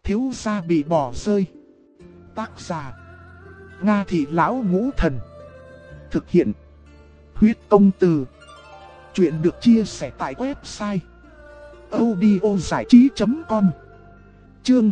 Thiếu gia bị bỏ rơi. Tác giả Nga Thị Lão Ngũ Thần. Thực hiện Huyết Công Từ. Chuyện được chia sẻ tại website audiozảichí.com. Chương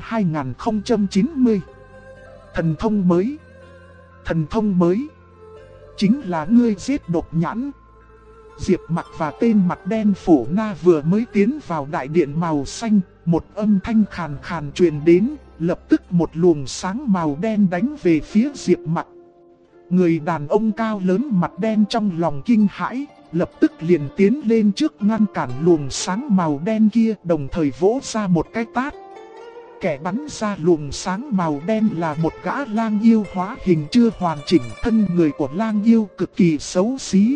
2090. Thần thông mới. Thần thông mới chính là ngươi giết Độc Nhãn. Diệp Mặc và tên mặt đen Phổ Na vừa mới tiến vào đại điện màu xanh, một âm thanh khàn khàn truyền đến, lập tức một luồng sáng màu đen đánh về phía Diệp Mặc. Người đàn ông cao lớn mặt đen trong lòng kinh hãi, lập tức liền tiến lên trước ngăn cản luồng sáng màu đen kia, đồng thời vỗ ra một cái tát. Kẻ bắn ra luồng sáng màu đen là một gã lang yêu hóa hình chưa hoàn chỉnh, thân người của lang yêu cực kỳ xấu xí.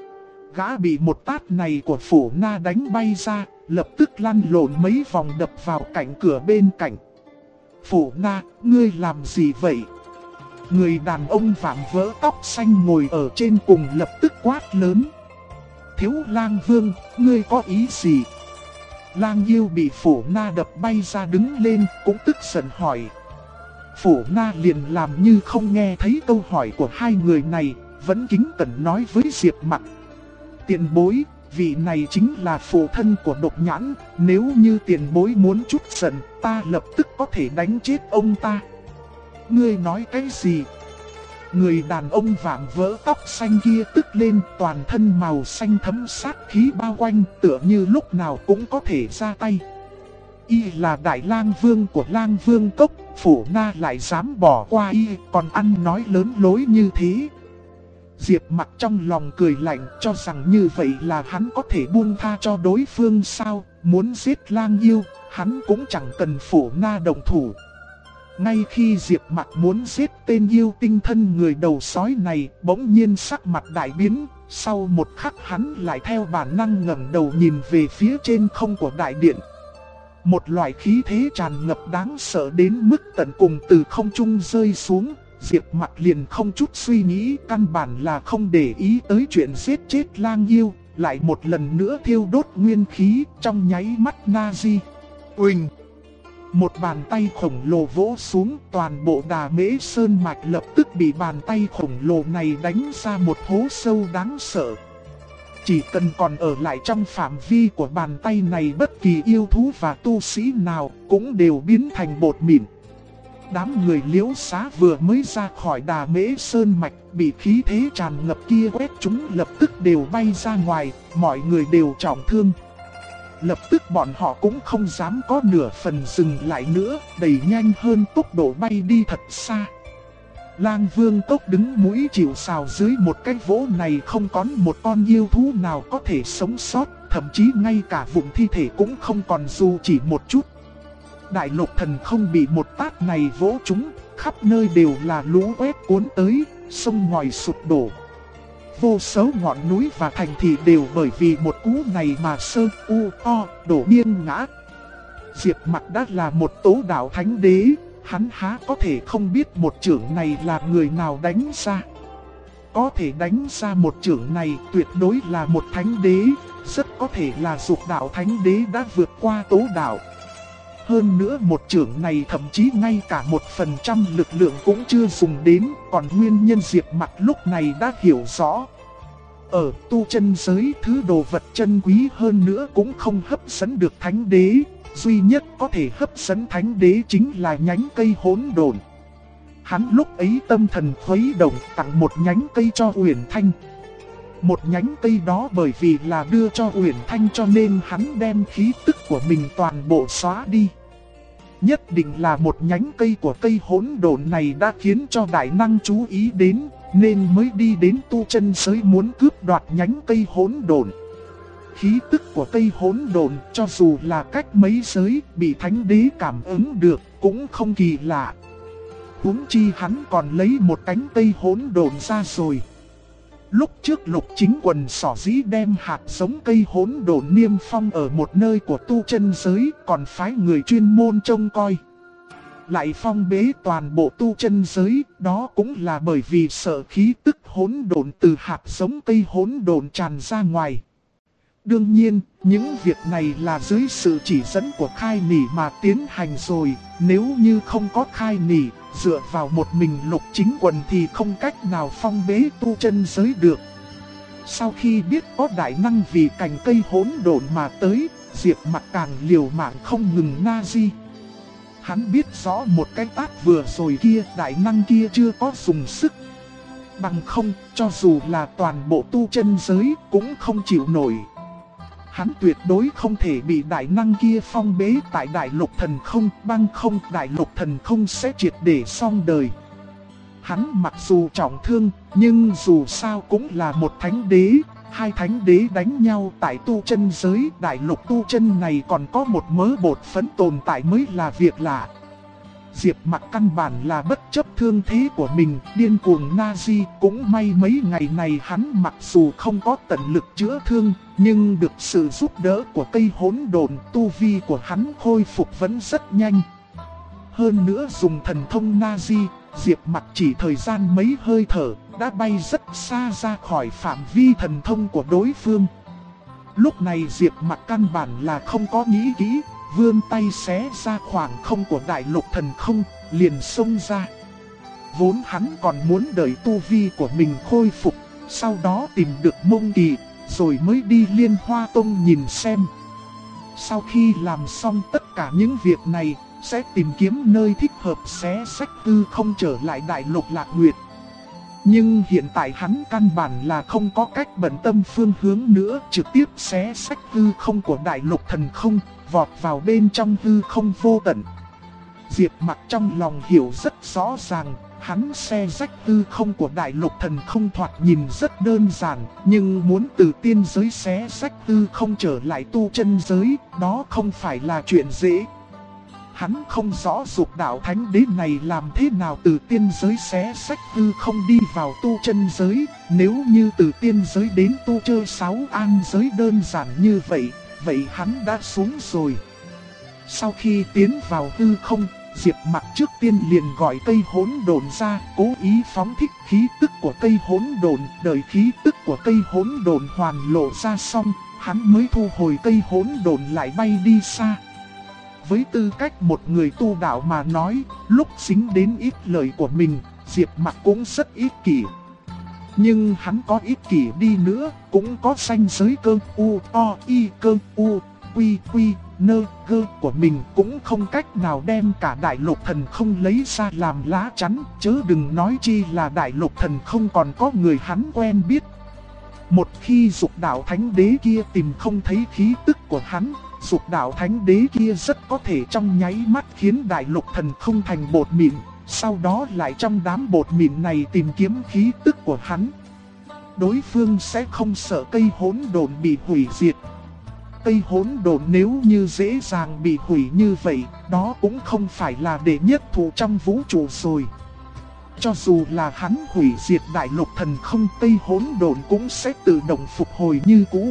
Gã bị một tát này của Phổ Na đánh bay ra, lập tức lăn lộn mấy vòng đập vào cạnh cửa bên cạnh. Phổ Na, ngươi làm gì vậy? Người đàn ông vạm vỡ tóc xanh ngồi ở trên cùng lập tức quát lớn. Thiếu lang vương, ngươi có ý gì? Lang yêu bị Phổ Na đập bay ra đứng lên, cũng tức giận hỏi. Phổ Na liền làm như không nghe thấy câu hỏi của hai người này, vẫn kính cẩn nói với Diệp Mặc. Tiền bối, vị này chính là phụ thân của Độc Nhãn, nếu như tiền bối muốn chút giận, ta lập tức có thể đánh chết ông ta. Ngươi nói cái gì? Người đàn ông vạm vỡ tóc xanh kia tức lên, toàn thân màu xanh thấm sát khí bao quanh, tựa như lúc nào cũng có thể ra tay. Y là đại lang vương của lang vương cốc, Phổ Na lại dám bỏ qua y, còn ăn nói lớn lối như thế. Diệp Mặc trong lòng cười lạnh, cho rằng như vậy là hắn có thể buông tha cho đối phương sao? Muốn giết lang yêu, hắn cũng chẳng cần Phổ Na động thủ. Ngay khi Diệp Mặc muốn giết tên yêu tinh thân người đầu sói này, bỗng nhiên sắc mặt đại biến. Sau một khắc hắn lại theo bản năng ngẩng đầu nhìn về phía trên không của đại điện. Một loại khí thế tràn ngập đáng sợ đến mức tận cùng từ không trung rơi xuống. Diệp Mặc liền không chút suy nghĩ, căn bản là không để ý tới chuyện giết chết lang yêu, lại một lần nữa thiêu đốt nguyên khí trong nháy mắt Nazi. Uỳnh! Một bàn tay khổng lồ vỗ xuống, toàn bộ Đà Mễ Sơn Mạch lập tức bị bàn tay khổng lồ này đánh ra một hố sâu đáng sợ. Chỉ cần còn ở lại trong phạm vi của bàn tay này, bất kỳ yêu thú và tu sĩ nào cũng đều biến thành bột mịn. Đám người Liễu Xá vừa mới ra khỏi Đà Mễ Sơn Mạch, bị khí thế tràn ngập kia quét chúng lập tức đều bay ra ngoài, mọi người đều trọng thương. Lập tức bọn họ cũng không dám có nửa phần dừng lại nữa, đẩy nhanh hơn tốc độ bay đi thật xa. Lang Vương Cốc đứng mũi chịu sào dưới một cái vỗ này, không có một con yêu thú nào có thể sống sót, thậm chí ngay cả vụn thi thể cũng không còn dù chỉ một chút. Đại lục thần không bị một tát này vỗ trúng, khắp nơi đều là lũ quét cuốn tới, sông ngòi sụp đổ. Vô số ngọn núi và thành thị đều bởi vì một cú này mà sơ u o đổ nghiêng ngã. Diệp Mặc đã là một tố đạo thánh đế, hắn há có thể không biết một chưởng này là người nào đánh ra. Có thể đánh ra một chưởng này tuyệt đối là một thánh đế, rất có thể là dục đạo thánh đế đã vượt qua tố đạo. Hơn nữa một chưởng này thậm chí ngay cả 1% lực lượng cũng chưa dùng đến, còn nguyên nhân Diệp Mặc lúc này đã hiểu rõ. Ở tu chân giới, thứ đồ vật chân quý hơn nữa cũng không hấp dẫn được thánh đế, duy nhất có thể hấp dẫn thánh đế chính là nhánh cây hỗn độn. Hắn lúc ấy tâm thần khuấy động tặng một nhánh cây cho Uyển Thanh. Một nhánh cây đó bởi vì là đưa cho Uyển Thanh cho nên hắn đem khí tức của mình toàn bộ xóa đi. Nhất định là một nhánh cây của cây hỗn độn này đã khiến cho đại năng chú ý đến, nên mới đi đến tu chân giới muốn cướp đoạt nhánh cây hỗn độn. Khí tức của cây hỗn độn cho dù là cách mấy giới bị thánh đế cảm ứng được cũng không kỳ lạ. Huống chi hắn còn lấy một cánh cây hỗn độn ra rồi. Lúc trước Lục Chính Quần xỏ dĩ đem hạt giống cây hỗn độn niêm phong ở một nơi của tu chân giới, còn phái người chuyên môn trông coi. Lại phong bế toàn bộ tu chân giới, đó cũng là bởi vì sợ khí tức hỗn độn từ hạt giống cây hỗn độn tràn ra ngoài. Đương nhiên, những việc này là dưới sự chỉ dẫn của Khai Nỉ mà tiến hành rồi. Nếu như không có Khai Nỉ, dựa vào một mình Lục Chính Quần thì không cách nào phong bế tu chân giới được. Sau khi biết có đại năng vì cành cây hỗn độn mà tới, Diệp Mặc càng liều mạng không ngừng Nazi. Hắn biết rõ một cái tát vừa rồi kia, đại năng kia chưa có dùng sức. Bằng không, cho dù là toàn bộ tu chân giới cũng không chịu nổi. Hắn tuyệt đối không thể bị đại năng kia phong bế tại đại lục thần không, bằng không đại lục thần không sẽ triệt để xong đời. Hắn mặc dù trọng thương, nhưng dù sao cũng là một thánh đế. Hai thánh đế đánh nhau tại tu chân giới, đại lục tu chân này còn có một mớ bột phấn tồn tại mới là việc lạ. Diệp Mặc căn bản là bất chấp thương thế của mình, điên cuồng Nazi. Cũng may mấy ngày này hắn mặc dù không có tận lực chữa thương, nhưng được sự giúp đỡ của cây hỗn độn, tu vi của hắn khôi phục vẫn rất nhanh. Hơn nữa dùng thần thông Nazi, Diệp Mặc chỉ thời gian mấy hơi thở, đã bay rất xa ra khỏi phạm vi thần thông của đối phương. Lúc này Diệp Mặc căn bản là không có nghĩ kỹ, vươn tay xé ra khoảng không của đại lục thần không, liền xông ra. Vốn hắn còn muốn đợi tu vi của mình khôi phục, sau đó tìm được Mông Kỳ, rồi mới đi Liên Hoa Tông nhìn xem. Sau khi làm xong tất cả những việc này, sẽ tìm kiếm nơi thích hợp xé sách hư không trở lại đại lục Lạc Nguyệt. Nhưng hiện tại hắn căn bản là không có cách bận tâm phương hướng nữa, trực tiếp xé sách hư không của đại lục thần không, vọt vào bên trong hư không vô tận. Diệp Mặc trong lòng hiểu rất rõ ràng, hắn xé rách hư không của đại lục thần không thoạt nhìn rất đơn giản, nhưng muốn từ tiên giới xé rách hư không trở lại tu chân giới, đó không phải là chuyện dễ. Hắn không rõ Dục Đạo Thánh Đế này làm thế nào từ tiên giới xé sách hư không đi vào tu chân giới. Nếu như từ tiên giới đến tu chơi 6 an giới đơn giản như vậy, vậy hắn đã xuống rồi. Sau khi tiến vào hư không, Diệp Mặc trước tiên liền gọi cây hỗn độn ra, cố ý phóng thích khí tức của cây hỗn độn, đợi khí tức của cây hỗn độn hoàn lộ ra xong, hắn mới thu hồi cây hỗn độn lại bay đi xa. Với tư cách một người tu đạo mà nói, lúc dính đến ít lời của mình, Diệp Mặc cũng rất ích kỷ. Nhưng hắn có ích kỷ đi nữa, cũng có ranh giới cơ u o y cơ u quy quy nơ gơ của mình, cũng không cách nào đem cả đại lục thần không lấy ra làm lá chắn, chớ đừng nói chi là đại lục thần không còn có người hắn quen biết. Một khi Dục Đạo Thánh Đế kia tìm không thấy khí tức của hắn, Dục Đạo Thánh Đế kia rất có thể trong nháy mắt khiến đại lục thần không thành bột mịn, sau đó lại trong đám bột mịn này tìm kiếm khí tức của hắn. Đối phương sẽ không sợ cây hỗn độn bị hủy diệt. Cây hỗn độn nếu như dễ dàng bị hủy như vậy, đó cũng không phải là đệ nhất thủ trong vũ trụ rồi. Cho dù là hắn hủy diệt đại lục thần không, cây hỗn độn cũng sẽ tự động phục hồi như cũ.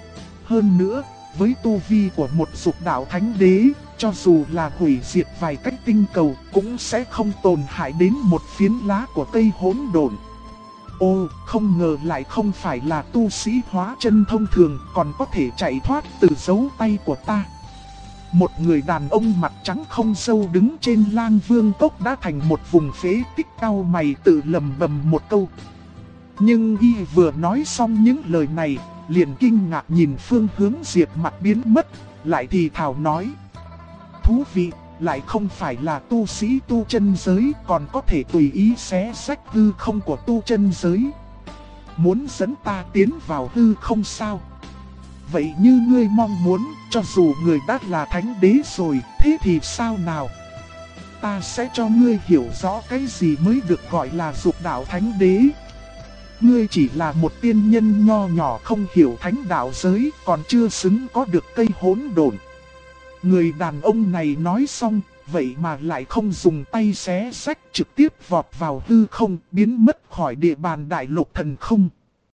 Hơn nữa, với tu vi của một Dục Đạo Thánh Đế, cho dù là hủy diệt vài cách tinh cầu, cũng sẽ không tổn hại đến một phiến lá của cây hỗn độn. Ô, không ngờ lại không phải là tu sĩ hóa chân thông thường, còn có thể chạy thoát từ dấu tay của ta. Một người đàn ông mặt trắng không râu đứng trên Lang Vương Cốc đã thành một vùng phế tích, cau mày tự lầm bầm một câu. Nhưng y vừa nói xong những lời này, liền kinh ngạc nhìn phương hướng Diệp Mặc biến mất, lại thì thào nói: thú vị, lại không phải là tu sĩ tu chân giới, còn có thể tùy ý xé rách hư không của tu chân giới. Muốn dẫn ta tiến vào hư không sao? Vậy như ngươi mong muốn, cho dù người đã là thánh đế rồi, thế thì sao nào? Ta sẽ cho ngươi hiểu rõ cái gì mới được gọi là Dục Đạo Thánh Đế. Ngươi chỉ là một tiên nhân nho nhỏ không hiểu thánh đạo giới, còn chưa xứng có được cây hỗn độn. Người đàn ông này nói xong, vậy mà lại không dùng tay xé rách, trực tiếp vọt vào hư không, biến mất khỏi địa bàn đại lục thần không.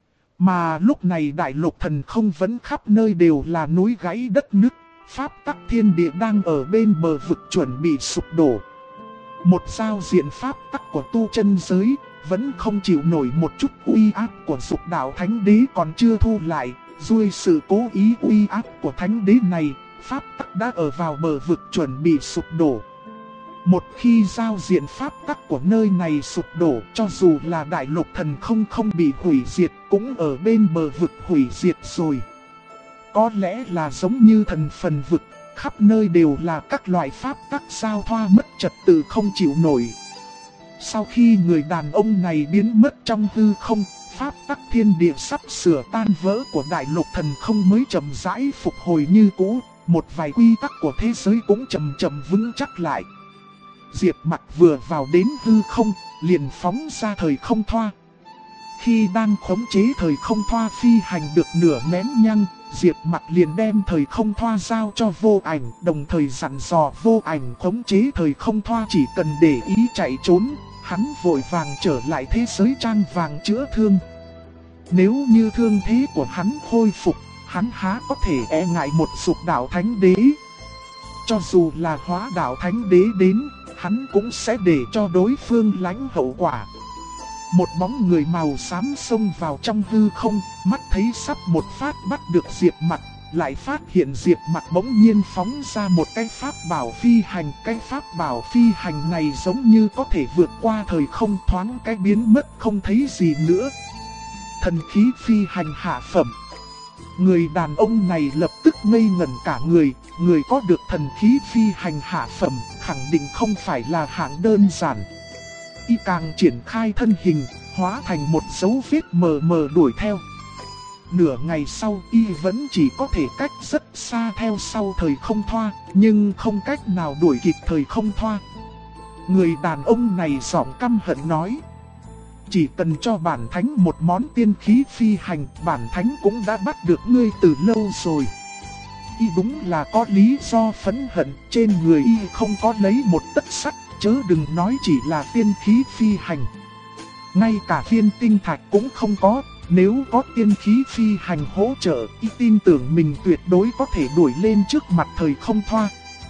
Mà lúc này đại lục thần không vẫn khắp nơi đều là núi gãy đất nứt, pháp tắc thiên địa đang ở bên bờ vực chuẩn bị sụp đổ. Một giao diện pháp tắc của tu chân giới vẫn không chịu nổi một chút uy áp của Dục Đạo Thánh Đế còn chưa thu lại, Dưới sự cố ý uy áp của thánh đế này, pháp tắc đã ở vào bờ vực chuẩn bị sụp đổ. Một khi giao diện pháp tắc của nơi này sụp đổ, cho dù là đại lục thần không bị hủy diệt cũng ở bên bờ vực hủy diệt rồi. Có lẽ là giống như thần phần vực, khắp nơi đều là các loại pháp tắc giao thoa mất trật tự không chịu nổi. Sau khi người đàn ông này biến mất trong hư không, pháp tắc thiên địa sắp sửa tan vỡ của đại lục thần không mới chậm rãi phục hồi như cũ, một vài quy tắc của thế giới cũng chậm chậm vững chắc lại. Diệp Mặc vừa vào đến hư không, liền phóng ra thời không thoa. Khi đang khống chế thời không thoa phi hành được nửa nén nhang, Diệp Mặc liền đem thời không thoa giao cho Vô Ảnh, đồng thời dặn dò Vô Ảnh khống chế thời không thoa chỉ cần để ý chạy trốn, hắn vội vàng trở lại thế giới trang vàng chữa thương. Nếu như thương thế của hắn khôi phục, hắn há có thể e ngại một Dục Đạo Thánh Đế. Cho dù là Hóa Đạo Thánh Đế đến, hắn cũng sẽ để cho đối phương lãnh hậu quả. Một bóng người màu xám xông vào trong hư không, mắt thấy sắp một phát bắt được Diệp Mặc, lại phát hiện Diệp Mặc bỗng nhiên phóng ra một cái pháp bảo phi hành. Cái pháp bảo phi hành này giống như có thể vượt qua thời không, thoáng cái biến mất không thấy gì nữa. Thần khí phi hành hạ phẩm. Người đàn ông này lập tức ngây ngẩn cả người, người có được thần khí phi hành hạ phẩm, khẳng định không phải là hạng đơn giản. Y càng triển khai thân hình, hóa thành một dấu vết mờ mờ đuổi theo. Nửa ngày sau, Y vẫn chỉ có thể cách rất xa theo sau thời không thoa, nhưng không cách nào đuổi kịp thời không thoa. Người đàn ông này giọng căm hận nói: chỉ cần cho bản thánh một món tiên khí phi hành, bản thánh cũng đã bắt được ngươi từ lâu rồi. Y đúng là có lý do phẫn hận, trên người Y không có lấy một tấc sắt, chớ đừng nói chỉ là tiên khí phi hành. Ngay cả viên tinh thạch cũng không có, nếu có tiên khí phi hành hỗ trợ, Y tin tưởng mình tuyệt đối có thể đuổi lên trước mặt thời không thoa.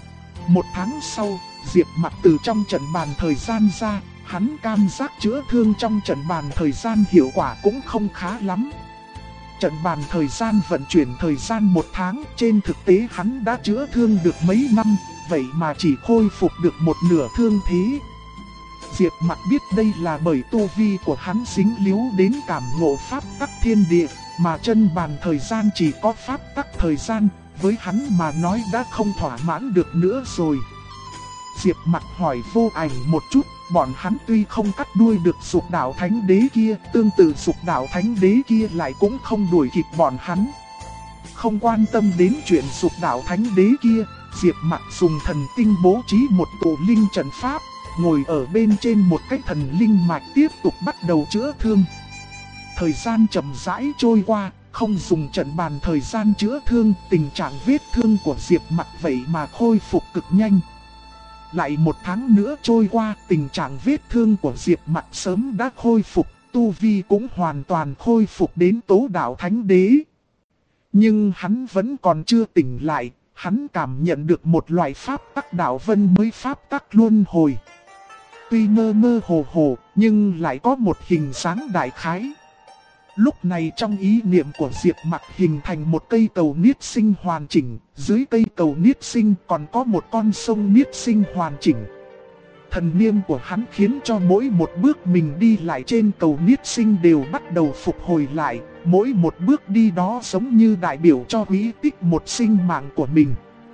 Một tháng sau, Diệp Mặc từ trong trận bàn thời gian ra. Hắn cảm giác chữa thương trong trận bàn thời gian hiệu quả cũng không khá lắm. Trận bàn thời gian vận chuyển thời gian một tháng, trên thực tế hắn đã chữa thương được mấy năm, vậy mà chỉ khôi phục được một nửa thương thế. Diệp Mặc biết đây là bởi tu vi của hắn dính líu đến cảm ngộ pháp tắc thiên địa, mà chân bàn thời gian chỉ có pháp tắc thời gian, với hắn mà nói đã không thỏa mãn được nữa rồi. Diệp Mặc hỏi Vô Ảnh một chút, bọn hắn tuy không cắt đuôi được Dục Đạo Thánh Đế kia, tương tự Dục Đạo Thánh Đế kia lại cũng không đuổi kịp bọn hắn. Không quan tâm đến chuyện Dục Đạo Thánh Đế kia, Diệp Mặc dùng thần tinh bố trí một tụ linh trận pháp, ngồi ở bên trên một cái thần linh mạch tiếp tục bắt đầu chữa thương. Thời gian chậm rãi trôi qua, không dùng trận bàn thời gian chữa thương, tình trạng vết thương của Diệp Mặc vậy mà khôi phục cực nhanh. Lại một tháng nữa trôi qua, tình trạng vết thương của Diệp Mặc sớm đã khôi phục, tu vi cũng hoàn toàn khôi phục đến Tố Đạo Thánh Đế. Nhưng hắn vẫn còn chưa tỉnh lại, hắn cảm nhận được một loại pháp tắc đạo vân mới, pháp tắc luân hồi. Tuy mơ mơ hồ hồ, nhưng lại có một hình dáng đại khái. Lúc này trong ý niệm của Diệp Mặc hình thành một cây cầu niết sinh hoàn chỉnh, dưới cây cầu niết sinh còn có một con sông niết sinh hoàn chỉnh. Thần niệm của hắn khiến cho mỗi một bước mình đi lại trên cầu niết sinh đều bắt đầu phục hồi lại, mỗi một bước đi đó giống như đại biểu cho uy tích một sinh mạng của mình.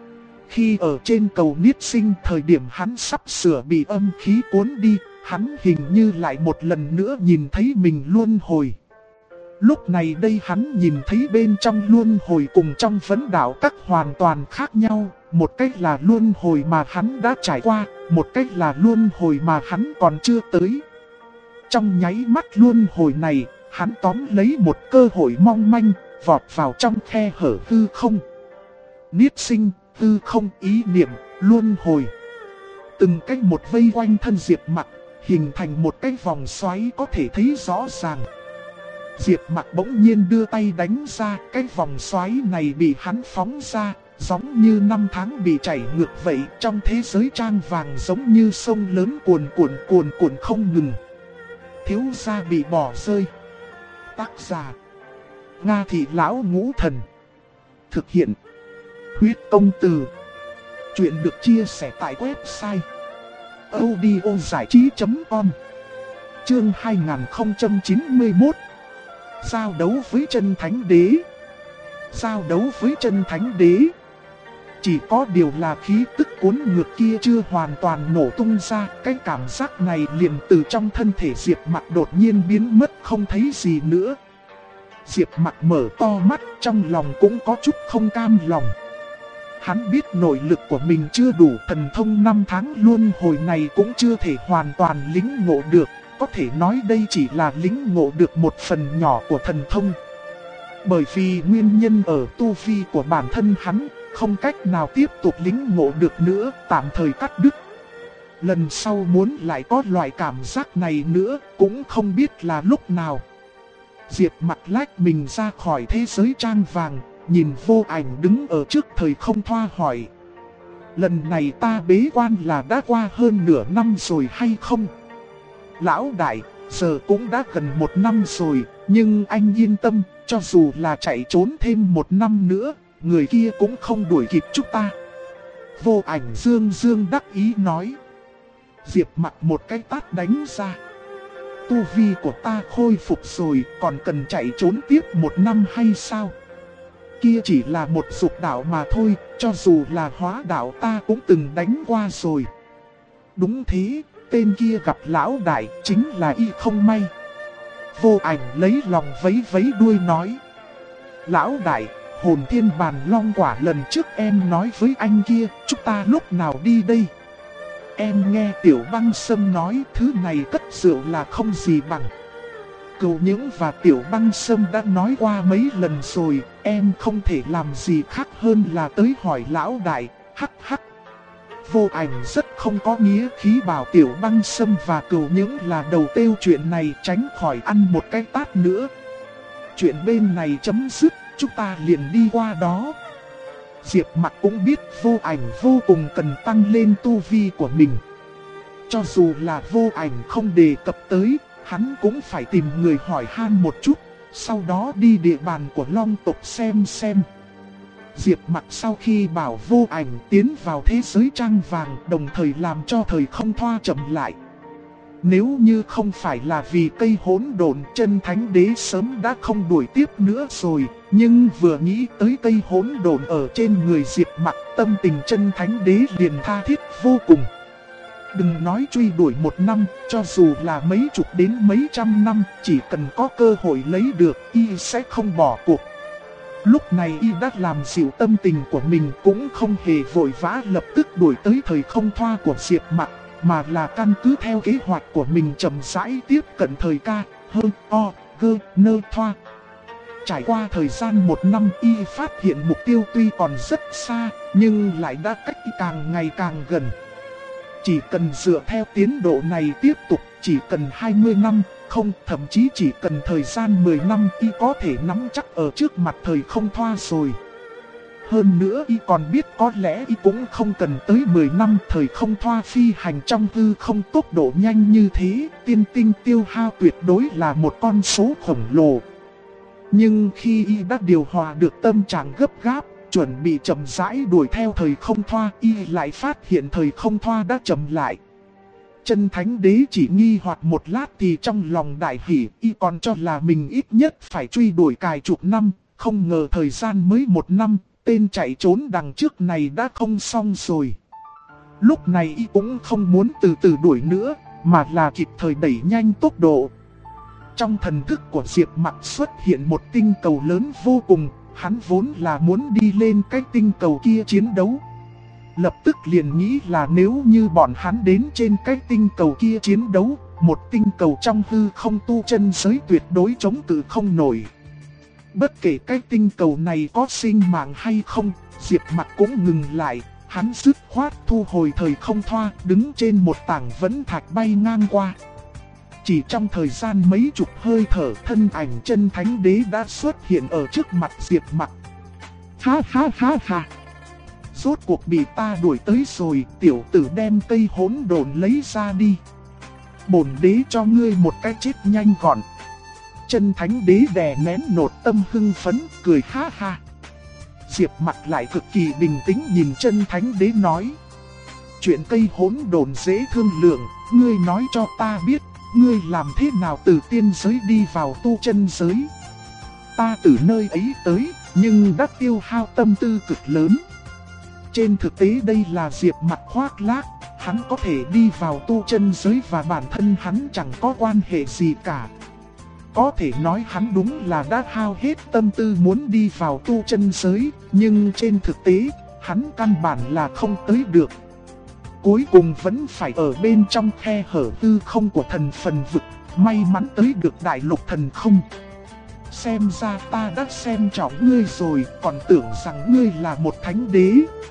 Khi ở trên cầu niết sinh, thời điểm hắn sắp sửa bị âm khí cuốn đi, hắn hình như lại một lần nữa nhìn thấy mình luân hồi. Lúc này đây hắn nhìn thấy bên trong luân hồi cùng trong vấn đạo các hoàn toàn khác nhau, một cách là luân hồi mà hắn đã trải qua, một cách là luân hồi mà hắn còn chưa tới. Trong nháy mắt luân hồi này, hắn tóm lấy một cơ hội mong manh, vọt vào trong khe hở hư không. Niết sinh, hư không, ý niệm, luân hồi. Từng cách một vây quanh thân Diệp Mặc, hình thành một cái vòng xoáy có thể thấy rõ ràng. Diệp Mặc bỗng nhiên đưa tay đánh ra, cái vòng xoáy này bị hắn phóng ra, giống như năm tháng bị chảy ngược vậy. Trong thế giới trang vàng giống như sông lớn cuồn cuộn không ngừng. Thiếu gia bị bỏ rơi. Tác giả: Nga Thị Lão Ngũ Thần. Thực hiện Huyết Công Từ. Chuyện được chia sẻ tại website audiozảichí.com. Chương 2091. Giao đấu với chân thánh đế. Giao đấu với chân thánh đế. Chỉ có điều là khí tức cuốn ngược kia chưa hoàn toàn nổ tung ra. Cái cảm giác này liền từ trong thân thể Diệp Mặc đột nhiên biến mất không thấy gì nữa. Diệp Mặc mở to mắt, trong lòng cũng có chút không cam lòng. Hắn biết nội lực của mình chưa đủ, thần thông 5 tháng luân hồi này cũng chưa thể hoàn toàn lĩnh ngộ được. Có thể nói đây chỉ là lĩnh ngộ được một phần nhỏ của thần thông. Bởi vì nguyên nhân ở tu vi của bản thân hắn, không cách nào tiếp tục lĩnh ngộ được nữa, tạm thời cắt đứt. Lần sau muốn lại có loại cảm giác này nữa, cũng không biết là lúc nào. Diệp Mặc lách mình ra khỏi thế giới trang vàng, nhìn Vô Ảnh đứng ở trước thời không thoa hỏi. Lần này ta bế quan là đã qua hơn nửa năm rồi hay không? Lão đại, giờ cũng đã gần 1 năm rồi, nhưng anh yên tâm, cho dù là chạy trốn thêm 1 năm nữa, người kia cũng không đuổi kịp chúng ta. Vô Ảnh dương dương đắc ý nói. Diệp Mặc một cái tát đánh ra. Tu vi của ta khôi phục rồi, còn cần chạy trốn tiếp 1 năm hay sao? Kia chỉ là một dục đạo mà thôi, cho dù là hóa đạo ta cũng từng đánh qua rồi. Đúng thế, tên kia gặp lão đại chính là y không may. Vô Ảnh lấy lòng vấy vấy đuôi nói. Lão đại, hồn thiên bàn long quả lần trước em nói với anh kia, chúng ta lúc nào đi đây? Em nghe Tiểu Băng Sâm nói thứ này cất rượu là không gì bằng. Cửu Những và Tiểu Băng Sâm đã nói qua mấy lần rồi, em không thể làm gì khác hơn là tới hỏi lão đại, hắc hắc. Vô Ảnh rất không có nghĩa khí bảo Tiểu Băng Sâm và Cửu Những là đầu tiêu chuyện này, tránh khỏi ăn một cái tát nữa. Chuyện bên này chấm dứt, chúng ta liền đi qua đó. Diệp Mặc cũng biết Vô Ảnh vô cùng cần tăng lên tu vi của mình. Cho dù là Vô Ảnh không đề cập tới, hắn cũng phải tìm người hỏi han một chút, sau đó đi địa bàn của Long tộc xem. Diệp Mặc sau khi bảo Vô Ảnh tiến vào thế giới trang vàng, đồng thời làm cho thời không thoa chậm lại. Nếu như không phải là vì cây hỗn độn, chân thánh đế sớm đã không đuổi tiếp nữa rồi. Nhưng vừa nghĩ tới cây hỗn độn ở trên người Diệp Mặc, tâm tình chân thánh đế liền tha thiết vô cùng. Đừng nói truy đuổi 1 năm, cho dù là mấy chục đến mấy trăm năm, chỉ cần có cơ hội lấy được, y sẽ không bỏ cuộc. Lúc này y đã làm dịu tâm tình của mình, cũng không hề vội vã lập tức đuổi tới thời không thoa của Diệp Mặc, mà là căn cứ theo kế hoạch của mình chậm rãi tiếp cận thời ca, hơn, o, gơ, nơ, thoa. Trải qua thời gian 1 năm, y phát hiện mục tiêu tuy còn rất xa, nhưng lại đã cách càng ngày càng gần. Chỉ cần dựa theo tiến độ này tiếp tục, chỉ cần 20 năm, không, thậm chí chỉ cần thời gian 10 năm, y có thể nắm chắc ở trước mặt thời không thoa rồi. Hơn nữa y còn biết có lẽ y cũng không cần tới 10 năm, thời không thoa phi hành trong hư không tốc độ nhanh như thế, tiên tinh tiêu hao tuyệt đối là một con số khổng lồ. Nhưng khi y đã điều hòa được tâm trạng gấp gáp, chuẩn bị chậm rãi đuổi theo thời không thoa, y lại phát hiện thời không thoa đã chậm lại. Chân thánh đế chỉ nghi hoặc một lát thì trong lòng đại hỉ, y còn cho là mình ít nhất phải truy đuổi cài chục năm, không ngờ thời gian mới 1 năm, tên chạy trốn đằng trước này đã không xong rồi. Lúc này y cũng không muốn từ từ đuổi nữa, mà là kịp thời đẩy nhanh tốc độ. Trong thần thức của Diệp Mặc xuất hiện một tinh cầu lớn vô cùng, hắn vốn là muốn đi lên cái tinh cầu kia chiến đấu. Lập tức liền nghĩ là nếu như bọn hắn đến trên cái tinh cầu kia chiến đấu, một tinh cầu trong hư không tu chân giới tuyệt đối chống cự không nổi. Bất kể cái tinh cầu này có sinh mạng hay không, Diệp Mặc cũng ngừng lại, hắn dứt khoát thu hồi thời không thoa, đứng trên một tảng vẫn thạch bay ngang qua. Chỉ trong thời gian mấy chục hơi thở, thân ảnh chân thánh đế đã xuất hiện ở trước mặt Diệp Mặc. Ha ha ha ha! Rốt cuộc bị ta đuổi tới rồi, tiểu tử đem cây hỗn độn lấy ra đi. Bổn đế cho ngươi một cái chết nhanh gọn. Chân Thánh Đế đè nén nội tâm hưng phấn, cười ha ha. Diệp Mặc lại cực kỳ bình tĩnh nhìn Chân Thánh Đế nói. Chuyện cây hỗn độn dễ thương lượng, ngươi nói cho ta biết, ngươi làm thế nào từ tiên giới đi vào tu chân giới. Ta từ nơi ấy tới, nhưng đã tiêu hao tâm tư cực lớn. Trên thực tế đây là Diệp Mặc khoác lác, hắn có thể đi vào tu chân giới và bản thân hắn chẳng có quan hệ gì cả. Có thể nói hắn đúng là đã hao hết tâm tư muốn đi vào tu chân giới, nhưng trên thực tế, hắn căn bản là không tới được. Cuối cùng vẫn phải ở bên trong khe hở tư không của thần phần vực, may mắn tới được đại lục thần không. Xem ra ta đã xem trọng ngươi rồi, còn tưởng rằng ngươi là một thánh đế.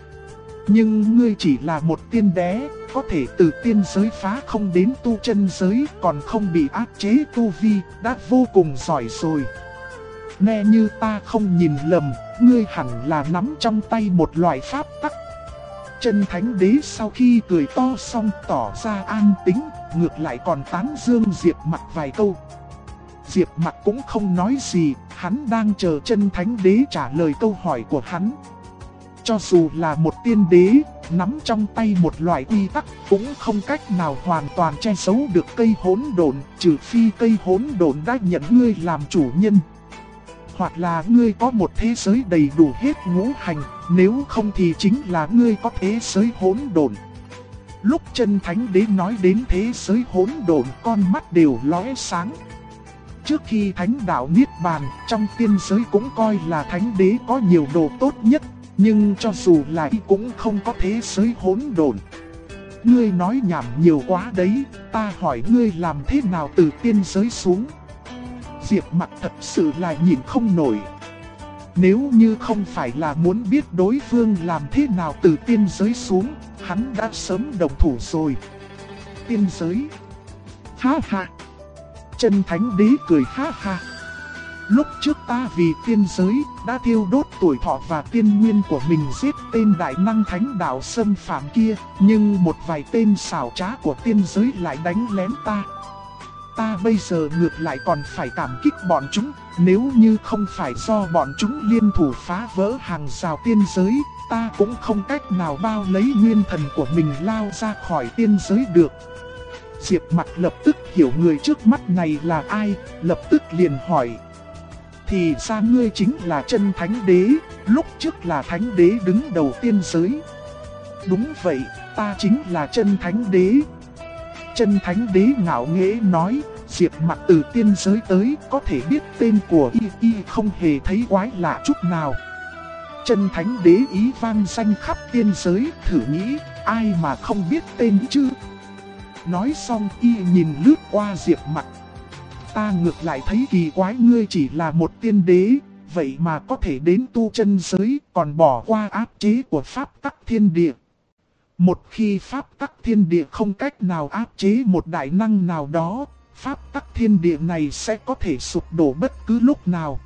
Nhưng ngươi chỉ là một tiên đế, có thể từ tiên giới phá không đến tu chân giới, còn không bị áp chế tu vi, đã vô cùng giỏi rồi. Nghe như ta không nhìn lầm, ngươi hẳn là nắm trong tay một loại pháp tắc. Chân Thánh Đế sau khi cười to xong tỏ ra an tĩnh, ngược lại còn tán dương Diệp Mặc vài câu. Diệp Mặc cũng không nói gì, hắn đang chờ Chân Thánh Đế trả lời câu hỏi của hắn. Cho dù là một tiên đế, nắm trong tay một loại quy tắc cũng không cách nào hoàn toàn che giấu được cây hỗn độn, trừ phi cây hỗn độn đã nhận ngươi làm chủ nhân. Hoặc là ngươi có một thế giới đầy đủ hết ngũ hành, nếu không thì chính là ngươi có thế giới hỗn độn. Lúc Chân Thánh Đế nói đến thế giới hỗn độn, con mắt đều lóe sáng. Trước khi thánh đạo niết bàn, trong tiên giới cũng coi là thánh đế có nhiều đồ tốt nhất, nhưng cho dù là y cũng không có thế giới hỗn độn. Ngươi nói nhảm nhiều quá đấy, ta hỏi ngươi làm thế nào từ tiên giới xuống. Diệp Mặc thật sự là nhìn không nổi. Nếu như không phải là muốn biết đối phương làm thế nào từ tiên giới xuống, hắn đã sớm đồng thủ rồi. Tiên giới? Ha ha! Chân Thánh Đế cười ha ha. Lúc trước ta vì tiên giới đã thiêu đốt tuổi thọ và tiên nguyên của mình giết tên đại năng thánh đạo xâm phạm kia, nhưng một vài tên xảo trá của tiên giới lại đánh lén ta. Ta bây giờ ngược lại còn phải cảm kích bọn chúng, nếu như không phải do bọn chúng liên thủ phá vỡ hàng rào tiên giới, ta cũng không cách nào bao lấy nguyên thần của mình lao ra khỏi tiên giới được. Diệp Mặc lập tức hiểu người trước mắt này là ai, lập tức liền hỏi. Thì ra ngươi chính là Chân Thánh Đế, lúc trước là Thánh Đế đứng đầu tiên giới. Đúng vậy, ta chính là Chân Thánh Đế. Chân Thánh Đế ngạo nghễ nói, Diệp Mặc từ tiên giới tới, có thể biết tên của y không hề thấy quái lạ chút nào. Chân Thánh Đế ý vang danh khắp tiên giới, thử nghĩ, ai mà không biết tên chứ. Nói xong y nhìn lướt qua Diệp Mặc. Ta ngược lại thấy kỳ quái, ngươi chỉ là một tiên đế, vậy mà có thể đến tu chân giới, còn bỏ qua áp chế của pháp tắc thiên địa. Một khi pháp tắc thiên địa không cách nào áp chế một đại năng nào đó, pháp tắc thiên địa này sẽ có thể sụp đổ bất cứ lúc nào.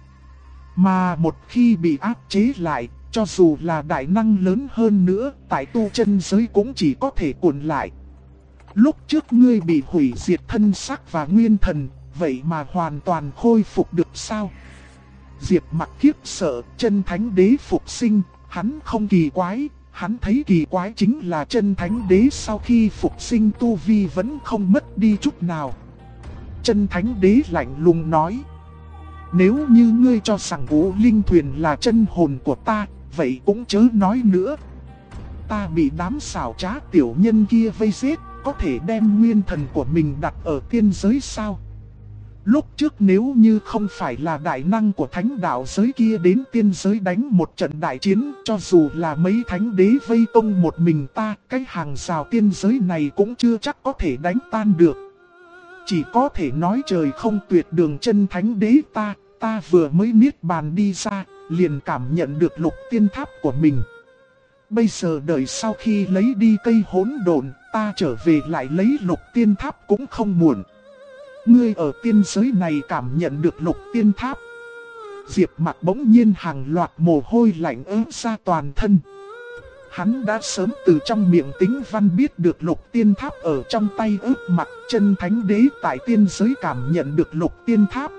Mà một khi bị áp chế lại, cho dù là đại năng lớn hơn nữa, tại tu chân giới cũng chỉ có thể cuộn lại. Lúc trước ngươi bị hủy diệt thân xác và nguyên thần, vậy mà hoàn toàn khôi phục được sao? Diệp Mặc khiếp sợ, Chân Thánh Đế phục sinh, hắn không kỳ quái, hắn thấy kỳ quái chính là Chân Thánh Đế sau khi phục sinh tu vi vẫn không mất đi chút nào. Chân Thánh Đế lạnh lùng nói, nếu như ngươi cho rằng Vũ Linh Thuyền là chân hồn của ta, vậy cũng chớ nói nữa. Ta bị đám xảo trá tiểu nhân kia vây giết, có thể đem nguyên thần của mình đặt ở tiên giới sao? Lúc trước nếu như không phải là đại năng của thánh đạo giới kia đến tiên giới đánh một trận đại chiến, cho dù là mấy thánh đế vây công một mình ta, cái hàng rào tiên giới này cũng chưa chắc có thể đánh tan được. Chỉ có thể nói trời không tuyệt đường. Chân Thánh Đế ta vừa mới niết bàn đi ra, liền cảm nhận được lục tiên tháp của mình. Bây giờ đợi sau khi lấy đi cây hỗn độn, ta trở về lại lấy lục tiên tháp cũng không muộn. Ngươi ở tiên giới này cảm nhận được lục tiên tháp. Diệp Mặc bỗng nhiên hàng loạt mồ hôi lạnh ứa ra toàn thân. Hắn đã sớm từ trong miệng Tính Văn biết được lục tiên tháp ở trong tay ướp mặt. Chân Thánh Đế tại tiên giới cảm nhận được lục tiên tháp,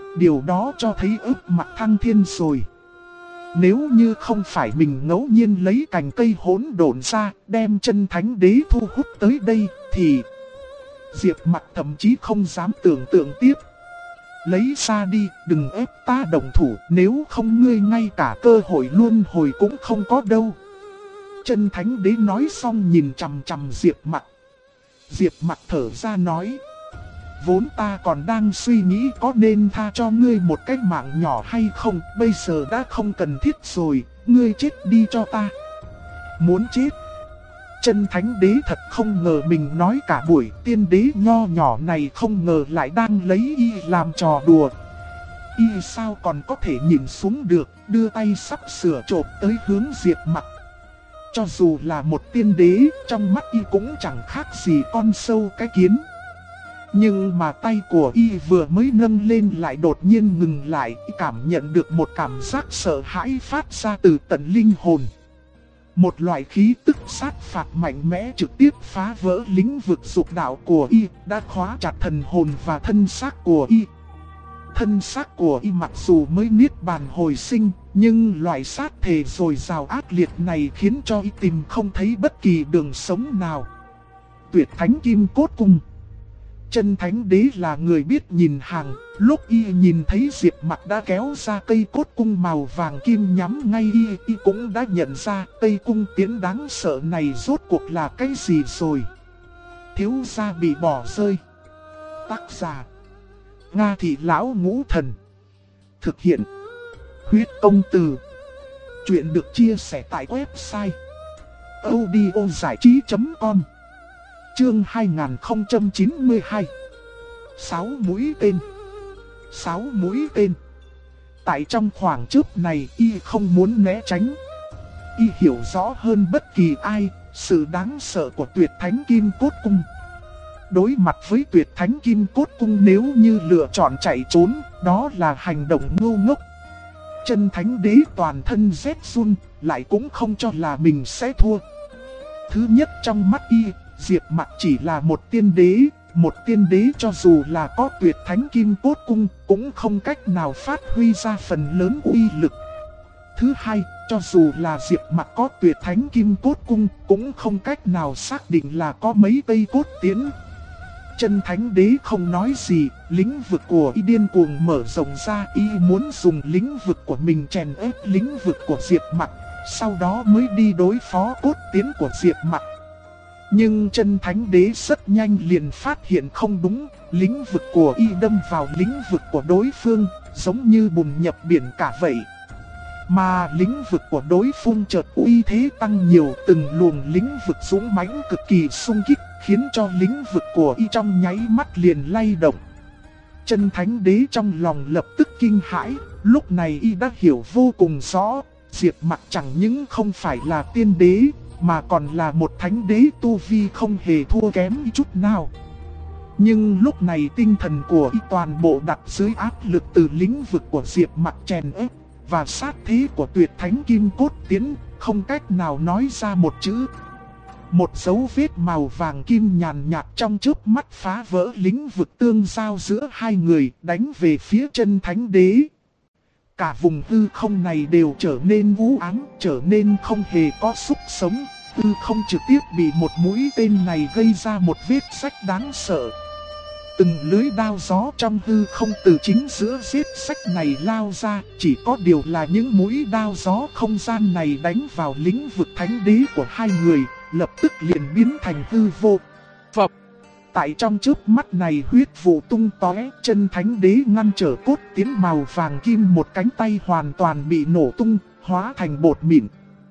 Điều đó cho thấy ước mặt thăng thiên rồi. Nếu như không phải mình ngẫu nhiên lấy cành cây hỗn độn ra, đem chân thánh đế thu hút tới đây, thì Diệp Mặc thậm chí không dám tưởng tượng tiếp. Lấy ra đi, đừng ép ta động thủ, nếu không ngươi ngay cả cơ hội luân hồi cũng không có đâu. Chân thánh đế nói xong nhìn chằm chằm Diệp Mặc. Diệp Mặc thở ra nói: vốn ta còn đang suy nghĩ có nên tha cho ngươi một cái mạng nhỏ hay không, bây giờ đã không cần thiết rồi, ngươi chết đi cho ta. Muốn chết? Chân thánh đế thật không ngờ mình nói cả buổi, tiên đế nho nhỏ này không ngờ lại đang lấy y làm trò đùa. Y sao còn có thể nhìn xuống được, đưa tay sắp sửa chộp tới hướng Diệp Mặc. Cho dù là một tiên đế, trong mắt y cũng chẳng khác gì con sâu cái kiến. Nhưng mà tay của y vừa mới nâng lên lại đột nhiên ngừng lại, y cảm nhận được một cảm giác sợ hãi phát ra từ tận linh hồn. Một loại khí tức sát phạt mạnh mẽ trực tiếp phá vỡ lĩnh vực dục đạo của y, đã khóa chặt thần hồn và thân xác của y. Thân xác của y mặc dù mới niết bàn hồi sinh, nhưng loại sát thể dồi dào ác liệt này khiến cho y tìm không thấy bất kỳ đường sống nào. Tuyệt thánh kim cốt cung. Chân thánh đế là người biết nhìn hàng, lúc y nhìn thấy Diệp Mặc đã kéo ra cây cốt cung màu vàng kim nhắm ngay y cũng đã nhận ra cây cung tiến đáng sợ này rốt cuộc là cái gì rồi. Thiếu gia bị bỏ rơi. Tác giả: Nga Thị Lão Ngũ Thần. Thực hiện: Huyết Công Từ. Chuyện được chia sẻ tại website audiozảichí.com. Chương 2092. 6 mũi tên. 6 mũi tên. Tại trong khoảng chớp này y không muốn né tránh. Y hiểu rõ hơn bất kỳ ai sự đáng sợ của tuyệt thánh kim cốt cung. Đối mặt với tuyệt thánh kim cốt cung, nếu như lựa chọn chạy trốn, đó là hành động ngu ngốc. Chân thánh đế toàn thân rét run, lại cũng không cho là mình sẽ thua. Thứ nhất, trong mắt y, Diệp Mặc chỉ là một tiên đế cho dù là có tuyệt thánh kim cốt cung cũng không cách nào phát huy ra phần lớn uy lực. Thứ hai, cho dù là Diệp Mặc có tuyệt thánh kim cốt cung cũng không cách nào xác định là có mấy cây cốt tiến. Chân thánh đế không nói gì, lĩnh vực của y điên cuồng mở rộng ra, y muốn dùng lĩnh vực của mình chèn ép lĩnh vực của Diệp Mặc, sau đó mới đi đối phó cốt tiến của Diệp Mặc. Nhưng chân thánh đế rất nhanh liền phát hiện không đúng, lĩnh vực của y đâm vào lĩnh vực của đối phương, giống như bùn nhập biển cả vậy. Mà lĩnh vực của đối phương chợt uy thế tăng nhiều, từng luồng lĩnh vực dũng mãnh cực kỳ xung kích, khiến cho lĩnh vực của y trong nháy mắt liền lay động. Chân thánh đế trong lòng lập tức kinh hãi, lúc này y đã hiểu vô cùng rõ, Diệp Mặc chẳng những không phải là tiên đế, mà còn là một thánh đế tu vi không hề thua kém chút nào. Nhưng lúc này tinh thần của y toàn bộ đặt dưới áp lực từ lĩnh vực của Diệp Mặc chèn ép, và sát thế của tuyệt thánh kim cốt tiến, không cách nào nói ra một chữ. Một dấu vết màu vàng kim nhàn nhạt trong chớp mắt phá vỡ lĩnh vực tương giao giữa hai người, đánh về phía chân thánh đế. Cả vùng hư không này đều trở nên u ám, trở nên không hề có sức sống. Hư không trực tiếp bị một mũi tên này gây ra một vết rách đáng sợ. Từng lưới đao gió trong hư không từ chính giữa vết rách này lao ra, chỉ có điều là những mũi đao gió không gian này đánh vào lĩnh vực thánh đế của hai người, lập tức liền biến thành hư vô. Phập. Tại trong chớp mắt này huyết vụ tung tóe, chân thánh đế ngăn trở cốt tiến màu vàng kim, một cánh tay hoàn toàn bị nổ tung, hóa thành bột mịn.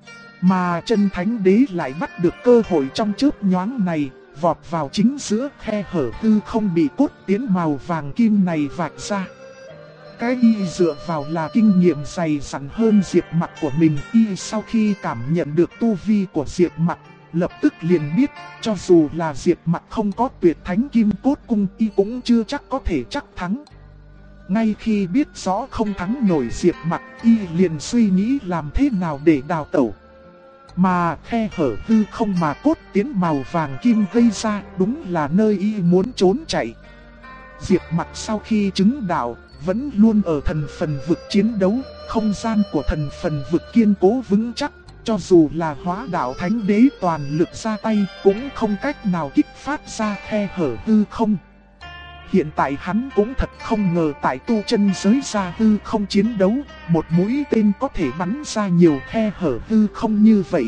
Mà chân thánh đế lại bắt được cơ hội trong chớp nhoáng này, vọt vào chính giữa khe hở hư không bị cốt tiến màu vàng kim này vạch ra. Cái y dựa vào là kinh nghiệm dày dặn hơn Diệp Mặc của mình. Y sau khi cảm nhận được tu vi của Diệp Mặc, lập tức liền biết, cho dù là Diệp Mặc không có tuyệt thánh kim cốt cung, y cũng chưa chắc có thể chắc thắng. Ngay khi biết rõ không thắng nổi Diệp Mặc, y liền suy nghĩ làm thế nào để đào tẩu. Mà khe hở hư không mà cốt tiến màu vàng kim gây ra đúng là nơi y muốn trốn chạy. Diệp Mặc sau khi chứng đạo, vẫn luôn ở thần phần vực chiến đấu, không gian của thần phần vực kiên cố vững chắc. Cho dù là hóa đạo thánh đế toàn lực ra tay cũng không cách nào kích phát ra khe hở hư không. Hiện tại hắn cũng thật không ngờ tại tu chân giới ra hư không chiến đấu, một mũi tên có thể bắn ra nhiều khe hở hư không như vậy.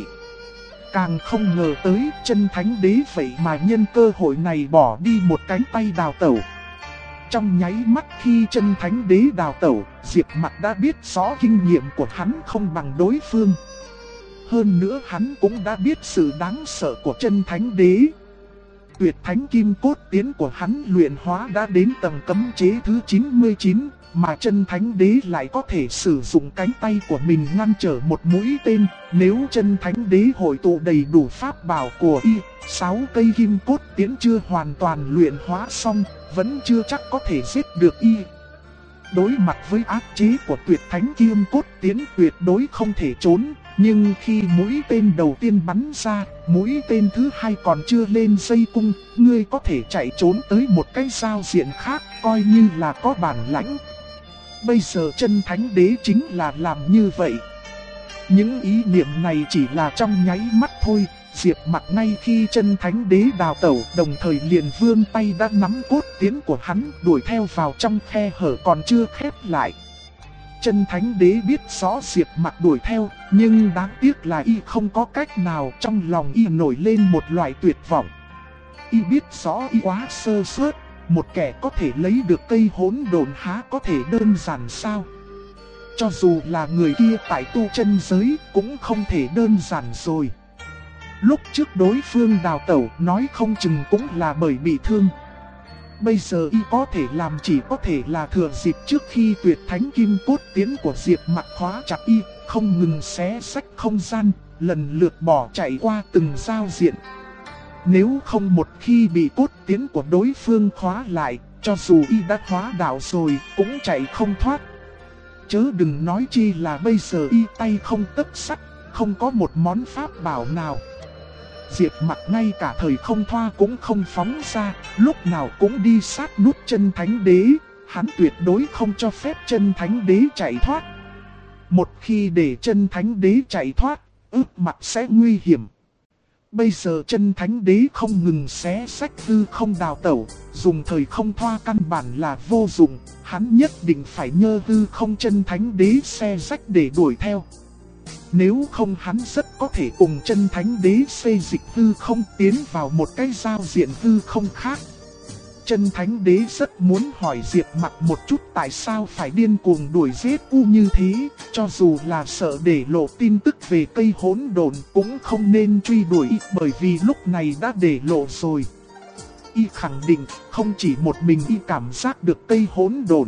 Càng không ngờ tới chân thánh đế vậy mà nhân cơ hội này bỏ đi một cánh tay đào tẩu. Trong nháy mắt khi chân thánh đế đào tẩu, Diệp Mặc đã biết rõ kinh nghiệm của hắn không bằng đối phương. Hơn nữa hắn cũng đã biết sự đáng sợ của chân thánh đế. Tuyệt thánh kim cốt tiến của hắn luyện hóa đã đến tầng cấm chế thứ 99, mà chân thánh đế lại có thể sử dụng cánh tay của mình ngăn trở một mũi tên. Nếu chân thánh đế hội tụ đầy đủ pháp bảo của y, 6 cây kim cốt tiến chưa hoàn toàn luyện hóa xong, vẫn chưa chắc có thể giết được y. Đối mặt với áp chế của tuyệt thánh kim cốt tiến tuyệt đối không thể trốn. Nhưng khi mũi tên đầu tiên bắn ra, mũi tên thứ hai còn chưa lên dây cung, ngươi có thể chạy trốn tới một cái giao diện khác, coi như là có bản lãnh. Bây giờ chân thánh đế chính là làm như vậy. Những ý niệm này chỉ là trong nháy mắt thôi. Diệp Mặc ngay khi chân thánh đế đào tẩu, đồng thời liền vươn tay đã nắm cốt tiến của hắn đuổi theo vào trong khe hở còn chưa khép lại. Chân thánh đế biết rõ Diệp Mặc đuổi theo, nhưng đáng tiếc là y không có cách nào. Trong lòng y nổi lên một loại tuyệt vọng. Y biết rõ y quá sơ suất, một kẻ có thể lấy được cây hỗn độn há có thể đơn giản sao? Cho dù là người kia tại tu chân giới cũng không thể đơn giản rồi. Lúc trước đối phương đào tẩu nói không chừng cũng là bởi bị thương. Bây giờ y có thể làm chỉ có thể là thừa dịp trước khi tuyệt thánh kim cốt tiến của Diệp Mặc khóa chặt y, không ngừng xé rách không gian, lần lượt bỏ chạy qua từng giao diện. Nếu không một khi bị cốt tiến của đối phương khóa lại, cho dù y đã hóa đạo rồi cũng chạy không thoát. Chớ đừng nói chi là bây giờ y tay không tấc sắt, không có một món pháp bảo nào. Diệp Mặc ngay cả thời không thoa cũng không phóng ra, lúc nào cũng đi sát nút chân thánh đế. Hắn tuyệt đối không cho phép chân thánh đế chạy thoát. Một khi để chân thánh đế chạy thoát, ước mặt sẽ nguy hiểm. Bây giờ chân thánh đế không ngừng xé rách hư không đào tẩu, dùng thời không thoa căn bản là vô dụng. Hắn nhất định phải nhờ hư không chân thánh đế xé rách để đuổi theo. Nếu không hắn rất có thể cùng chân thánh đế xây dịch hư không tiến vào một cái giao diện hư không khác. Chân thánh đế rất muốn hỏi Diệp Mặc một chút tại sao phải điên cuồng đuổi giết u như thế, cho dù là sợ để lộ tin tức về cây hỗn độn cũng không nên truy đuổi bởi vì lúc này đã để lộ rồi. Y khẳng định không chỉ một mình y cảm giác được cây hỗn độn.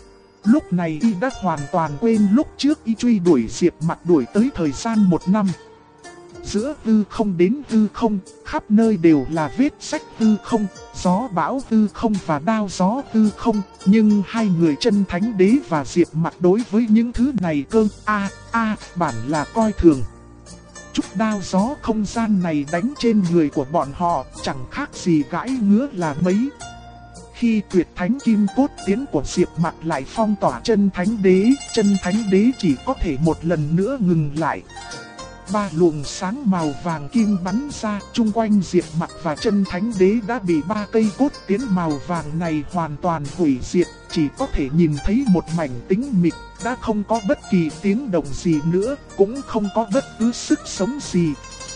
Lúc này y đã hoàn toàn quên lúc trước y truy đuổi Diệp Mặc đuổi tới thời gian 1 năm. Giữa hư không đến hư không, khắp nơi đều là vết rách hư không, gió bão hư không và đao gió hư không. Nhưng hai người chân thánh đế và Diệp Mặc đối với những thứ này cơ bản là coi thường. Chút đao gió không gian này đánh trên người của bọn họ chẳng khác gì gãi ngứa là mấy. Khi tuyệt thánh kim cốt tiến của Diệp Mặc lại phong tỏa chân thánh đế chỉ có thể một lần nữa ngừng lại. 3 luồng sáng màu vàng kim bắn ra, chung quanh Diệp Mặc và chân thánh đế đã bị 3 cây cốt tiến màu vàng này hoàn toàn hủy diệt, chỉ có thể nhìn thấy một mảnh tĩnh mịch, đã không có bất kỳ tiếng động gì nữa, cũng không có bất cứ sức sống gì.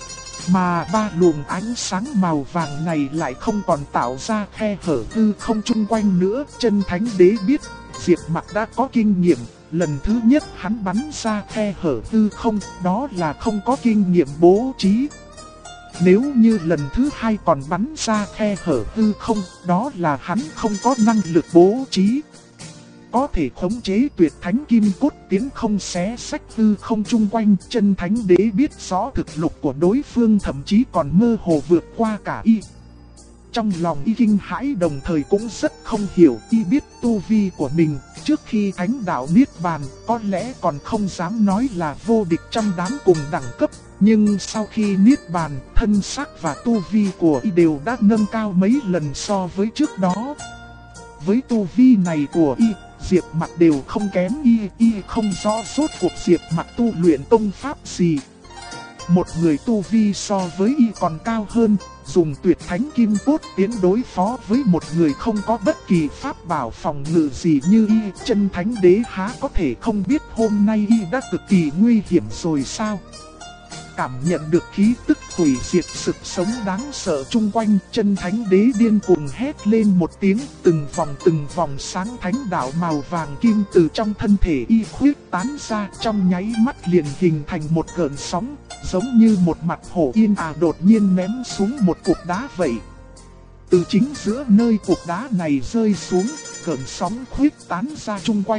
Mà 3 luồng ánh sáng màu vàng này lại không còn tạo ra khe hở hư không chung quanh nữa. Chân thánh đế biết Diệp Mặc đã có kinh nghiệm, lần thứ nhất hắn bắn ra khe hở hư không, đó là không có kinh nghiệm bố trí. Nếu như lần thứ hai còn bắn ra khe hở hư không, đó là hắn không có năng lực bố trí. Có thể khống chế tuyệt thánh kim cốt tiến không xé rách hư không chung quanh. Chân thánh đế biết rõ thực lực của đối phương, thậm chí còn mơ hồ vượt qua cả y. Trong lòng y kinh hãi đồng thời cũng rất không hiểu. Y biết tu vi của mình trước khi thánh đạo niết bàn có lẽ còn không dám nói là vô địch trong đám cùng đẳng cấp. Nhưng sau khi niết bàn, thân xác và tu vi của y đều đã nâng cao mấy lần so với trước đó. Với tu vi này của y, Diệp Mặc đều không kém y không rõ rốt cuộc Diệp Mặc tu luyện công pháp gì. Một người tu vi so với y còn cao hơn, dùng tuyệt thánh kim cốt tiến đối phó với một người không có bất kỳ pháp bảo phòng ngự gì như y, chân thánh đế há có thể không biết hôm nay y đã cực kỳ nguy hiểm rồi sao? Cảm nhận được khí tức hủy diệt sực sống đáng sợ chung quanh, chân thánh đế điên cuồng hét lên một tiếng, từng vòng sáng thánh đạo màu vàng kim từ trong thân thể y khuyết tán ra, trong nháy mắt liền hình thành một gợn sóng, giống như một mặt hổ yên đột nhiên ném xuống một cục đá vậy. Từ chính giữa nơi cục đá này rơi xuống, gợn sóng khuyết tán ra chung quanh.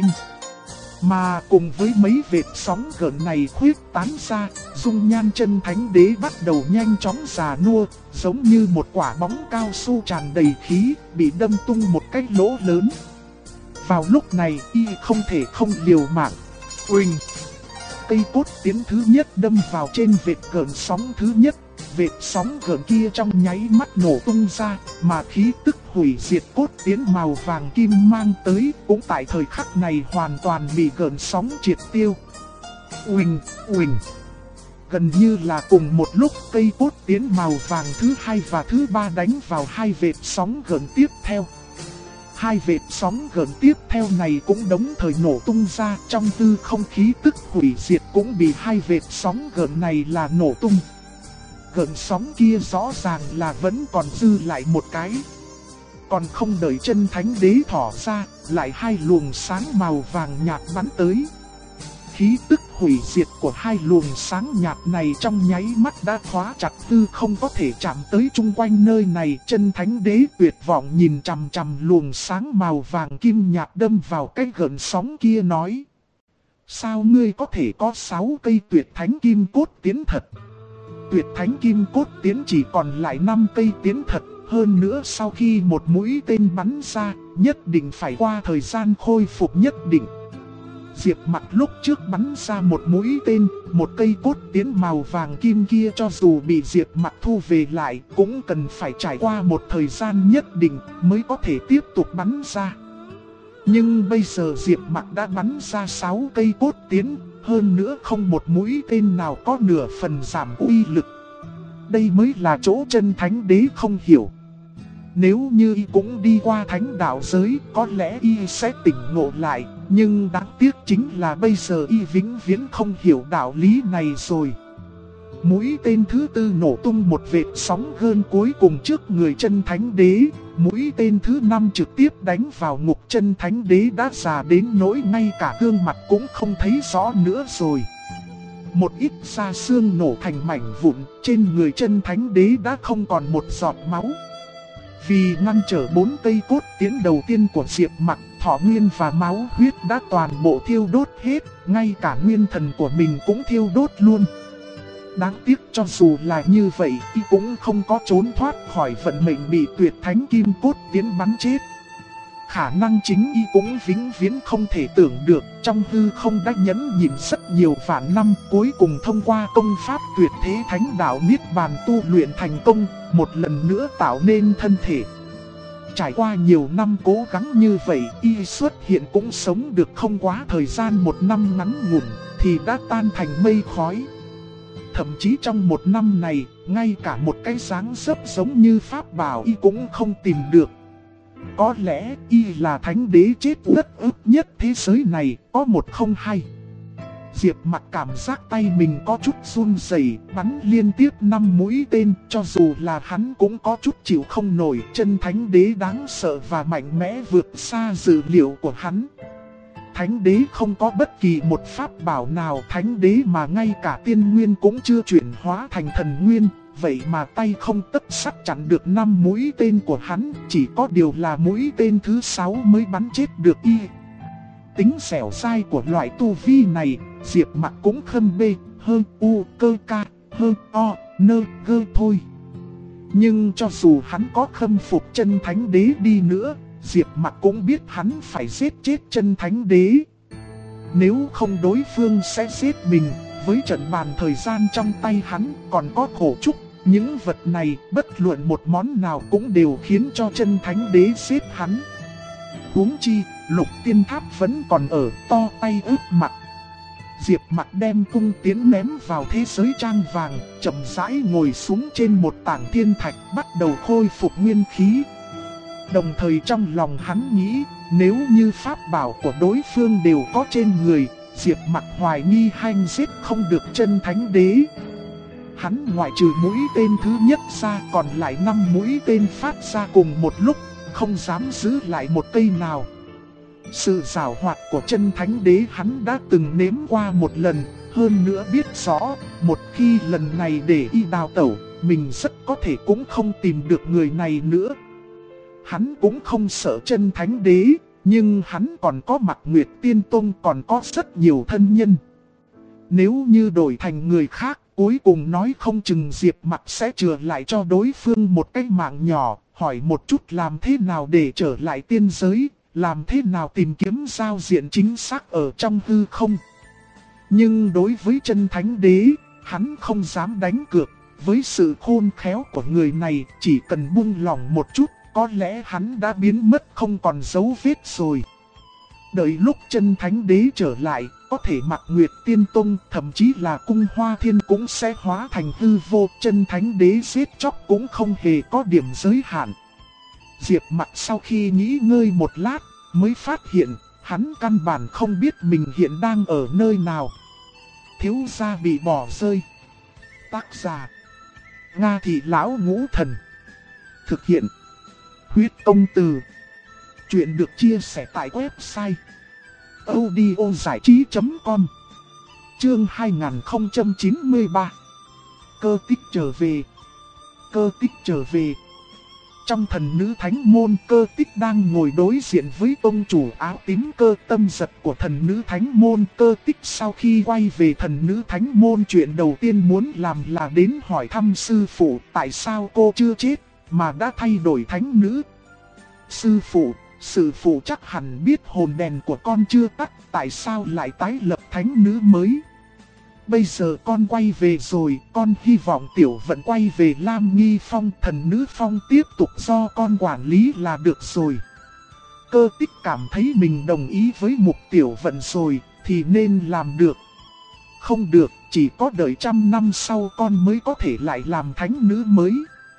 Mà cùng với mấy vệt sóng gợn này khuyết tán ra, dung nhan chân thánh đế bắt đầu nhanh chóng già nua, giống như một quả bóng cao su tràn đầy khí, bị đâm tung một cái lỗ lớn. Vào lúc này, y không thể không liều mạng. Uỳnh! Cây cốt tiến thứ nhất đâm vào trên vệt gợn sóng thứ nhất. Vệt sóng gợn kia trong nháy mắt nổ tung ra, mà khí tức hủy diệt cốt tiến màu vàng kim mang tới cũng tại thời khắc này hoàn toàn bị gợn sóng triệt tiêu. Uỳnh, uỳnh. Gần như là cùng một lúc cây cốt tiến màu vàng thứ hai và thứ ba đánh vào hai vệt sóng gợn tiếp theo. Hai vệt sóng gợn tiếp theo này cũng đồng thời nổ tung ra, trong tư không khí tức hủy diệt cũng bị hai vệt sóng gợn này là nổ tung. Gợn sóng kia rõ ràng là vẫn còn dư lại một cái. Còn không đợi chân thánh đế thỏ ra, lại hai luồng sáng màu vàng nhạt bắn tới. Khí tức hủy diệt của hai luồng sáng nhạt này trong nháy mắt đã khóa chặt tư không có thể chạm tới chung quanh nơi này. Chân thánh đế tuyệt vọng nhìn chằm chằm luồng sáng màu vàng kim nhạt đâm vào cái gợn sóng kia nói: sao ngươi có thể có 6 cây tuyệt thánh kim cốt tiến thật? Tuyệt thánh kim cốt tiến chỉ còn lại 5 cây tiến thật, hơn nữa sau khi một mũi tên bắn ra, nhất định phải qua thời gian khôi phục nhất định. Diệp Mặc lúc trước bắn ra một mũi tên, một cây cốt tiến màu vàng kim kia cho dù bị Diệp Mặc thu về lại, cũng cần phải trải qua một thời gian nhất định mới có thể tiếp tục bắn ra. Nhưng bây giờ Diệp Mặc đã bắn ra 6 cây cốt tiến, hơn nữa không một mũi tên nào có nửa phần giảm uy lực. Đây mới là chỗ chân thánh đế không hiểu. Nếu như y cũng đi qua thánh đạo giới, có lẽ y sẽ tỉnh ngộ lại. Nhưng đáng tiếc chính là bây giờ y vĩnh viễn không hiểu đạo lý này rồi. Mũi tên thứ tư nổ tung một vệt sóng gơn cuối cùng trước người chân thánh đế. Mũi tên thứ 5 trực tiếp đánh vào ngục chân thánh đế đã già đến nỗi ngay cả gương mặt cũng không thấy rõ nữa rồi. Một ít da xương nổ thành mảnh vụn, trên người chân thánh đế đã không còn một giọt máu. Vì ngăn trở 4 cây cốt tiến đầu tiên của Diệp Mặc, thọ nguyên và máu huyết đã toàn bộ thiêu đốt hết, ngay cả nguyên thần của mình cũng thiêu đốt luôn. Đáng tiếc cho dù là như vậy, y cũng không có trốn thoát khỏi vận mệnh bị tuyệt thánh kim cốt tiến bắn chết. Khả năng chính y cũng vĩnh viễn không thể tưởng được, trong hư không đã nhẫn nhịn rất nhiều vạn năm, cuối cùng thông qua công pháp tuyệt thế thánh đạo Niết Bàn tu luyện thành công, một lần nữa tạo nên thân thể. Trải qua nhiều năm cố gắng như vậy, y xuất hiện cũng sống được không quá thời gian 1 năm ngắn ngủn, thì đã tan thành mây khói. Thậm chí trong 1 năm này, ngay cả một cái dáng dấp giống như pháp bảo y cũng không tìm được. Có lẽ y là thánh đế chết rất ức nhất thế giới này, có một không hai. Diệp Mặc cảm giác tay mình có chút run rẩy, bắn liên tiếp 5 mũi tên, cho dù là hắn cũng có chút chịu không nổi. Chân thánh đế đáng sợ và mạnh mẽ vượt xa dự liệu của hắn. Thánh đế không có bất kỳ một pháp bảo nào, thánh đế mà ngay cả tiên nguyên cũng chưa chuyển hóa thành thần nguyên. Vậy mà tay không tấc sắt chặn được 5 mũi tên của hắn, chỉ có điều là mũi tên thứ 6 mới bắn chết được y. Tính dẻo dai của loại tu vi này, Diệp Mặc cũng khâm bê, hơn u cơ ca, hơn o, nơ gơ thôi. Nhưng cho dù hắn có khâm phục chân thánh đế đi nữa, Diệp Mặc cũng biết hắn phải giết chết chân thánh đế. Nếu không đối phương sẽ giết mình, với trận bàn thời gian trong tay hắn còn có khổ trúc. Những vật này, bất luận một món nào cũng đều khiến cho chân thánh đế giết hắn. Huống chi, Lục Tiên Tháp vẫn còn ở, to tay ướp mặt. Diệp Mặc đem cung tiến ném vào thế giới trang vàng, chậm rãi ngồi xuống trên một tảng thiên thạch, bắt đầu khôi phục nguyên khí. Đồng thời trong lòng hắn nghĩ, nếu như pháp bảo của đối phương đều có trên người, Diệp Mặc hoài nghi hanh giết không được chân thánh đế. Hắn ngoại trừ mũi tên thứ nhất ra, còn lại 5 mũi tên phát ra cùng một lúc, không dám giữ lại một cây nào. Sự giảo hoạt của chân thánh đế hắn đã từng nếm qua một lần, hơn nữa biết rõ, một khi lần này để y đào tẩu, mình rất có thể cũng không tìm được người này nữa. Hắn cũng không sợ chân thánh đế, nhưng hắn còn có Mạc Nguyệt Tiên Tông, còn có rất nhiều thân nhân. Nếu như đổi thành người khác, cuối cùng nói không chừng Diệp Mặc sẽ chừa lại cho đối phương một cái mạng nhỏ, hỏi một chút làm thế nào để trở lại tiên giới, làm thế nào tìm kiếm giao diện chính xác ở trong hư không. Nhưng đối với chân thánh đế, hắn không dám đánh cược. Với sự khôn khéo của người này, chỉ cần buông lỏng một chút, có lẽ hắn đã biến mất không còn dấu vết rồi. Đợi lúc chân thánh đế trở lại, có thể Mạc Nguyệt Tiên Tông, thậm chí là cung Hoa Thiên cũng sẽ hóa thành hư vô. Chân thánh đế giết chóc cũng không hề có điểm giới hạn. Diệp Mặc sau khi nghỉ ngơi một lát, mới phát hiện, hắn căn bản không biết mình hiện đang ở nơi nào. Thiếu gia bị bỏ rơi. Tác giả: Nga Thị Lão Ngũ Thần. Thực hiện: Huyết Công Từ. Chuyện được chia sẻ tại website audiozảichí.com. Chương 2093. Cơ tích trở về. Cơ tích trở về. Trong thần nữ thánh môn, Cơ tích đang ngồi đối diện với tông chủ áo tím Cơ Tâm Giật của thần nữ thánh môn. Cơ tích sau khi quay về thần nữ thánh môn, chuyện đầu tiên muốn làm là đến hỏi thăm sư phụ tại sao cô chưa chết mà đã thay đổi thánh nữ. Sư phụ chắc hẳn biết hồn đèn của con chưa tắt, tại sao lại tái lập thánh nữ mới. Bây giờ con quay về rồi, con hy vọng Tiểu Vận quay về Lam Nghi Phong, thần nữ phong tiếp tục do con quản lý là được rồi. Cơ tích cảm thấy mình đồng ý với Mục Tiểu Vận rồi, thì nên làm được. Không được, chỉ có đợi 100 năm sau con mới có thể lại làm thánh nữ mới.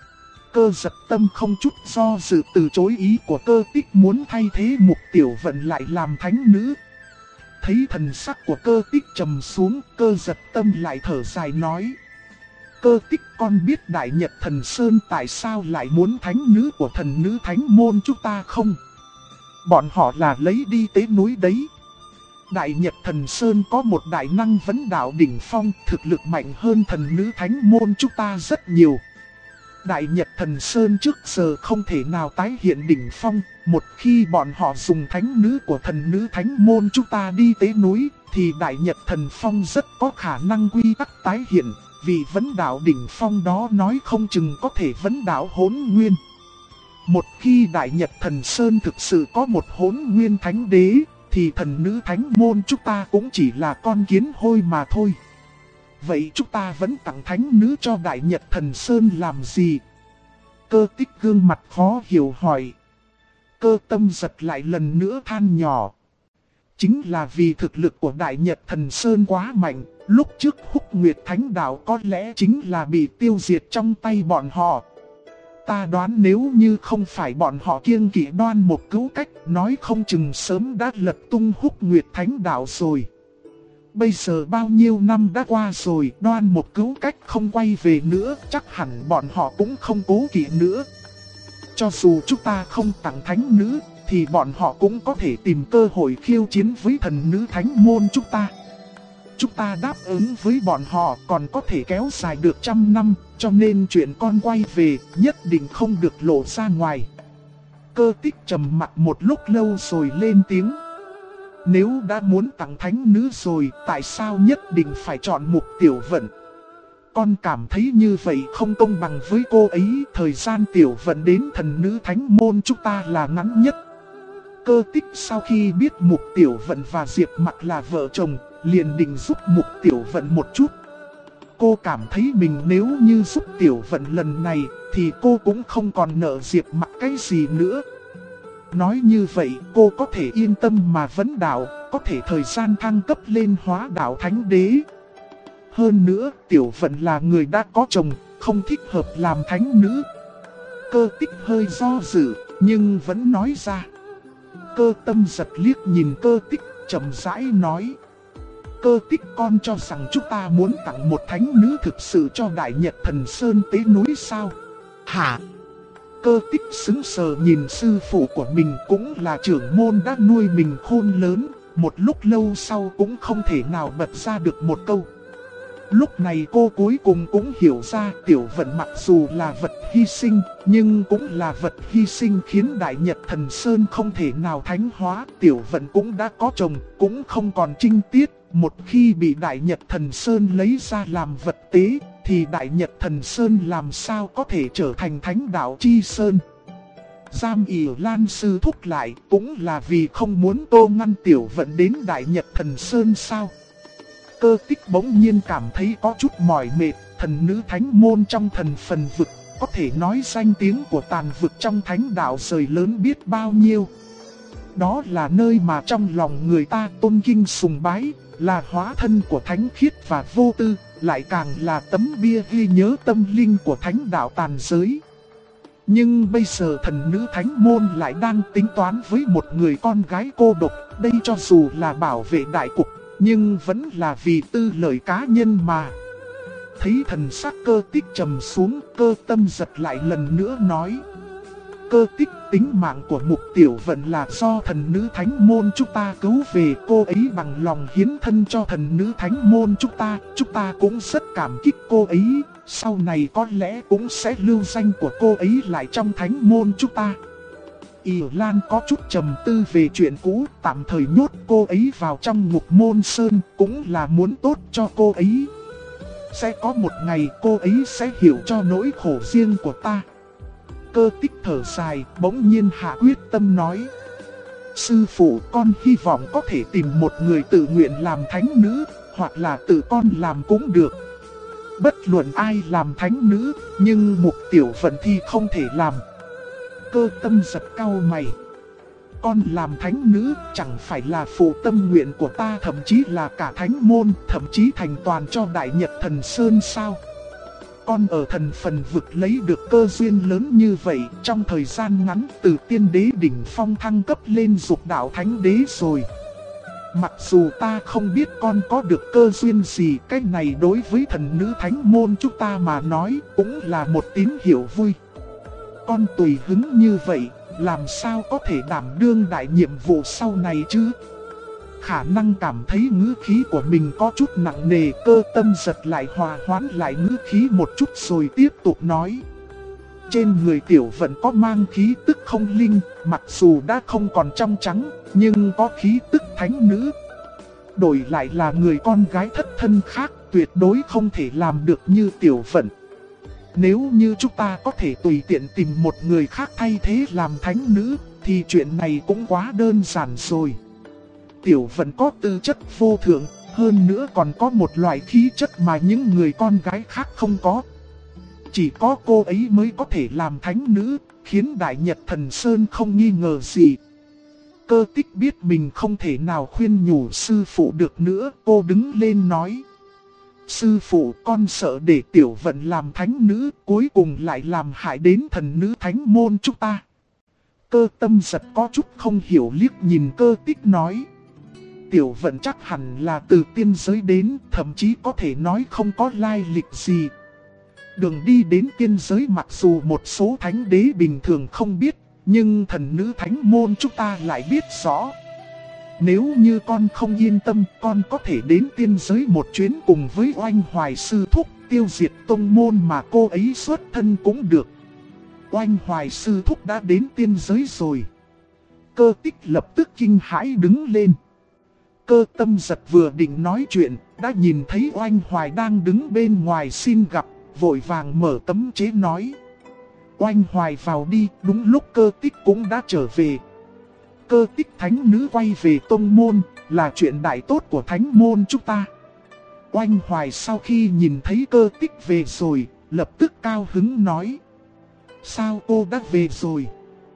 Cơ Giật Tâm không chút do dự từ chối ý của Cơ tích muốn thay thế Mục Tiểu Vận lại làm thánh nữ. Thấy thần sắc của Cơ tích trầm xuống, Cơ Giật Tâm lại thở dài nói: Cơ tích, con biết Đại Nhật Thần Sơn tại sao lại muốn thánh nữ của thần nữ thánh môn chúng ta không? Bọn họ là lấy đi tế núi đấy. Đại Nhật Thần Sơn có một đại năng vấn đạo đỉnh phong, thực lực mạnh hơn thần nữ thánh môn chúng ta rất nhiều. Đại Nhật Thần Sơn trước giờ không thể nào tái hiện đỉnh phong, một khi bọn họ dùng thánh nữ của thần nữ thánh môn chúng ta đi tế núi, thì Đại Nhật Thần Phong rất có khả năng quy tắc tái hiện, vì vấn đạo đỉnh phong đó nói không chừng có thể vấn đạo hỗn nguyên. Một khi Đại Nhật Thần Sơn thực sự có một hỗn nguyên thánh đế, thì thần nữ thánh môn chúng ta cũng chỉ là con kiến hôi mà thôi. Vậy chúng ta vẫn tặng thánh nữ cho Đại Nhật Thần Sơn làm gì? Cơ tích gương mặt khó hiểu hỏi. Cơ Tâm Giật lại lần nữa than nhỏ. Chính là vì thực lực của Đại Nhật Thần Sơn quá mạnh, lúc trước Húc Nguyệt Thánh Đạo có lẽ chính là bị tiêu diệt trong tay bọn họ. Ta đoán nếu như không phải bọn họ kiêng kỵ Đoan Mục Cứu Cách, nói không chừng sớm đã lật tung Húc Nguyệt Thánh Đạo rồi. Bây giờ bao nhiêu năm đã qua rồi, Đoan Mục Cứu Cách không quay về nữa, chắc hẳn bọn họ cũng không cố kỵ nữa. Cho dù chúng ta không tặng thánh nữ, thì bọn họ cũng có thể tìm cơ hội khiêu chiến với thần nữ thánh môn chúng ta. Chúng ta đáp ứng với bọn họ còn có thể kéo dài được 100 năm, cho nên chuyện con quay về nhất định không được lộ ra ngoài. Cơ tích trầm mặt một lúc lâu rồi lên tiếng. Nếu đã muốn tặng thánh nữ rồi, tại sao nhất định phải chọn Mục Tiểu Vận? Con cảm thấy như vậy không công bằng với cô ấy. Thời gian Tiểu Vận đến thần nữ thánh môn chúng ta là ngắn nhất. Cơ tích sau khi biết Mục Tiểu Vận và Diệp Mặc là vợ chồng, liền định giúp Mục Tiểu Vận một chút. Cô cảm thấy mình nếu như giúp Tiểu Vận lần này, thì cô cũng không còn nợ Diệp Mặc cái gì nữa. Nói như vậy cô có thể yên tâm mà vấn đạo, có thể thời gian thăng cấp lên hóa đạo thánh đế. Hơn nữa, Tiểu Vận là người đã có chồng, không thích hợp làm thánh nữ. Cơ Tích hơi do dự, nhưng vẫn nói ra. Cơ Tâm giật liếc nhìn Cơ Tích, chậm rãi nói. Cơ Tích, con cho rằng chúng ta muốn tặng một thánh nữ thực sự cho Đại Nhật Thần Sơn tế núi sao? Hả? Cơ Tích sững sờ nhìn sư phụ của mình, cũng là trưởng môn đã nuôi mình khôn lớn, một lúc lâu sau cũng không thể nào bật ra được một câu. Lúc này cô cuối cùng cũng hiểu ra Tiểu Vận mặc dù là vật hy sinh, nhưng cũng là vật hy sinh khiến Đại Nhật Thần Sơn không thể nào thánh hóa. Tiểu Vận cũng đã có chồng, cũng không còn trinh tiết. Một khi bị Đại Nhật Thần Sơn lấy ra làm vật tế, thì Đại Nhật Thần Sơn làm sao có thể trở thành thánh đạo chi sơn. Giam ỉ Lan sư thúc lại cũng là vì không muốn Tô ngăn Tiểu Vận đến Đại Nhật Thần Sơn sao? Cơ Tích bỗng nhiên cảm thấy có chút mỏi mệt. Thần nữ thánh môn trong thần phần vực, có thể nói danh tiếng của tàn vực trong thánh đạo rời lớn biết bao nhiêu. Đó là nơi mà trong lòng người ta tôn kính sùng bái, là hóa thân của thánh khiết và vô tư, lại càng là tấm bia ghi nhớ tâm linh của thánh đạo tàn giới. Nhưng bây giờ thần nữ thánh môn lại đang tính toán với một người con gái cô độc. Đây cho dù là bảo vệ đại cục, nhưng vẫn là vì tư lợi cá nhân mà. Thấy thần sắc Cơ Tích trầm xuống, Cơ Tâm giật lại lần nữa nói. Cơ Tích, tính mạng của Mục Tiểu Vận là do thần nữ thánh môn chúng ta cứu về. Cô ấy bằng lòng hiến thân cho thần nữ thánh môn chúng ta cũng rất cảm kích cô ấy. Sau này có lẽ cũng sẽ lưu danh của cô ấy lại trong thánh môn chúng ta. ỉ Lan có chút trầm tư về chuyện cũ, tạm thời nhốt cô ấy vào trong Ngục Môn Sơn cũng là muốn tốt cho cô ấy. Sẽ có một ngày cô ấy sẽ hiểu cho nỗi khổ riêng của ta. Cơ Tích thở dài, bỗng nhiên hạ quyết tâm nói. Sư phụ, con hy vọng có thể tìm một người tự nguyện làm thánh nữ, hoặc là tự con làm cũng được. Bất luận ai làm thánh nữ, nhưng Mục Tiểu Vận thì không thể làm. Cơ Tâm giật cau mày. Con làm thánh nữ chẳng phải là phụ tâm nguyện của ta, thậm chí là cả thánh môn, thậm chí thành toàn cho Đại Nhật Thần Sơn sao? Con ở thần phần vực lấy được cơ duyên lớn như vậy, trong thời gian ngắn từ tiên đế đỉnh phong thăng cấp lên dục đạo thánh đế rồi. Mặc dù ta không biết con có được cơ duyên gì, cái này đối với thần nữ thánh môn chúng ta mà nói cũng là một tín hiệu vui. Con tùy hứng như vậy, làm sao có thể đảm đương đại nhiệm vụ sau này chứ? Khả năng cảm thấy ngữ khí của mình có chút nặng nề, Cơ Tâm giật lại hòa hoãn lại ngữ khí một chút rồi tiếp tục nói. Trên người Tiểu Vận có mang khí tức không linh, mặc dù đã không còn trong trắng, nhưng có khí tức thánh nữ. Đổi lại là người con gái thất thân khác, tuyệt đối không thể làm được như Tiểu Vận. Nếu như chúng ta có thể tùy tiện tìm một người khác thay thế làm thánh nữ, thì chuyện này cũng quá đơn giản rồi. Tiểu Vận có tư chất vô thượng, hơn nữa còn có một loại khí chất mà những người con gái khác không có. Chỉ có cô ấy mới có thể làm thánh nữ, khiến Đại Nhật Thần Sơn không nghi ngờ gì. Cơ Tích biết mình không thể nào khuyên nhủ sư phụ được nữa, cô đứng lên nói. Sư phụ, con sợ để Tiểu Vận làm thánh nữ, cuối cùng lại làm hại đến thần nữ thánh môn chúng ta. Cơ Tâm giật có chút không hiểu liếc nhìn Cơ Tích nói. Tiểu Vận chắc hẳn là từ tiên giới đến, thậm chí có thể nói không có lai lịch gì. Đường đi đến tiên giới mặc dù một số thánh đế bình thường không biết, nhưng thần nữ thánh môn chúng ta lại biết rõ. Nếu như con không yên tâm, con có thể đến tiên giới một chuyến cùng với Oanh Hoài sư thúc, tiêu diệt tông môn mà cô ấy xuất thân cũng được. Oanh Hoài sư thúc đã đến tiên giới rồi. Cơ Tích lập tức kinh hãi đứng lên. Cơ Tâm giật vừa định nói chuyện, đã nhìn thấy Oanh Hoài đang đứng bên ngoài xin gặp, vội vàng mở tấm chế nói. Oanh Hoài vào đi, đúng lúc Cơ Tích cũng đã trở về. Cơ Tích thánh nữ quay về tông môn, là chuyện đại tốt của thánh môn chúng ta. Oanh Hoài sau khi nhìn thấy Cơ Tích về rồi, lập tức cao hứng nói. Sao cô đã về rồi?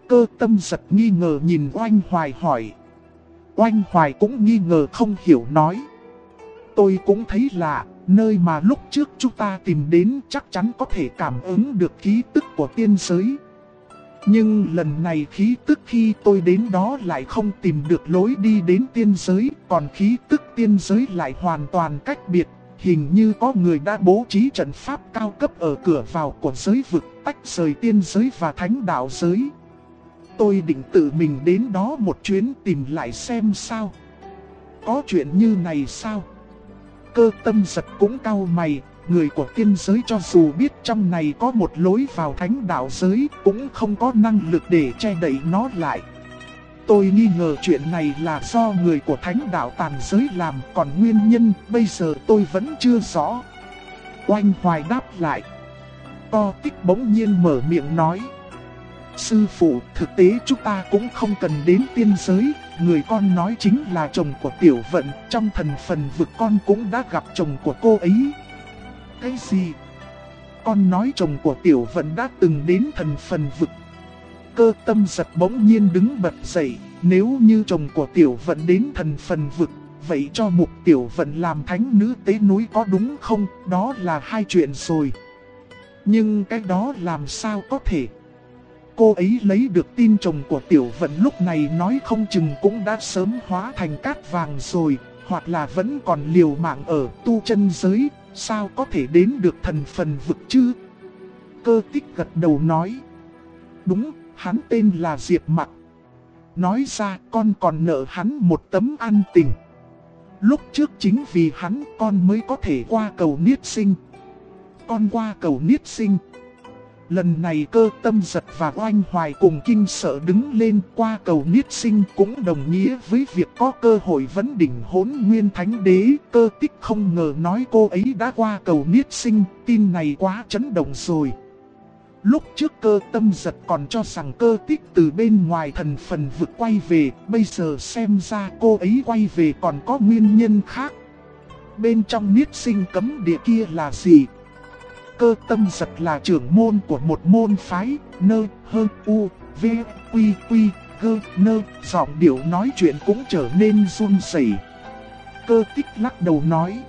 Cơ Tâm Giật nghi ngờ nhìn Oanh Hoài hỏi. Oanh Hoài cũng nghi ngờ không hiểu nói. Tôi cũng thấy lạ, nơi mà lúc trước chúng ta tìm đến chắc chắn có thể cảm ứng được khí tức của tiên giới. Nhưng lần này khí tức khi tôi đến đó lại không tìm được lối đi đến tiên giới, còn khí tức tiên giới lại hoàn toàn cách biệt. Hình như có người đã bố trí trận pháp cao cấp ở cửa vào của giới vực, tách rời tiên giới và thánh đạo giới. Tôi định tự mình đến đó một chuyến tìm lại xem sao. Có chuyện như này sao? Cơ Tâm Giật cũng cau mày, người của tiên giới cho dù biết trong này có một lối vào thánh đạo giới cũng không có năng lực để che đậy nó lại. Tôi nghi ngờ chuyện này là do người của thánh đạo tàn giới làm, còn nguyên nhân bây giờ tôi vẫn chưa rõ. Oanh Hoài đáp lại. Co Tích bỗng nhiên mở miệng nói. Sư phụ, thực tế chúng ta cũng không cần đến tiên giới, người con nói chính là chồng của Tiểu Vận, trong thần phần vực con cũng đã gặp chồng của cô ấy. Cái gì? Con nói chồng của Tiểu Vận đã từng đến thần phần vực. Cơ Tâm Giật bỗng nhiên đứng bật dậy, nếu như chồng của Tiểu Vận đến thần phần vực, vậy cho Mục Tiểu Vận làm thánh nữ tế núi có đúng không? Đó là hai chuyện rồi. Nhưng cái đó làm sao có thể? Cô ấy lấy được tin chồng của Tiểu Vận lúc này nói không chừng cũng đã sớm hóa thành cát vàng rồi, hoặc là vẫn còn liều mạng ở tu chân giới, sao có thể đến được thần phần vực chứ? Cơ Tích gật đầu nói. Đúng, hắn tên là Diệp Mặc. Nói ra con còn nợ hắn một tấm ăn tình. Lúc trước chính vì hắn con mới có thể qua cầu niết sinh. Con qua cầu niết sinh. Lần này Cơ Tâm Giật và Oanh Hoài cùng kinh sợ đứng lên, qua cầu niết sinh cũng đồng nghĩa với việc có cơ hội vấn đỉnh Hỗn Nguyên Thánh Đế. Cơ Tích không ngờ nói cô ấy đã qua cầu niết sinh, tin này quá chấn động rồi. Lúc trước Cơ Tâm Giật còn cho rằng Cơ Tích từ bên ngoài thần phần vực quay về, bây giờ xem ra cô ấy quay về còn có nguyên nhân khác. Bên trong niết sinh cấm địa kia là gì? Cơ Tâm Giật là trưởng môn của một môn phái, nơ, hơ, u, v, quy, quy, gơ, nơ, giọng điệu nói chuyện cũng trở nên run rẩy. Cơ Tích lắc đầu nói.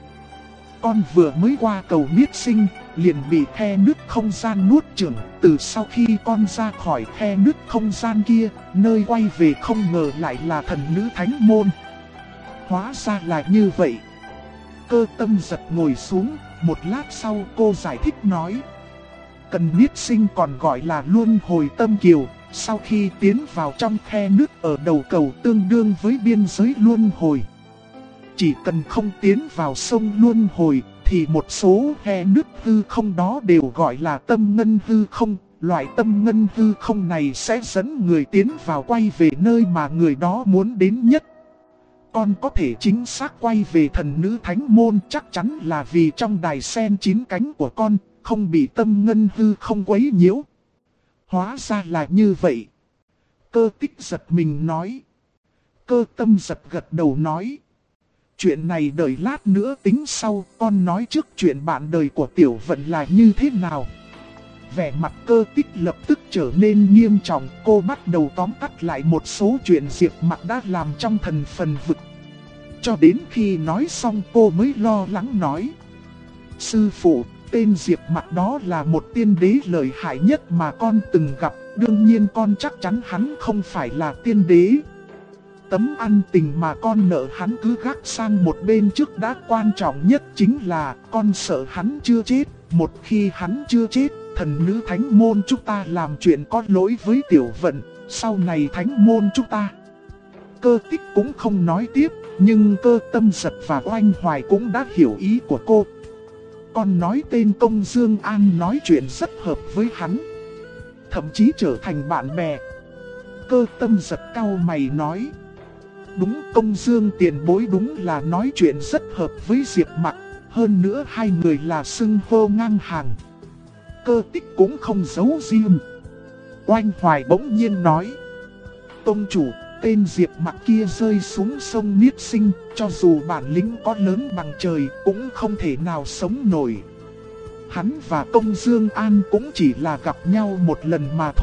Con vừa mới qua cầu niết sinh, liền bị khe nứt không gian nuốt chửng. Từ sau khi con ra khỏi khe nứt không gian kia, nơi quay về không ngờ lại là thần nữ thánh môn. Hóa ra là như vậy. Cơ Tâm Giật ngồi xuống, một lát sau cô giải thích nói. Cần niết sinh còn gọi là luân hồi tâm kiều, sau khi tiến vào trong khe nứt ở đầu cầu tương đương với biên giới luân hồi. Chỉ cần không tiến vào sông luân hồi thì một số khe nứt hư không đó đều gọi là tâm ngân hư không. Loại tâm ngân hư không này sẽ dẫn người tiến vào quay về nơi mà người đó muốn đến nhất. Con có thể chính xác quay về thần nữ thánh môn chắc chắn là vì trong đài sen 9 cánh của con không bị tâm ngân hư không quấy nhiễu. Hóa ra là như vậy. Cơ Tích giật mình nói. Cơ Tâm Giật gật đầu nói. Chuyện này đợi lát nữa tính sau, con nói trước chuyện bạn đời của Tiểu Vận là như thế nào. Vẻ mặt Cơ Tích lập tức trở nên nghiêm trọng, cô bắt đầu tóm tắt lại một số chuyện Diệp Mặc đã làm trong thần phần vực. Cho đến khi nói xong cô mới lo lắng nói. Sư phụ, tên Diệp Mặc đó là một tiên đế lợi hại nhất mà con từng gặp, đương nhiên con chắc chắn hắn không phải là tiên đế. Tấm ăn tình mà con nợ hắn cứ gác sang một bên trước đã, quan trọng nhất chính là con sợ hắn chưa chết. Một khi hắn chưa chết, thần nữ thánh môn chúng ta làm chuyện có lỗi với Tiểu Vận, sau này thánh môn chúng ta. Cơ Tích cũng không nói tiếp, nhưng Cơ Tâm Giật và Oanh Hoài cũng đã hiểu ý của cô. Con nói tên Công Dương An nói chuyện rất hợp với hắn, thậm chí trở thành bạn bè. Cơ Tâm Giật cau mày nói. Đúng, Công Dương tiền bối đúng là nói chuyện rất hợp với Diệp Mặc, hơn nữa hai người là xưng hô ngang hàng. Cơ Tích cũng không giấu riêng. Oanh Hoài bỗng nhiên nói. Tông chủ, tên Diệp Mặc kia rơi xuống sông niết sinh, cho dù bản lĩnh có lớn bằng trời cũng không thể nào sống nổi. Hắn và Công Dương An cũng chỉ là gặp nhau một lần mà thôi,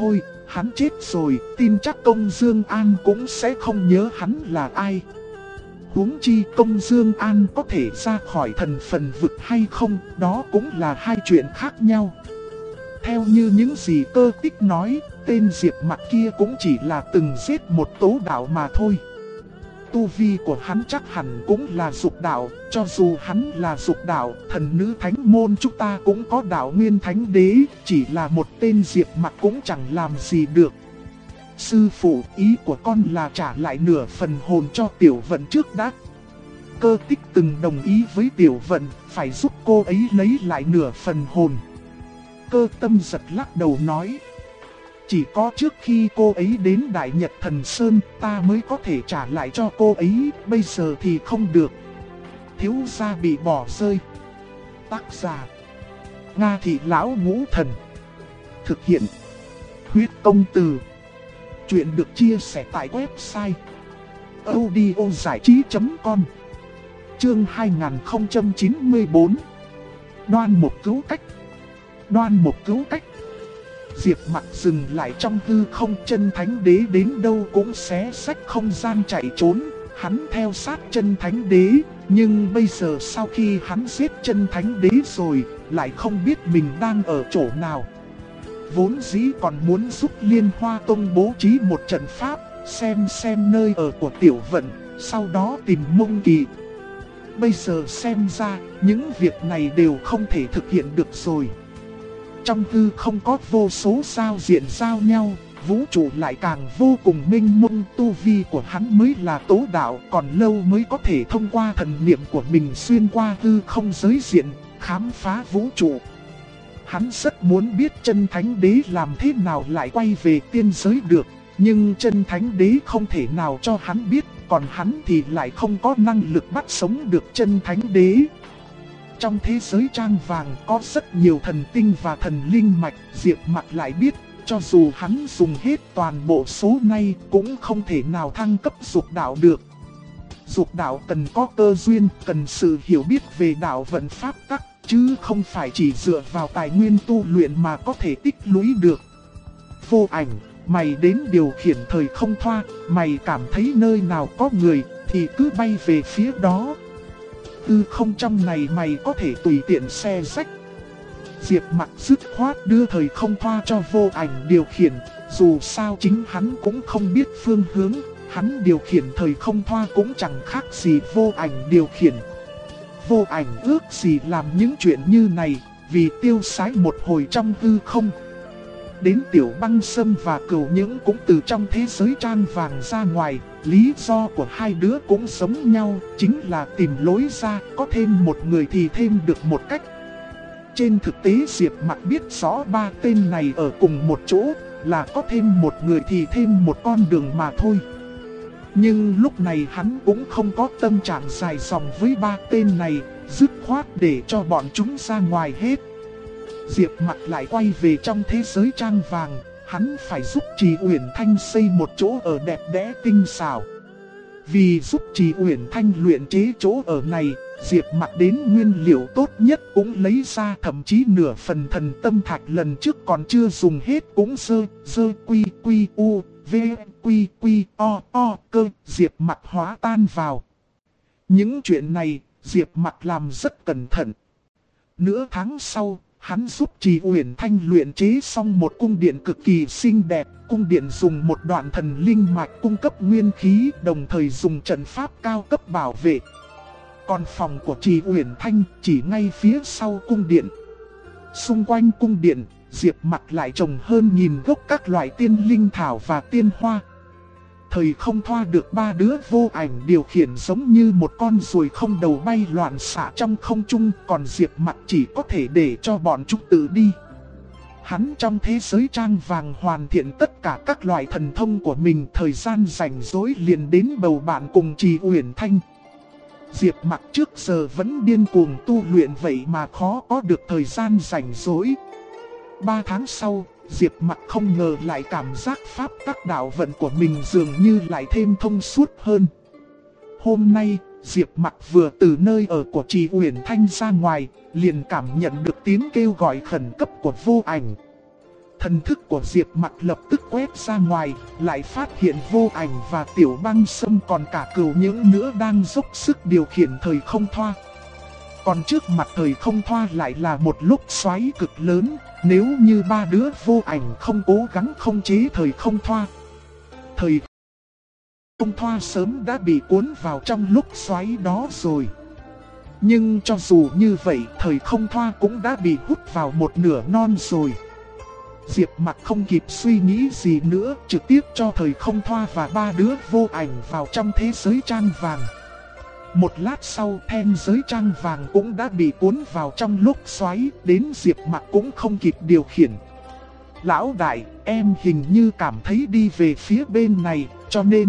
Hắn chết rồi, tin chắc Công Dương An cũng sẽ không nhớ hắn là ai. Huống chi Công Dương An có thể ra khỏi thần phần vực hay không, đó cũng là hai chuyện khác nhau. Theo như những gì Cơ Tích nói, tên Diệp Mặc kia cũng chỉ là từng giết một tố đạo mà thôi. Tu vi của hắn chắc hẳn cũng là dục đạo, cho dù hắn là dục đạo, thần nữ thánh môn chúng ta cũng có đạo nguyên thánh đế, chỉ là một tên Diệp Mặc cũng chẳng làm gì được. Sư phụ, ý của con là trả lại nửa phần hồn cho Tiểu Vận trước đã. Cơ Tích từng đồng ý với Tiểu Vận, phải giúp cô ấy lấy lại nửa phần hồn. Cơ Tâm giật lắc đầu nói. Chỉ có trước khi cô ấy đến Đại Nhật Thần Sơn, ta mới có thể trả lại cho cô ấy, bây giờ thì không được. Thiếu gia bị bỏ rơi. Tác giả: Nga Thị Lão Ngũ Thần. Thực hiện: Huyết Công Từ. Chuyện được chia sẻ tại website audiozảichí.com. Chương 2094. Đoan Mục cứu cách. Đoan Mục cứu cách. Diệp Mặc dừng lại trong hư không, chân thánh đế đến đâu cũng xé xách không gian chạy trốn, hắn theo sát chân thánh đế, nhưng bây giờ sau khi hắn giết chân thánh đế rồi, lại không biết mình đang ở chỗ nào. Vốn dĩ còn muốn giúp Liên Hoa Tông bố trí một trận pháp, xem nơi ở của Tiểu Vận, sau đó tìm Mông Kỳ. Bây giờ xem ra, những việc này đều không thể thực hiện được rồi. Trong hư không có vô số sao diện giao nhau, vũ trụ lại càng vô cùng mênh mông, tu vi của hắn mới là tố đạo, còn lâu mới có thể thông qua thần niệm của mình xuyên qua hư không giới diện, khám phá vũ trụ. Hắn rất muốn biết chân thánh đế làm thế nào lại quay về tiên giới được, nhưng chân thánh đế không thể nào cho hắn biết, còn hắn thì lại không có năng lực bắt sống được chân thánh đế. Trong thế giới trang vàng có rất nhiều thần tinh và thần linh mạch, Diệp Mặc lại biết, cho dù hắn dùng hết toàn bộ số này cũng không thể nào thăng cấp dục đạo được. Dục đạo cần có cơ duyên, cần sự hiểu biết về đạo vận pháp tắc, chứ không phải chỉ dựa vào tài nguyên tu luyện mà có thể tích lũy được. Vô Ảnh, mày đến điều khiển thời không thoa, mày cảm thấy nơi nào có người thì cứ bay về phía đó. Không trong này mày có thể tùy tiện xé rách. Diệp Mặc dứt khoát đưa thời không thoa cho Vô Ảnh điều khiển, dù sao chính hắn cũng không biết phương hướng, hắn điều khiển thời không thoa cũng chẳng khác gì Vô Ảnh điều khiển. Vô Ảnh ước gì làm những chuyện như này, vì tiêu sái một hồi trong hư không. Đến Tiểu Băng Sâm và Cửu Những cũng từ trong thế giới trang vàng ra ngoài, lý do của hai đứa cũng giống nhau, chính là tìm lối ra, có thêm một người thì thêm được một cách. Trên thực tế Diệp Mặc biết rõ ba tên này ở cùng một chỗ, là có thêm một người thì thêm một con đường mà thôi. Nhưng lúc này hắn cũng không có tâm trạng dài dòng với ba tên này, dứt khoát để cho bọn chúng ra ngoài hết. Diệp Mặc lại quay về trong thế giới trang vàng, hắn phải giúp Trì Uyển Thanh xây một chỗ ở đẹp đẽ tinh xảo. Vì giúp Trì Uyển Thanh luyện chế chỗ ở này, Diệp Mặc đến nguyên liệu tốt nhất cũng lấy ra, thậm chí nửa phần thần tâm thạch lần trước còn chưa dùng hết cũng dơ quy quy u v quy quy o cơ, Diệp Mặc hóa tan vào. Những chuyện này Diệp Mặc làm rất cẩn thận. Nửa tháng sau, hắn giúp Trì Uyển Thanh luyện chế xong một cung điện cực kỳ xinh đẹp. Cung điện dùng một đoạn thần linh mạch cung cấp nguyên khí, đồng thời dùng trận pháp cao cấp bảo vệ. Còn phòng của Trì Uyển Thanh chỉ ngay phía sau cung điện. Xung quanh cung điện, Diệp Mặc lại trồng hơn 1000 gốc các loại tiên linh thảo và tiên hoa. Thời không thoa được ba đứa Vô Ảnh điều khiển giống như một con ruồi không đầu bay loạn xạ trong không trung, còn Diệp Mặc chỉ có thể để cho bọn chúng tự đi. Hắn trong thế giới trang vàng hoàn thiện tất cả các loại thần thông của mình, thời gian rảnh rỗi liền đến bầu bạn cùng Trì Uyển Thanh. Diệp Mặc trước giờ vẫn điên cuồng tu luyện, vậy mà khó có được thời gian rảnh rỗi. 3 tháng sau, Diệp Mặc không ngờ lại cảm giác pháp tắc đạo vận của mình dường như lại thêm thông suốt hơn. Hôm nay, Diệp Mặc vừa từ nơi ở của Trì Uyển Thanh ra ngoài, liền cảm nhận được tiếng kêu gọi khẩn cấp của Vô Ảnh. Thần thức của Diệp Mặc lập tức quét ra ngoài, lại phát hiện Vô Ảnh và Tiểu Băng Sâm còn cả Cửu Nhưỡng nữa đang dốc sức điều khiển thời không thoa. Còn trước mặt thời không thoa lại là một lúc xoáy cực lớn, nếu như ba đứa Vô Ảnh không cố gắng khống chế thời không thoa, thời không thoa sớm đã bị cuốn vào trong lúc xoáy đó rồi. Nhưng cho dù như vậy, thời không thoa cũng đã bị hút vào một nửa non rồi. Diệp Mặc không kịp suy nghĩ gì nữa, trực tiếp cho thời không thoa và ba đứa Vô Ảnh vào trong thế giới trang vàng. Một lát sau, then giới trang vàng cũng đã bị cuốn vào trong lúc xoáy, đến Diệp Mặc cũng không kịp điều khiển. Lão đại, em hình như cảm thấy đi về phía bên này, cho nên...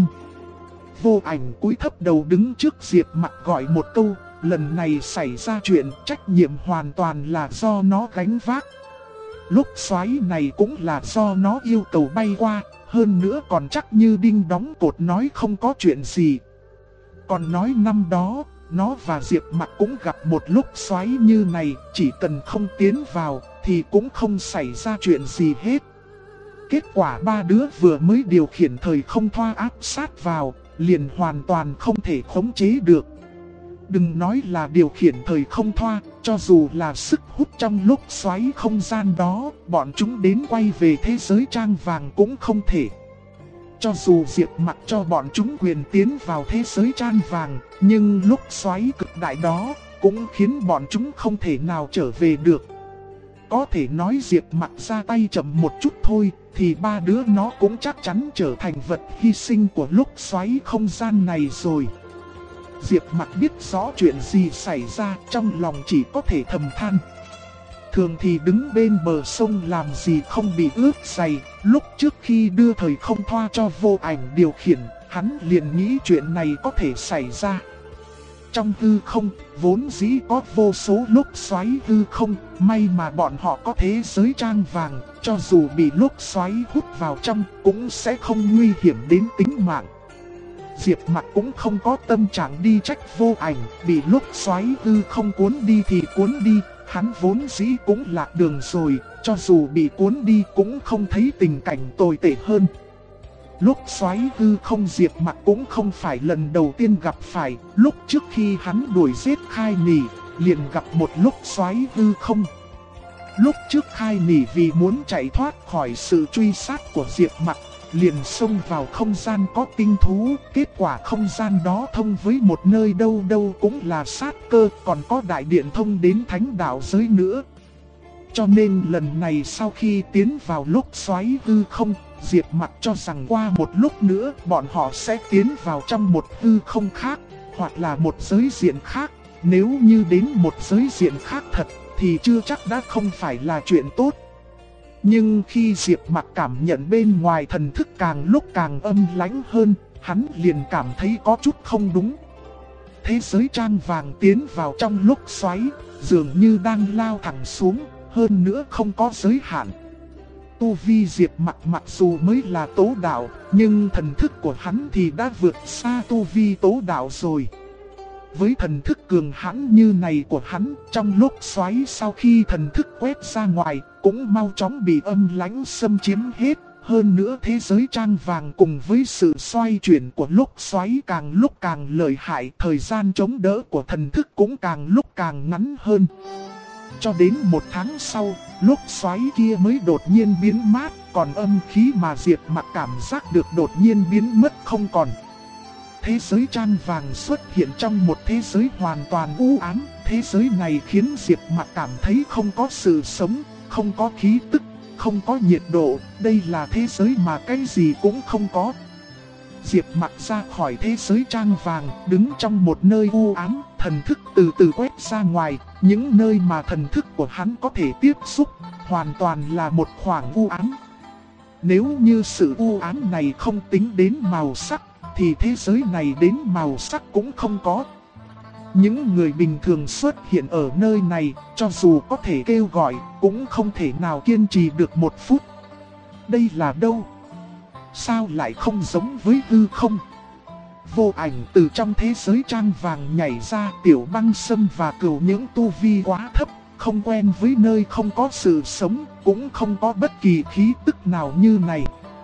Vô Ảnh cúi thấp đầu đứng trước Diệp Mặc gọi một câu, lần này xảy ra chuyện, trách nhiệm hoàn toàn là do nó gánh vác. Lúc xoáy này cũng là do nó yêu cầu bay qua, hơn nữa còn chắc như đinh đóng cột nói không có chuyện gì. Còn nói năm đó, nó và Diệp Mặc cũng gặp một lúc xoáy như này, chỉ cần không tiến vào thì cũng không xảy ra chuyện gì hết. Kết quả ba đứa vừa mới điều khiển thời không thoa áp sát vào, liền hoàn toàn không thể khống chế được. Đừng nói là điều khiển thời không thoa, cho dù là sức hút trong lúc xoáy không gian đó, bọn chúng đến quay về thế giới trang vàng cũng không thể. Cho dù Diệp Mặc cho bọn chúng quyền tiến vào thế giới trang vàng, nhưng lúc xoáy cực đại đó, cũng khiến bọn chúng không thể nào trở về được. Có thể nói Diệp Mặc ra tay chậm một chút thôi, thì ba đứa nó cũng chắc chắn trở thành vật hy sinh của lúc xoáy không gian này rồi. Diệp Mặc biết rõ chuyện gì xảy ra, trong lòng chỉ có thể thầm than. Thường thì đứng bên bờ sông làm gì không bị ướt giày, lúc trước khi đưa thời không thoa cho Vô Ảnh điều khiển, hắn liền nghĩ chuyện này có thể xảy ra. Trong hư không, vốn dĩ có vô số lúc xoáy hư không, may mà bọn họ có thế giới trang vàng, cho dù bị lúc xoáy hút vào trong, cũng sẽ không nguy hiểm đến tính mạng. Diệp Mặc cũng không có tâm trạng đi trách Vô Ảnh, bị lúc xoáy hư không cuốn đi thì cuốn đi, hắn vốn dĩ cũng lạc đường rồi, cho dù bị cuốn đi cũng không thấy tình cảnh tồi tệ hơn. Lúc xoáy hư không Diệp Mặc cũng không phải lần đầu tiên gặp phải, lúc trước khi hắn đuổi giết Khai Nỉ, liền gặp một lúc xoáy hư không. Lúc trước Khai Nỉ vì muốn chạy thoát khỏi sự truy sát của Diệp Mặc, liền xông vào không gian có tinh thú, kết quả không gian đó thông với một nơi đâu đâu cũng là sát cơ, còn có đại điện thông đến thánh đạo giới nữa. Cho nên lần này sau khi tiến vào lúc xoáy hư không, Diệp Mặc cho rằng qua một lúc nữa bọn họ sẽ tiến vào trong một hư không khác, hoặc là một giới diện khác. Nếu như đến một giới diện khác thật, thì chưa chắc đã không phải là chuyện tốt. Nhưng khi Diệp Mặc cảm nhận bên ngoài thần thức càng lúc càng âm lãnh hơn, hắn liền cảm thấy có chút không đúng. Thế giới trang vàng tiến vào trong lúc xoáy, dường như đang lao thẳng xuống, hơn nữa không có giới hạn. Tu vi Diệp Mặc mặc dù mới là tố đạo, nhưng thần thức của hắn thì đã vượt xa tu vi tố đạo rồi. Với thần thức cường hãn như này của hắn, trong lúc xoáy sau khi thần thức quét ra ngoài, cũng mau chóng bị âm lãnh xâm chiếm hết. Hơn nữa thế giới trang vàng cùng với sự xoay chuyển của lúc xoáy càng lúc càng lợi hại, thời gian chống đỡ của thần thức cũng càng lúc càng ngắn hơn. Cho đến một tháng sau, lúc xoáy kia mới đột nhiên biến mất, còn âm khí mà Diệp Mặc cảm giác được đột nhiên biến mất không còn. Thế giới trang vàng xuất hiện trong một thế giới hoàn toàn u ám, thế giới này khiến Diệp Mặc cảm thấy không có sự sống, không có khí tức, không có nhiệt độ, đây là thế giới mà cái gì cũng không có. Diệp Mặc ra khỏi thế giới trang vàng, đứng trong một nơi u ám, thần thức từ từ quét ra ngoài, những nơi mà thần thức của hắn có thể tiếp xúc, hoàn toàn là một khoảng u ám. Nếu như sự u ám này không tính đến màu sắc, thì thế giới này đến màu sắc cũng không có. Những người bình thường xuất hiện ở nơi này, cho dù có thể kêu gọi, cũng không thể nào kiên trì được một phút. Đây là đâu? Sao lại không giống với hư không? Vô Ảnh từ trong thế giới trang vàng nhảy ra, Tiểu Băng Sâm và Cửu Nhưỡng tu vi quá thấp, không quen với nơi không có sự sống, cũng không có bất kỳ khí tức nào như này.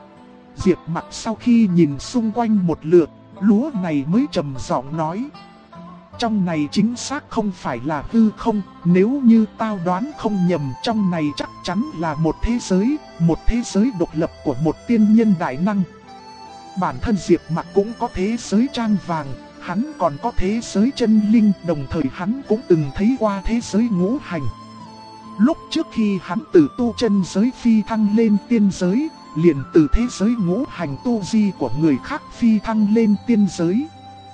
Diệp Mặc sau khi nhìn xung quanh một lượt, lúa này mới trầm giọng nói. Trong này chính xác không phải là hư không, nếu như tao đoán không nhầm, trong này chắc chắn là một thế giới độc lập của một tiên nhân đại năng. Bản thân Diệp Mặc cũng có thế giới trang vàng, hắn còn có thế giới chân linh, đồng thời hắn cũng từng thấy qua thế giới ngũ hành. Lúc trước khi hắn từ tu chân giới phi thăng lên tiên giới, liền từ thế giới ngũ hành tu di của người khác phi thăng lên tiên giới.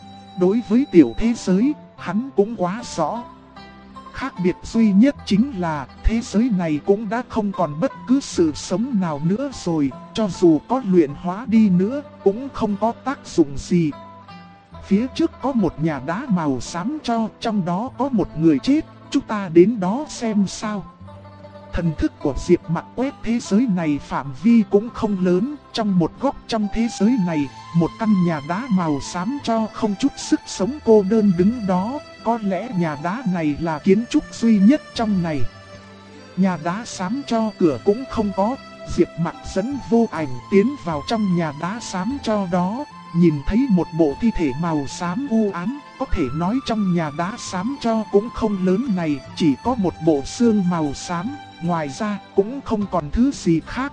Đối với tiểu thế giới, hắn cũng quá rõ. Khác biệt duy nhất chính là thế giới này cũng đã không còn bất cứ sự sống nào nữa rồi, cho dù có luyện hóa đi nữa cũng không có tác dụng gì. Phía trước có một nhà đá màu xám cho, trong đó có một người chết, chúng ta đến đó xem sao. Thần thức của Diệp Mặc quét thế giới này phạm vi cũng không lớn, trong một góc trong thế giới này, một căn nhà đá màu xám cho không chút sức sống cô đơn đứng đó, có lẽ nhà đá này là kiến trúc duy nhất trong này. Nhà đá xám cho cửa cũng không có, Diệp Mặc dẫn Vô Ảnh tiến vào trong nhà đá xám cho đó, nhìn thấy một bộ thi thể màu xám u ám, có thể nói trong nhà đá xám cho cũng không lớn này, chỉ có một bộ xương màu xám. Ngoài ra cũng không còn thứ gì khác.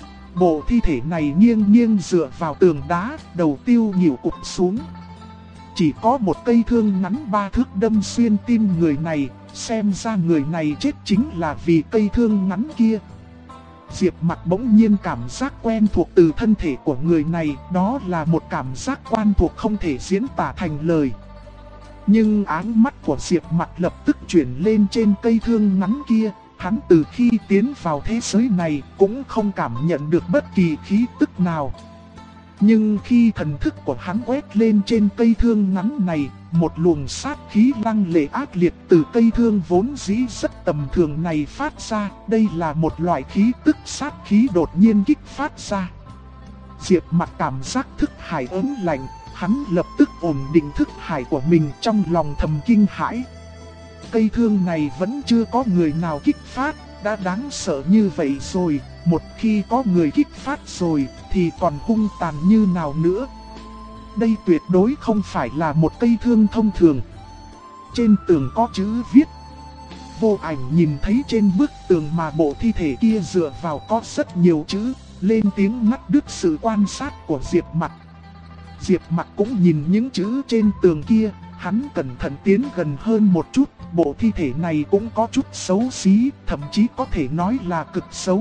Bộ thi thể này nghiêng nghiêng dựa vào tường đá, đầu tiêu nhịu cụp xuống. Chỉ có một cây thương ngắn 3 thước đâm xuyên tim người này, xem ra người này chết chính là vì cây thương ngắn kia. Diệp Mặc bỗng nhiên cảm giác quen thuộc từ thân thể của người này, đó là một cảm giác quen thuộc không thể diễn tả thành lời. Nhưng áng mắt của Diệp Mặc lập tức chuyển lên trên cây thương ngắn kia. Hắn từ khi tiến vào thế giới này cũng không cảm nhận được bất kỳ khí tức nào. Nhưng khi thần thức của hắn quét lên trên cây thương ngắn này, một luồng sát khí lăng lệ ác liệt từ cây thương vốn dĩ rất tầm thường này phát ra. Đây là một loại khí tức sát khí đột nhiên kích phát ra. Diệp Mặc cảm giác thức hải ớn lạnh, hắn lập tức ổn định thức hải của mình, trong lòng thầm kinh hãi. Cây thương này vẫn chưa có người nào kích phát, đã đáng sợ như vậy rồi, một khi có người kích phát rồi thì còn hung tàn như nào nữa. Đây tuyệt đối không phải là một cây thương thông thường. Trên tường có chữ viết. Vô Ảnh nhìn thấy trên bức tường mà bộ thi thể kia dựa vào có rất nhiều chữ, lên tiếng ngắt đứt sự quan sát của Diệp Mặc. Diệp Mặc cũng nhìn những chữ trên tường kia, hắn cẩn thận tiến gần hơn một chút, bộ thi thể này cũng có chút xấu xí, thậm chí có thể nói là cực xấu.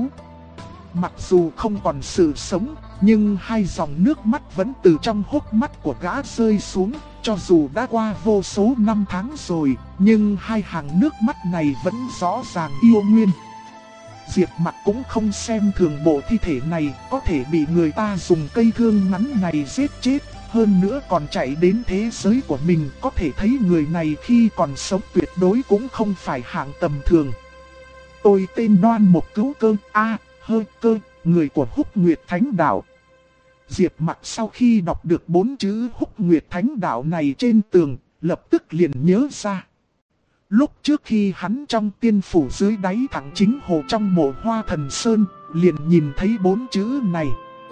Mặc dù không còn sự sống, nhưng hai dòng nước mắt vẫn từ trong hốc mắt của gã rơi xuống, cho dù đã qua vô số năm tháng rồi, nhưng hai hàng nước mắt này vẫn rõ ràng yêu nguyên. Diệp Mặc cũng không xem thường bộ thi thể này, có thể bị người ta dùng cây thương ngắn này giết chết. Hơn nữa còn chạy đến thế giới của mình, có thể thấy người này khi còn sống tuyệt đối cũng không phải hạng tầm thường. Tôi tên Đoan Mộc Cứu Cơ, Hơi Cơ, người của Húc Nguyệt Thánh Đạo. Diệp Mặc sau khi đọc được 4 chữ Húc Nguyệt Thánh Đạo này trên tường, lập tức liền nhớ ra. Lúc trước khi hắn trong tiên phủ dưới đáy thẳng chính hồ trong mộ Hoa Thần Sơn, liền nhìn thấy 4 chữ này.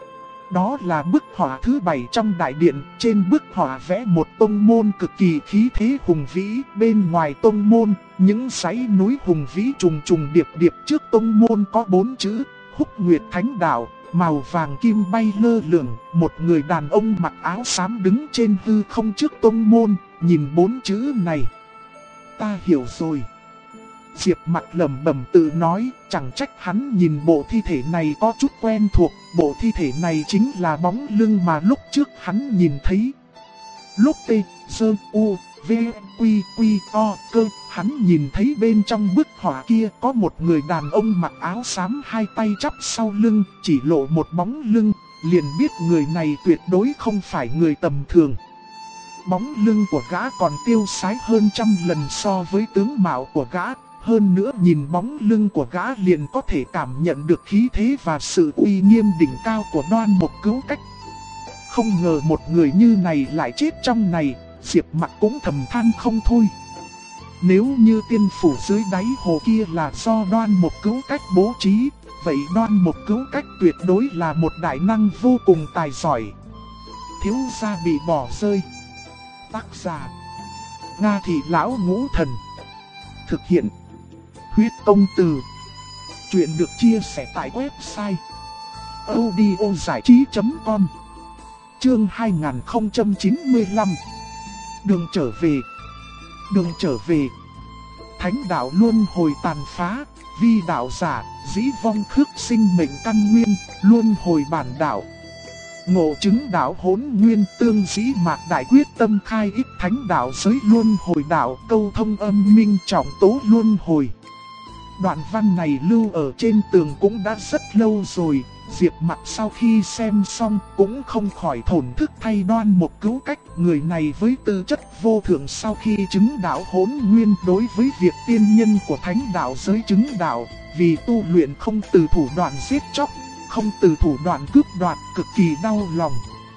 Đó là bức họa thứ 7 trong đại điện, trên bức họa vẽ một tông môn cực kỳ khí thế hùng vĩ, bên ngoài tông môn, những dãy núi hùng vĩ trùng trùng điệp điệp, trước tông môn có 4 chữ, Húc Nguyệt Thánh Đạo, màu vàng kim bay lơ lửng, một người đàn ông mặc áo xám đứng trên hư không trước tông môn, nhìn 4 chữ này. Ta hiểu rồi. Diệp Mặc lẩm bẩm tự nói, chẳng trách hắn nhìn bộ thi thể này có chút quen thuộc, bộ thi thể này chính là bóng lưng mà lúc trước hắn nhìn thấy. Lúc T, Sơ, U, V, Quy, Quy, O, Cơ, hắn nhìn thấy bên trong bức họa kia có một người đàn ông mặc áo xám, hai tay chắp sau lưng, chỉ lộ một bóng lưng, liền biết người này tuyệt đối không phải người tầm thường. Bóng lưng của gã còn tiêu sái hơn trăm lần so với tướng mạo của gã. Hơn nữa nhìn bóng lưng của gã liền có thể cảm nhận được khí thế và sự uy nghiêm đỉnh cao của Đoan Mộc Cứu Cách. Không ngờ một người như này lại chết trong này, Diệp Mặc cũng thầm than không thôi. Nếu như tiên phủ dưới đáy hồ kia là do Đoan Mục Cửu Cách bố trí, vậy Đoan Mục Cửu Cách tuyệt đối là một đại năng vô cùng tài giỏi. Thiếu gia bị bỏ rơi. Tác giả: Nga Thị Lão Ngũ Thần. Thực hiện: Huyết Công Từ. Chuyện được chia sẻ tại website audiozảichí.com. Chương 2095. Đường trở về. Đường trở về. Thánh đạo luân hồi tàn phá, vi đạo giả, dĩ vong khước sinh mệnh căn nguyên, luân hồi bản đạo. Ngộ chứng đạo hỗn nguyên tương dĩ mạc đại quyết tâm khai ích thánh đạo giới luân hồi đạo câu thông âm minh trọng tố luân hồi. Đoạn văn này lưu ở trên tường cũng đã rất lâu rồi. Diệp Mặc sau khi xem xong cũng không khỏi thổn thức thay Đoan Mục Cửu Cách. Người này với tư chất vô thượng sau khi chứng đạo hỗn nguyên đối với việc tiên nhân của thánh đạo giới chứng đạo, vì tu luyện không từ thủ đoạn giết chóc, không từ thủ đoạn cướp đoạt, cực kỳ đau lòng.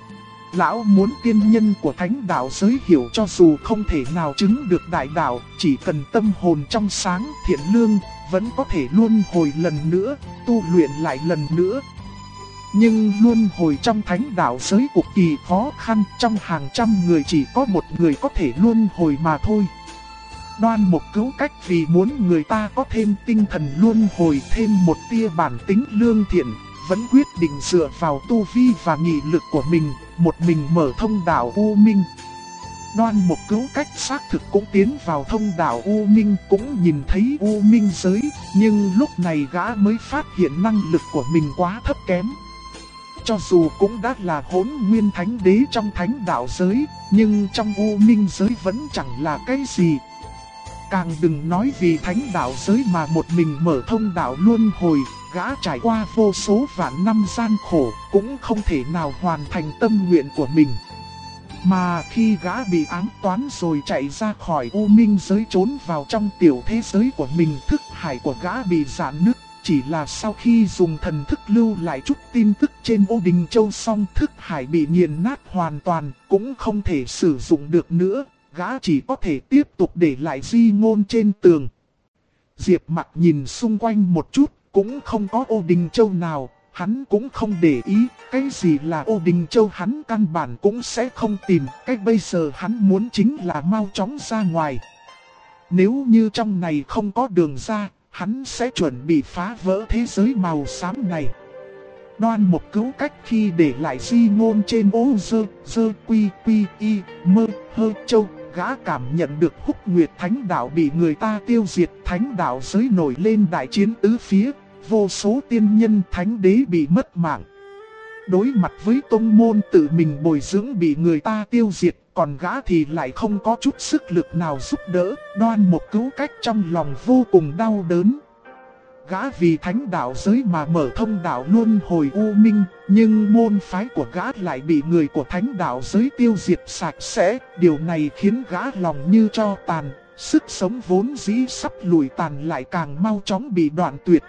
Lão muốn tiên nhân của thánh đạo giới hiểu cho dù không thể nào chứng được đại đạo, chỉ cần tâm hồn trong sáng, thiện lương, vẫn có thể luân hồi lần nữa, tu luyện lại lần nữa. Nhưng luân hồi trong thánh đạo giới cực kỳ khó khăn, trong hàng trăm người chỉ có một người có thể luân hồi mà thôi. Đoan Mục Cửu Cách vì muốn người ta có thêm tinh thần luân hồi, thêm một tia bản tính lương thiện, vẫn quyết định dựa vào tu vi và nghị lực của mình, một mình mở thông đạo U Minh. Đoan Mục Cửu Cách xác thực cũng tiến vào thông đạo U Minh, cũng nhìn thấy U Minh giới, nhưng lúc này gã mới phát hiện năng lực của mình quá thấp kém. Cho dù cũng đã là hỗn nguyên thánh đế trong thánh đạo giới, nhưng trong U Minh giới vẫn chẳng là cái gì. Càng đừng nói vì thánh đạo giới mà một mình mở thông đạo luân hồi, gã trải qua vô số vạn năm gian khổ, cũng không thể nào hoàn thành tâm nguyện của mình. Mà khi gã bị ám toán rồi chạy ra khỏi U Minh giới trốn vào trong tiểu thế giới của mình, thức hải của gã bị rạn nứt. Chỉ là sau khi dùng thần thức lưu lại chút tin tức trên Ô Đình Châu xong, thức hải bị nghiền nát hoàn toàn, cũng không thể sử dụng được nữa, gã chỉ có thể tiếp tục để lại di ngôn trên tường. Diệp Mặc nhìn xung quanh một chút, cũng không có Ô Đình Châu nào, hắn cũng không để ý, cái gì là Ô Đình Châu hắn căn bản cũng sẽ không tìm, cái bây giờ hắn muốn chính là mau chóng ra ngoài. Nếu như trong này không có đường ra, hắn sẽ chuẩn bị phá vỡ thế giới màu xám này. Đoan Mục Cửu Cách khi để lại di ngôn trên ô dơ quy quy y mơ hơ châu, gã cảm nhận được Húc Nguyệt Thánh Đạo bị người ta tiêu diệt, thánh đạo giới nổi lên đại chiến tứ phía, vô số tiên nhân thánh đế bị mất mạng. Đối mặt với tông môn tự mình bồi dưỡng bị người ta tiêu diệt, còn gã thì lại không có chút sức lực nào giúp đỡ. Đoan Mục Cửu Cách trong lòng vô cùng đau đớn. Gã vì thánh đạo giới mà mở thông đạo luân hồi U Minh, nhưng môn phái của gã lại bị người của thánh đạo giới tiêu diệt sạch sẽ. Điều này khiến gã lòng như tro tàn, sức sống vốn dĩ sắp lùi tàn lại càng mau chóng bị đoạn tuyệt.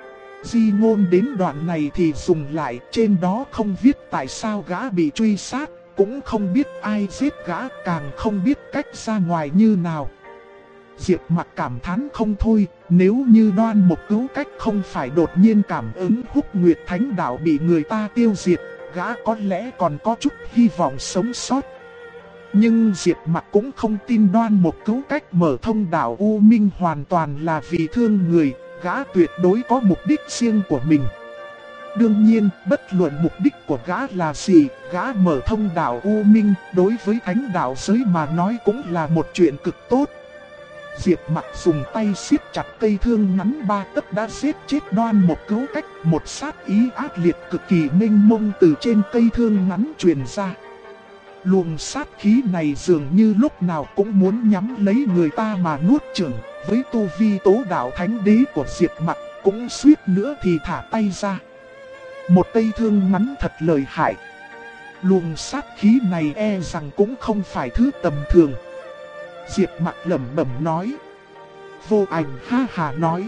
Di ngôn đến đoạn này thì dùng lại, trên đó không viết tại sao gã bị truy sát, cũng không biết ai giết gã, càng không biết cách ra ngoài như nào. Diệp Mặc cảm thán không thôi, nếu như Đoan Mục Cửu Cách không phải đột nhiên cảm ứng Húc Nguyệt Thánh Đạo bị người ta tiêu diệt, gã có lẽ còn có chút hy vọng sống sót. Nhưng Diệp Mặc cũng không tin Đoan Mục Cửu Cách mở thông đạo U Minh hoàn toàn là vì thương người, gã tuyệt đối có mục đích riêng của mình. Đương nhiên, bất luận mục đích của gã là gì, gã mở thông đạo U Minh đối với thánh đạo giới mà nói cũng là một chuyện cực tốt. Diệp Mặc dùng tay siết chặt cây thương ngắn 3 tấc đã giết chết Đoan Mục Cửu Cách, một sát ý ác liệt cực kỳ mênh mông từ trên cây thương ngắn truyền ra. Luồng sát khí này dường như lúc nào cũng muốn nhắm lấy người ta mà nuốt chửng, với tu vi tố đạo thánh đế của Diệp Mặc cũng suýt nữa thì thả tay ra. Một cây thương ngắn thật lợi hại. Luồng sát khí này e rằng cũng không phải thứ tầm thường. Diệp Mặc lẩm bẩm nói. Vô Ảnh ha hà nói.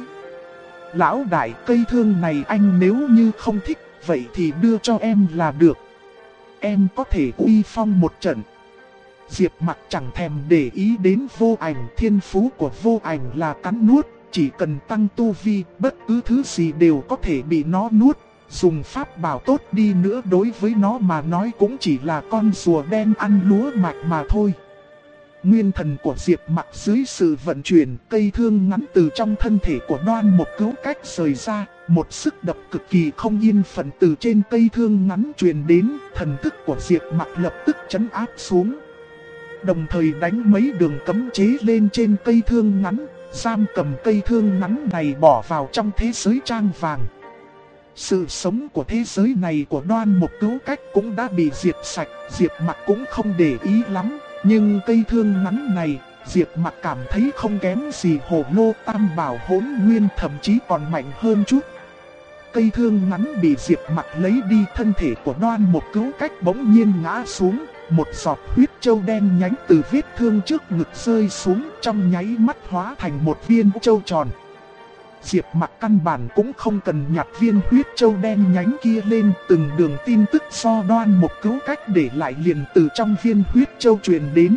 Lão đại, cây thương này anh nếu như không thích, vậy thì đưa cho em là được. Em có thể uy phong một trận. Diệp Mặc chẳng thèm để ý đến Vô Ảnh. Thiên phú của Vô Ảnh là cắn nuốt, chỉ cần tăng tu vi, bất cứ thứ gì đều có thể bị nó nuốt. Dùng pháp bảo tốt đi nữa đối với nó mà nói cũng chỉ là con rùa đen ăn lúa mạch mà thôi. Nguyên thần của Diệp Mặc dưới sự vận chuyển, cây thương ngắn từ trong thân thể của Đoan Mục Cứu Cách rời ra, một sức đập cực kỳ không yên phận từ trên cây thương ngắn truyền đến, thần thức của Diệp Mặc lập tức trấn áp xuống. Đồng thời đánh mấy đường cấm chế lên trên cây thương ngắn, giam cầm cây thương ngắn này bỏ vào trong thế giới trang vàng. Sự sống của thế giới này của Đoan Mục Cứu Cách cũng đã bị diệt sạch, Diệp Mặc cũng không để ý lắm. Nhưng cây thương ngắn này, Diệp Mặc cảm thấy không kém gì Hồ Lô Tam Bảo Hỗn Nguyên, thậm chí còn mạnh hơn chút. Cây thương ngắn bị Diệp Mặc lấy đi, thân thể của Đoan Mục Cứu Cách bỗng nhiên ngã xuống, một giọt huyết châu đen nhánh từ vết thương trước ngực rơi xuống, trong nháy mắt hóa thành một viên châu tròn. Diệp Mặc căn bản cũng không cần nhặt viên huyết châu đen nhánh kia lên, từng đường tin tức do Đoan Mục Cứu Cách để lại liền từ trong viên huyết châu truyền đến.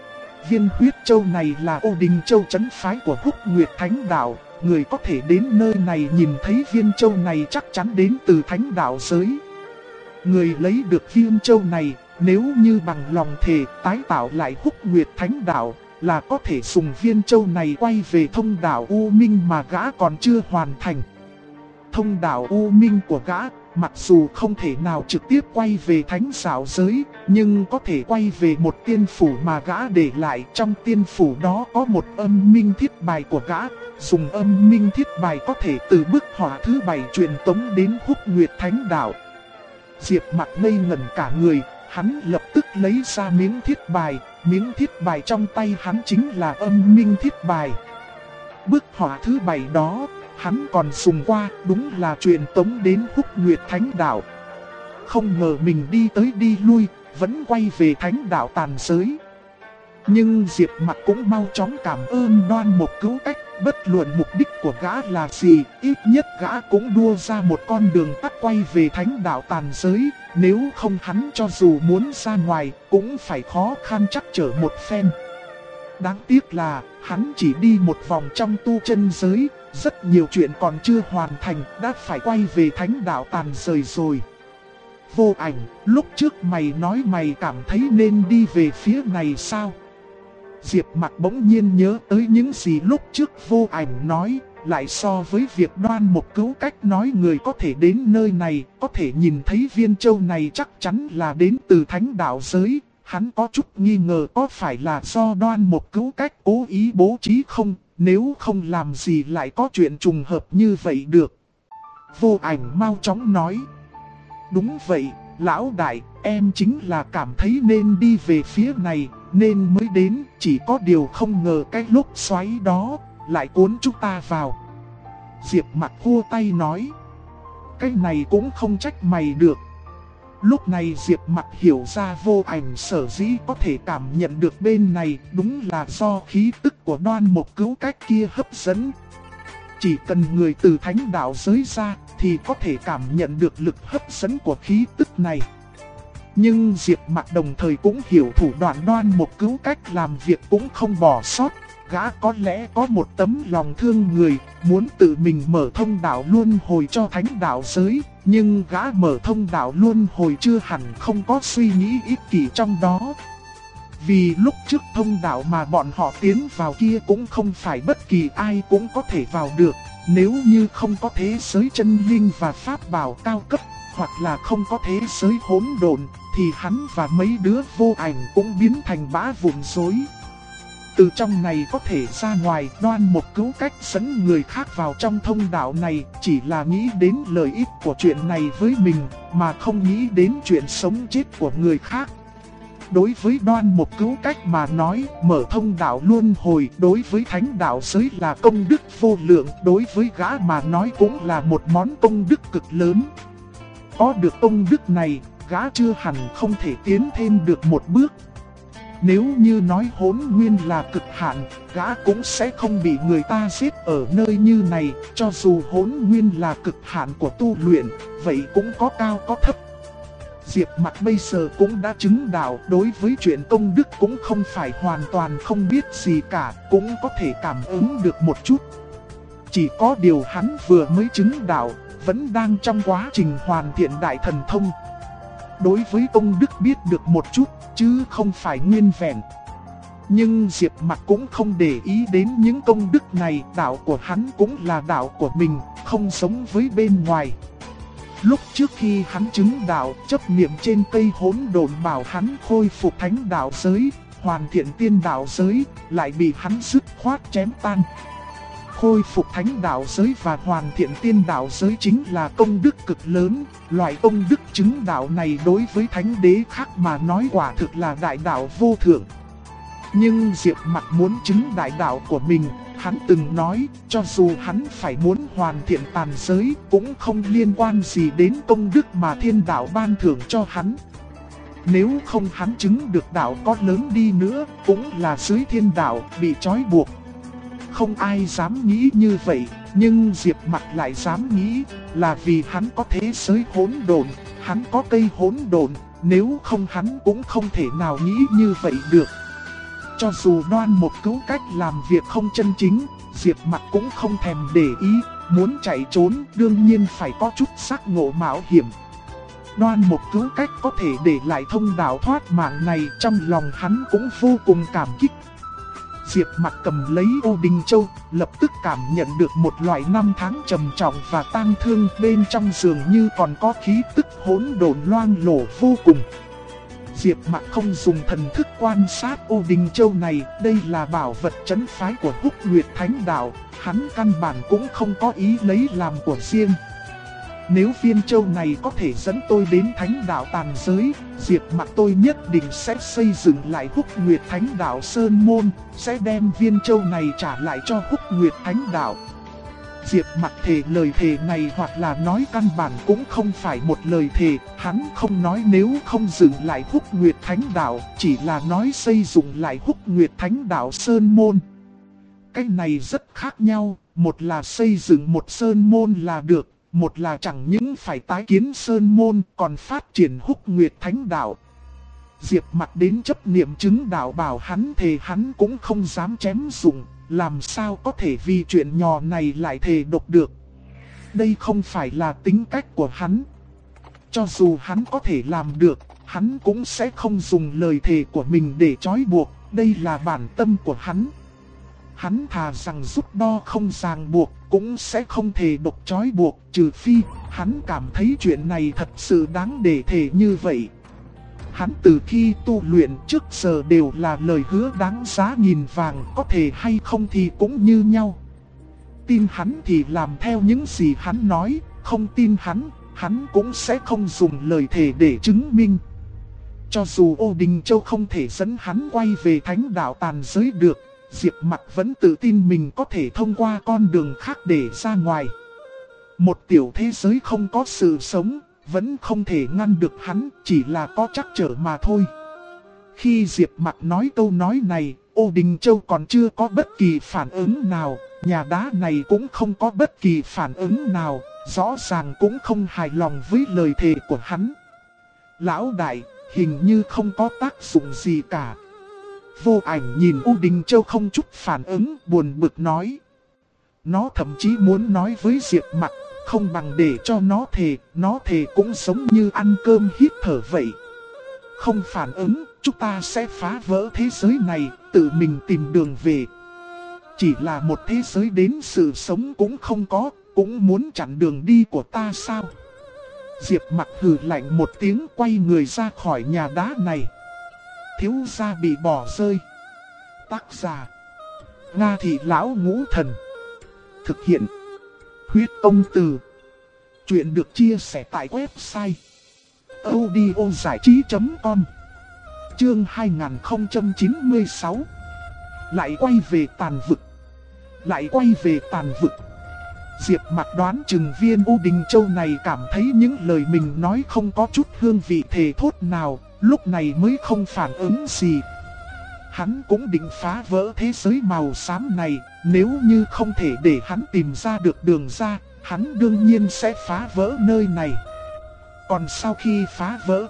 Viên huyết châu này là Ô Đình Châu trấn phái của Húc Nguyệt Thánh Đạo, người có thể đến nơi này nhìn thấy viên châu này chắc chắn đến từ Thánh Đạo giới. Người lấy được viên châu này, nếu như bằng lòng thề tái tạo lại Húc Nguyệt Thánh Đạo, là có thể dùng viên châu này quay về thông đạo U Minh mà gã còn chưa hoàn thành. Thông đạo U Minh của gã, mặc dù không thể nào trực tiếp quay về Thánh Đạo giới, nhưng có thể quay về một tiên phủ mà gã để lại. Trong tiên phủ đó có một âm minh thiết bài của gã, dùng âm minh thiết bài có thể từ bức họa thứ 7 truyền tống đến Húc Nguyệt Thánh Đạo. Diệp Mặc ngây ngẩn cả người, hắn lập tức lấy ra miếng thiết bài. Miếng thiết bài trong tay hắn chính là âm minh thiết bài. Bức họa thứ 7 đó, hắn còn dùng qua, đúng là truyền tống đến Húc Nguyệt Thánh Đạo. Không ngờ mình đi tới đi lui, vẫn quay về Thánh Đạo tàn giới. Nhưng Diệp Mặc cũng mau chóng cảm ơn Đoan Mục Cứu Cách, bất luận mục đích của gã là gì, ít nhất gã cũng đua ra một con đường tắt quay về Thánh Đạo tàn giới. Nếu không hắn cho dù muốn ra ngoài, cũng phải khó khăn trắc trở một phen. Đáng tiếc là, hắn chỉ đi một vòng trong tu chân giới, rất nhiều chuyện còn chưa hoàn thành, đã phải quay về Thánh Đạo tàn giới rồi. Vô Ảnh, lúc trước mày nói mày cảm thấy nên đi về phía này sao? Diệp Mặc bỗng nhiên nhớ tới những gì lúc trước Vô Ảnh nói, lại so với việc Đoan Mục Cứu Cách nói người có thể đến nơi này, có thể nhìn thấy viên châu này chắc chắn là đến từ Thánh Đạo giới. Hắn có chút nghi ngờ có phải là do Đoan Mục Cứu Cách cố ý bố trí không, nếu không làm gì lại có chuyện trùng hợp như vậy được. Vô Ảnh mau chóng nói. Đúng vậy, lão đại, em chính là cảm thấy nên đi về phía này, nên mới đến, chỉ có điều không ngờ cái lúc xoáy đó lại cuốn chúng ta vào. Diệp Mặc khua tay nói. Cái này cũng không trách mày được. Lúc này Diệp Mặc hiểu ra Vô Ảnh sở dĩ có thể cảm nhận được bên này, đúng là do khí tức của Đoan Mục Cứu Cách kia hấp dẫn. Chỉ cần người từ Thánh Đạo giới ra thì có thể cảm nhận được lực hấp dẫn của khí tức này. Nhưng Diệp Mặc đồng thời cũng hiểu thủ đoạn Đoan Mục Cứu Cách làm việc cũng không bỏ sót. Gã có lẽ có một tấm lòng thương người, muốn tự mình mở thông đạo luân hồi cho Thánh Đạo giới. Nhưng gã mở thông đạo luân hồi chưa hẳn không có suy nghĩ ích kỷ trong đó. Vì lúc trước thông đạo mà bọn họ tiến vào kia cũng không phải bất kỳ ai cũng có thể vào được. Nếu như không có thế giới chân linh và pháp bảo cao cấp, hoặc là không có thế giới hỗn độn, thì hắn và mấy đứa Vô Ảnh cũng biến thành bã vụn rối. Từ trong này có thể ra ngoài, Đoan Mục Cứu Cách dẫn người khác vào trong thông đạo này chỉ là nghĩ đến lợi ích của chuyện này với mình, mà không nghĩ đến chuyện sống chết của người khác. Đối với Đoan Mục Cứu Cách mà nói, mở thông đạo luân hồi đối với Thánh Đạo giới là công đức vô lượng, đối với gã mà nói cũng là một món công đức cực lớn. Có được công đức này, gã chưa hẳn không thể tiến thêm được một bước. Nếu như nói Hỗn Nguyên là cực hạn, gã cũng sẽ không bị người ta giết ở nơi như này. Cho dù Hỗn Nguyên là cực hạn của tu luyện, vậy cũng có cao có thấp. Diệp Mặc bây giờ cũng đã chứng đạo, đối với chuyện công đức cũng không phải hoàn toàn không biết gì cả, cũng có thể cảm ứng được một chút. Chỉ có điều hắn vừa mới chứng đạo, vẫn đang trong quá trình hoàn thiện đại thần thông. Đối với công đức biết được một chút, chứ không phải nguyên vẹn. Nhưng Diệp Mặc cũng không để ý đến những công đức này, đạo của hắn cũng là đạo của mình, không giống với bên ngoài. Lúc trước khi hắn chứng đạo, chấp niệm trên cây hỗn độn bảo hắn khôi phục thánh đạo giới, hoàn thiện tiên đạo giới, lại bị hắn dứt khoát chém tan. Khôi phục thánh đạo giới và hoàn thiện tiên đạo giới chính là công đức cực lớn, loại công đức chứng đạo này đối với thánh đế khác mà nói quả thực là đại đạo vô thượng. Nhưng Diệp Mặc muốn chứng đại đạo của mình, hắn từng nói, cho dù hắn phải muốn hoàn thiện tàn giới, cũng không liên quan gì đến công đức mà thiên đạo ban thưởng cho hắn. Nếu không hắn chứng được đạo có lớn đi nữa, cũng là dưới thiên đạo, bị trói buộc. Không ai dám nghĩ như vậy, nhưng Diệp Mặc lại dám nghĩ, là vì hắn có thế giới hỗn độn, hắn có cây hỗn độn, nếu không hắn cũng không thể nào nghĩ như vậy được. Cho dù Đoan Mục Cứu cách làm việc không chân chính, Diệp Mặc cũng không thèm để ý, muốn chạy trốn đương nhiên phải có chút giác ngộ mạo hiểm. Đoan Mục Cứu cách có thể để lại thông đạo thoát mạng này, trong lòng hắn cũng vô cùng cảm kích. Diệp Mặc cầm lấy Ô Đình Châu, lập tức cảm nhận được một loại năm tháng trầm trọng và tang thương, bên trong dường như còn có khí tức hỗn độn loang lổ vô cùng. Diệp Mặc không dùng thần thức quan sát Ô Đình Châu này, đây là bảo vật trấn phái của Húc Nguyệt Thánh Đạo, hắn căn bản cũng không có ý lấy làm của riêng. Nếu viên châu này có thể dẫn tôi đến Thánh Đạo tàn giới, Diệp Mặc tôi nhất định sẽ xây dựng lại Húc Nguyệt Thánh Đạo Sơn Môn, sẽ đem viên châu này trả lại cho Húc Nguyệt Thánh Đạo. Diệp Mặc thề lời thề này hoặc là nói căn bản cũng không phải một lời thề, hắn không nói nếu không dựng lại Húc Nguyệt Thánh Đạo, chỉ là nói xây dựng lại Húc Nguyệt Thánh Đạo Sơn Môn. Cái này rất khác nhau, một là xây dựng một Sơn Môn là được, một là chẳng những phải tái kiến Sơn Môn còn phát triển Húc Nguyệt Thánh Đạo. Diệp Mặc đến chấp niệm chứng đạo bảo hắn thề hắn cũng không dám chém dụng. Làm sao có thể vì chuyện nhỏ này lại thề độc được. Đây không phải là tính cách của hắn. Cho dù hắn có thể làm được, hắn cũng sẽ không dùng lời thề của mình để trói buộc. Đây là bản tâm của hắn. Hắn thà rằng rút đo không ràng buộc, cũng sẽ không thề độc trói buộc, trừ phi hắn cảm thấy chuyện này thật sự đáng để thề như vậy. Hắn từ khi tu luyện trước giờ đều là lời hứa đáng giá nghìn vàng, có thể hay không thì cũng như nhau. Tin hắn thì làm theo những gì hắn nói, không tin hắn cũng sẽ không dùng lời thề để chứng minh. Cho dù Ô Đình Châu không thể dẫn hắn quay về Thánh Đạo tàn giới được, Diệp Mặc vẫn tự tin mình có thể thông qua con đường khác để ra ngoài. Một tiểu thế giới không có sự sống, vẫn không thể ngăn được hắn, chỉ là có trắc trở mà thôi. Khi Diệp Mặc nói câu nói này, Ô Đình Châu còn chưa có bất kỳ phản ứng nào, nhà đá này cũng không có bất kỳ phản ứng nào, rõ ràng cũng không hài lòng với lời thề của hắn. Lão đại, hình như không có tác dụng gì cả. Vô Ảnh nhìn Ô Đình Châu không chút phản ứng, buồn bực nói. Nó thậm chí muốn nói với Diệp Mặc, không bằng để cho nó thề cũng giống như ăn cơm hít thở vậy. Không phản ứng, chúng ta sẽ phá vỡ thế giới này, tự mình tìm đường về. Chỉ là một thế giới đến sự sống cũng không có, cũng muốn chặn đường đi của ta sao? Diệp Mặc hừ lạnh một tiếng, quay người ra khỏi nhà đá này. Thiếu gia bị bỏ rơi. Tác giả: Nga Thị Lão Ngũ Thần. Thực hiện: Huyết Công Từ. Chuyện được chia sẻ tại website audiozảichí.com. Chương 2096. Lại quay về tàn vực. Lại quay về tàn vực. Diệp Mặc đoán chừng viên Ô Đình Châu này cảm thấy những lời mình nói không có chút hương vị thề thốt nào, lúc này mới không phản ứng gì. Hắn cũng định phá vỡ thế giới màu xám này, nếu như không thể để hắn tìm ra được đường ra, hắn đương nhiên sẽ phá vỡ nơi này. Còn sau khi phá vỡ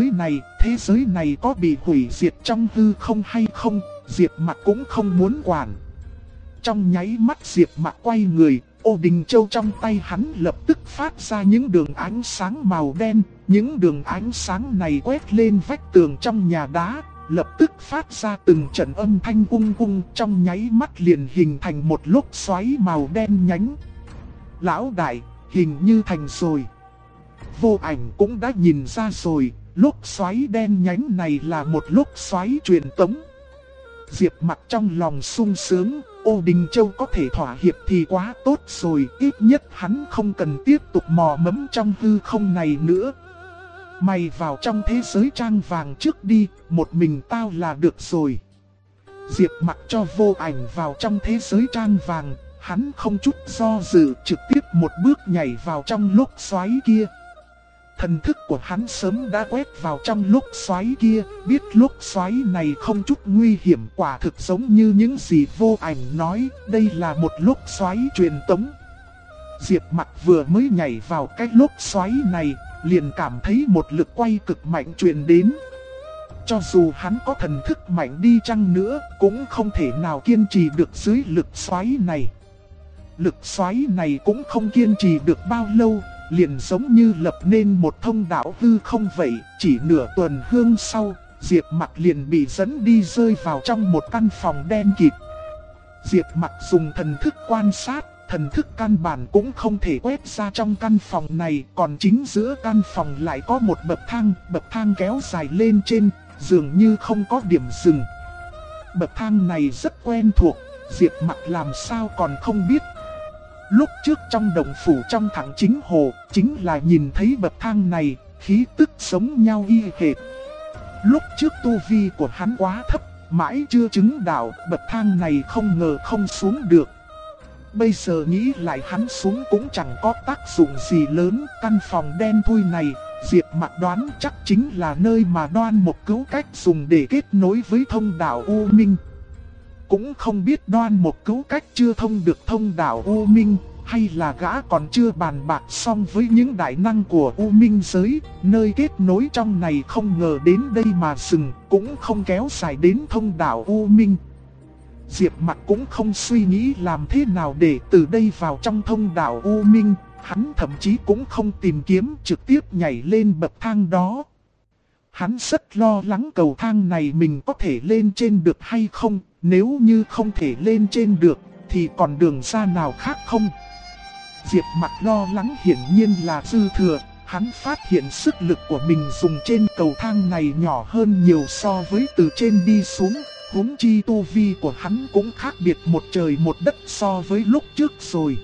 thế giới này có bị hủy diệt trong hư không hay không, Diệp Mặc cũng không muốn quản. Trong nháy mắt Diệp Mặc quay người, ô đình châu trong tay hắn lập tức phát ra những đường ánh sáng màu đen. Những đường ánh sáng này quét lên vách tường trong nhà đá, lập tức phát ra từng trận âm thanh ung ung, trong nháy mắt liền hình thành một lốc xoáy màu đen nhánh. Lão đại, hình như thành rồi. Vô Ảnh cũng đã nhìn ra rồi, lốc xoáy đen nhánh này là một lốc xoáy truyền tống. Diệp Mặc trong lòng sung sướng, Ô Đình Châu có thể thỏa hiệp thì quá tốt rồi, ít nhất hắn không cần tiếp tục mò mẫm trong hư không này nữa. Mày vào trong thế giới trang vàng trước đi, một mình tao là được rồi. Diệp Mặc cho Vô Ảnh vào trong thế giới trang vàng, hắn không chút do dự trực tiếp một bước nhảy vào trong lốc xoáy kia. Thần thức của hắn sớm đã quét vào trong lốc xoáy kia, biết lốc xoáy này không chút nguy hiểm, quả thực giống như những gì Vô Ảnh nói, đây là một lốc xoáy truyền tống. Diệp Mặc vừa mới nhảy vào cái lốc xoáy này, liền cảm thấy một lực quay cực mạnh truyền đến. Cho dù hắn có thần thức mạnh đi chăng nữa, cũng không thể nào kiên trì được dưới lực xoáy này. Lực xoáy này cũng không kiên trì được bao lâu, liền giống như lập nên một thông đạo hư không vậy. Chỉ nửa tuần hương sau, Diệp Mặc liền bị dẫn đi rơi vào trong một căn phòng đen kịt. Diệp Mặc dùng thần thức quan sát, thần thức căn bản cũng không thể quét ra trong căn phòng này. Còn chính giữa căn phòng lại có một bậc thang kéo dài lên trên, dường như không có điểm dừng. Bậc thang này rất quen thuộc, Diệp Mặc làm sao còn không biết. Lúc trước trong động phủ trong Thẳng Chính Hồ, chính là nhìn thấy bậc thang này, khí tức giống nhau y hệt. Lúc trước tu vi của hắn quá thấp, mãi chưa chứng đạo, bậc thang này không ngờ không xuống được. Bây giờ nghĩ lại hắn xuống cũng chẳng có tác dụng gì lớn. Căn phòng đen thui này, Diệp Mặc đoán chắc chính là nơi mà Đoan Mộc Cứu Cách dùng để kết nối với thông đạo U Minh. Cũng không biết Đoan Mộc Cứu Cách chưa thông được thông đạo U Minh, hay là gã còn chưa bàn bạc xong với những đại năng của U Minh giới. Nơi kết nối trong này không ngờ đến đây mà dừng, cũng không kéo dài đến thông đạo U Minh. Diệp Mặc cũng không suy nghĩ làm thế nào để từ đây vào trong thông đạo U Minh. Hắn thậm chí cũng không tìm kiếm, trực tiếp nhảy lên bậc thang đó. Hắn rất lo lắng cầu thang này mình có thể lên trên được hay không. Nếu như không thể lên trên được, thì còn đường ra nào khác không? Diệp Mặc lo lắng hiển nhiên là dư thừa. Hắn phát hiện sức lực của mình dùng trên cầu thang này nhỏ hơn nhiều so với từ trên đi xuống. Huống chi tu vi của hắn cũng khác biệt một trời một đất so với lúc trước rồi.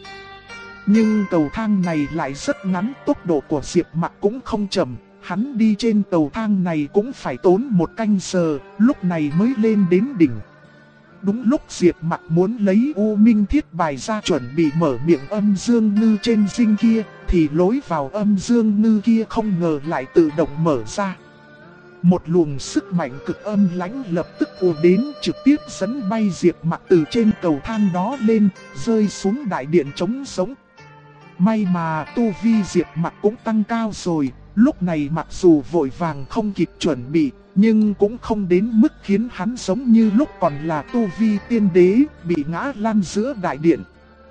Nhưng cầu thang này lại rất ngắn, tốc độ của Diệp Mặc cũng không chậm. Hắn đi trên cầu thang này cũng phải tốn một canh giờ, lúc này mới lên đến đỉnh. Đúng lúc Diệp Mặc muốn lấy U Minh Thiết Bài ra chuẩn bị mở miệng âm dương ngư trên dinh kia, thì lối vào âm dương ngư kia không ngờ lại tự động mở ra. Một luồng sức mạnh cực âm lãnh lập tức ùa đến, trực tiếp dẫn bay Diệp Mặc từ trên cầu thang đó lên, rơi xuống đại điện trống sống. May mà tu vi Diệp Mặc cũng tăng cao rồi, lúc này mặc dù vội vàng không kịp chuẩn bị, nhưng cũng không đến mức khiến hắn giống như lúc còn là tu vi tiên đế, bị ngã lăn giữa đại điện.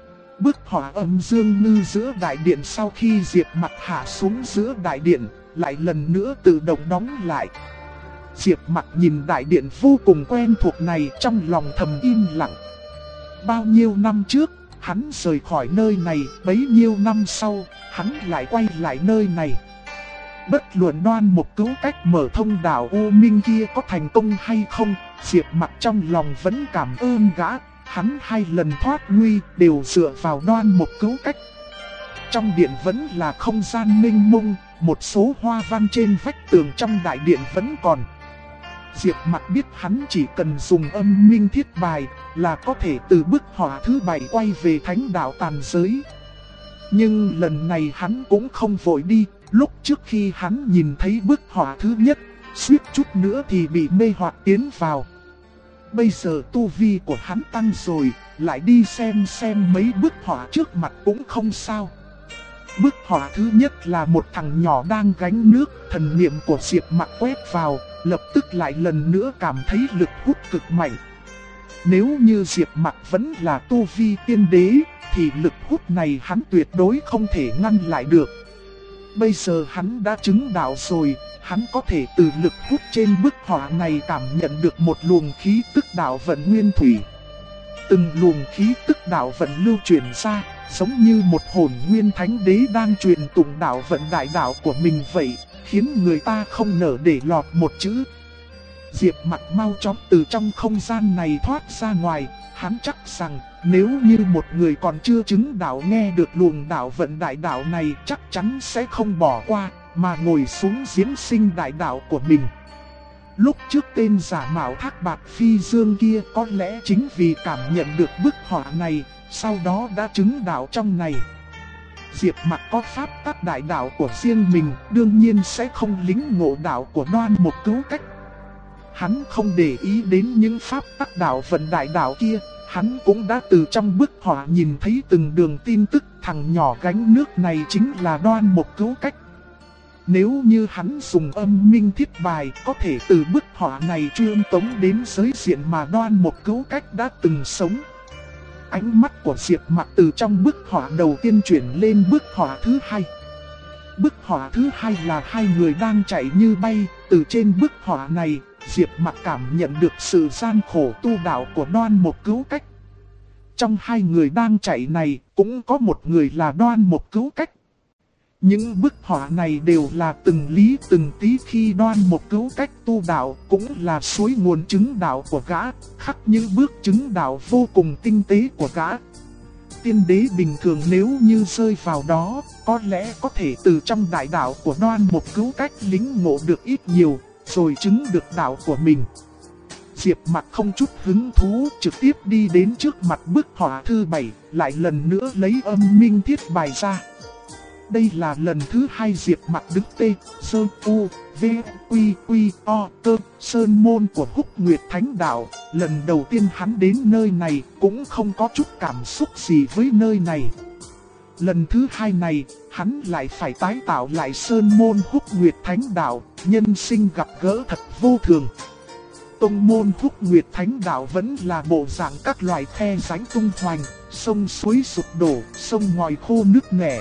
Bức hỏa âm dương ngư giữa đại điện sau khi Diệp Mặc hạ xuống giữa đại điện, lại lần nữa tự động đóng lại. Diệp Mặc nhìn đại điện vô cùng quen thuộc này, trong lòng thầm im lặng. Bao nhiêu năm trước, hắn rời khỏi nơi này, bấy nhiêu năm sau, hắn lại quay lại nơi này. Bất luận Đoan Mộc Cứu Cách mở thông đạo U Minh kia có thành công hay không, Diệp Mặc trong lòng vẫn cảm ơn gã. Hắn 2 lần thoát nguy đều dựa vào Đoan Mộc Cứu Cách. Trong điện vẫn là không gian mênh mông, một số hoa văn trên vách tường trong đại điện vẫn còn. Diệp Mặc biết hắn chỉ cần dùng âm minh thiết bài là có thể từ bức họa thứ 7 quay về thánh đạo tàn giới. Nhưng lần này hắn cũng không vội đi. Lúc trước khi hắn nhìn thấy bức họa thứ nhất, suýt chút nữa thì bị mê hoặc tiến vào. Bây giờ tu vi của hắn tăng rồi, lại đi xem mấy bức họa trước mặt cũng không sao. Bức họa thứ nhất là một thằng nhỏ đang gánh nước, thần niệm của Diệp Mặc quét vào, lập tức lại lần nữa cảm thấy lực hút cực mạnh. Nếu như Diệp Mặc vẫn là tu vi tiên đế, thì lực hút này hắn tuyệt đối không thể ngăn lại được. Bây giờ hắn đã chứng đạo rồi, hắn có thể từ lực hút trên bức họa này cảm nhận được một luồng khí tức đạo vận nguyên thủy. Từng luồng khí tức đạo vận lưu truyền ra, giống như một hồn nguyên thánh đế đang truyền tụng đạo vận đại đạo của mình vậy, khiến người ta không nỡ để lọt một chữ. Diệp Mặc mau chóng từ trong không gian này thoát ra ngoài, hắn chắc rằng nếu như một người còn chưa chứng đạo nghe được luồng đạo vận đại đạo này chắc chắn sẽ không bỏ qua, mà ngồi xuống diễn sinh đại đạo của mình. Lúc trước tên giả mạo Thác Bạt Phi Dương kia có lẽ chính vì cảm nhận được bức họa này, sau đó đã chứng đạo trong này. Diệp Mặc có pháp tắc đại đạo của riêng mình, đương nhiên sẽ không lính ngộ đạo của Đoan Mục Cửu Cách. Hắn không để ý đến những pháp tắc đạo vận đại đạo kia, hắn cũng đã từ trong bức họa nhìn thấy từng đường tin tức thằng nhỏ gánh nước này chính là Đoan Mục Cửu Cách. Nếu như hắn dùng âm minh thiết bài có thể từ bức họa này truyền tống đến giới diện mà Đoan Mục Cửu Cách đã từng sống. Ánh mắt của Diệp Mặc từ trong bức họa đầu tiên chuyển lên bức họa thứ hai. Bức họa thứ hai là hai người đang chạy như bay, từ trên bức họa này, Diệp Mặc cảm nhận được sự gian khổ tu đạo của Đoan Mục Cửu Cách. Trong hai người đang chạy này, cũng có một người là Đoan Mục Cửu Cách. Những bức họa này đều là từng lý từng tí khi Đoan Mục Cửu Cách tu đạo, cũng là suối nguồn chứng đạo của gã, khắc những bước chứng đạo vô cùng tinh tế của gã. Tiên đế bình thường nếu như rơi vào đó, có lẽ có thể từ trong đại đạo của Đoan Mục Cửu Cách lĩnh ngộ được ít nhiều, rồi chứng được đạo của mình. Diệp Mặc không chút hứng thú, trực tiếp đi đến trước mặt bức họa thứ 7, lại lần nữa lấy âm minh thiết bài ra. Đây là lần thứ hai Diệp Mặc đứng T, Sơn U, V, Quy, Quy, O, Cơ, Sơn môn của Húc Nguyệt Thánh Đạo. Lần đầu tiên hắn đến nơi này cũng không có chút cảm xúc gì với nơi này. Lần thứ hai này, hắn lại phải tái tạo lại Sơn môn Húc Nguyệt Thánh Đạo, nhân sinh gặp gỡ thật vô thường. Tông môn Húc Nguyệt Thánh Đạo vẫn là bộ dạng các loại khe rãnh tung hoành, sông suối sụp đổ, sông ngòi khô nứt nẻ.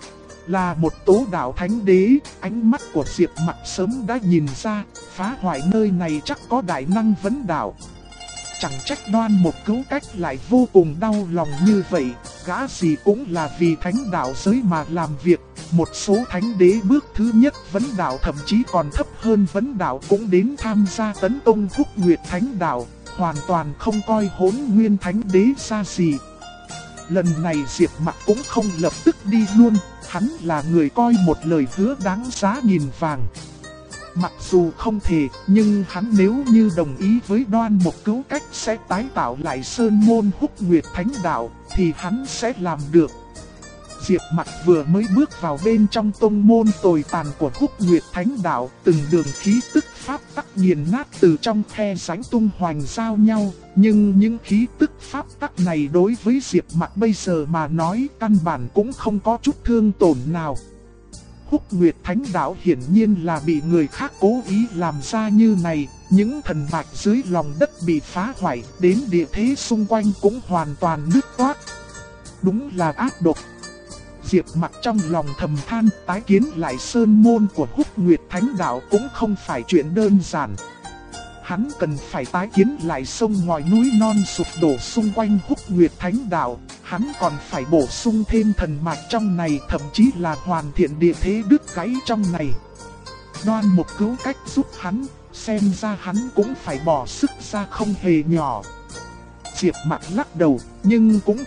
Là một tố đạo thánh đế, ánh mắt của Diệp Mặc sớm đã nhìn ra, phá hoại nơi này chắc có đại năng vấn đạo. Chẳng trách Đoan Mục Cửu Cách lại vô cùng đau lòng như vậy, gã gì cũng là vì thánh đạo giới mà làm việc. Một số thánh đế bước thứ nhất vấn đạo thậm chí còn thấp hơn vấn đạo cũng đến tham gia tấn công Húc Nguyệt Thánh Đạo, hoàn toàn không coi Hỗn Nguyên Thánh Đế ra gì. Lần này Diệp Mặc cũng không lập tức đi luôn, hắn là người coi một lời hứa đáng giá nghìn vàng. Mặc dù không thể, nhưng hắn nếu như đồng ý với Đoan Mục Cửu Cách sẽ tái tạo lại Sơn môn Húc Nguyệt Thánh Đạo, thì hắn sẽ làm được. Diệp Mặc vừa mới bước vào bên trong tông môn tồi tàn của Húc Nguyệt Thánh Đạo, từng đường khí tức pháp tắc nghiền nát từ trong khe rãnh tung hoành giao nhau, nhưng những khí tức pháp tắc này đối với Diệp Mặc bây giờ mà nói căn bản cũng không có chút thương tổn nào. Húc Nguyệt Thánh Đạo hiển nhiên là bị người khác cố ý làm ra như này, những thần mạch dưới lòng đất bị phá hoại, đến địa thế xung quanh cũng hoàn toàn nứt toác. Đúng là ác độc. Diệp Mặc trong lòng thầm than, tái kiến lại sơn môn của Húc Nguyệt Thánh Đạo cũng không phải chuyện đơn giản. Hắn cần phải tái kiến lại sông ngòi núi non sụp đổ xung quanh Húc Nguyệt Thánh Đạo, hắn còn phải bổ sung thêm thần mạch trong này, thậm chí là hoàn thiện địa thế đứt gãy trong này. Đoan Mục Cửu Cách giúp hắn, xem ra hắn cũng phải bỏ sức ra không hề nhỏ. Diệp Mặc lắc đầu, nhưng cũng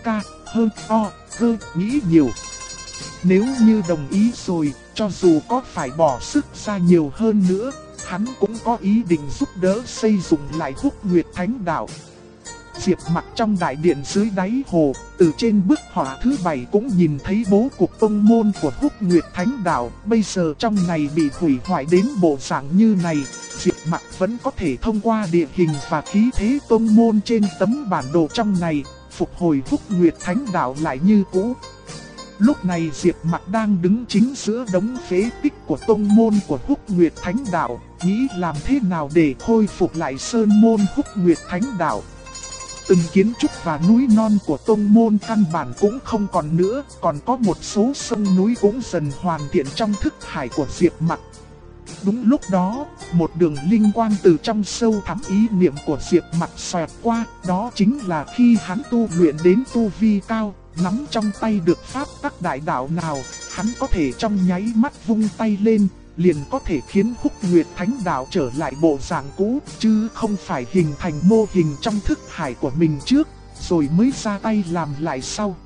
nghĩ nhiều. Nếu như đồng ý rồi, cho dù có phải bỏ sức ra nhiều hơn nữa, hắn cũng có ý định giúp đỡ xây dựng lại Húc Nguyệt Thánh Đạo. Diệp Mặc trong đại điện dưới đáy hồ, từ trên bức họa thứ 7 cũng nhìn thấy bố cục tông môn của Húc Nguyệt Thánh Đạo. Bây giờ trong này bị hủy hoại đến bộ dạng như này, Diệp Mặc vẫn có thể thông qua địa hình và khí thế tông môn trên tấm bản đồ trong này, phục hồi Húc Nguyệt Thánh Đạo lại như cũ. Lúc này Diệp Mặc đang đứng chính giữa đống phế tích của tông môn của Húc Nguyệt Thánh Đạo, nghĩ làm thế nào để khôi phục lại sơn môn Húc Nguyệt Thánh Đạo. Từng kiến trúc và núi non của tông môn căn bản cũng không còn nữa, còn có một số sông núi cũng dần hoàn thiện trong thức hải của Diệp Mặc. Đúng lúc đó, một đường linh quang từ trong sâu thẳm ý niệm của Diệp Mặc xoẹt qua, đó chính là khi hắn tu luyện đến tu vi cao, nắm trong tay được pháp tắc đại đạo nào, hắn có thể trong nháy mắt vung tay lên, liền có thể khiến Húc Nguyệt Thánh Đạo trở lại bộ dạng cũ, chứ không phải hình thành mô hình trong thức hải của mình trước, rồi mới ra tay làm lại sau.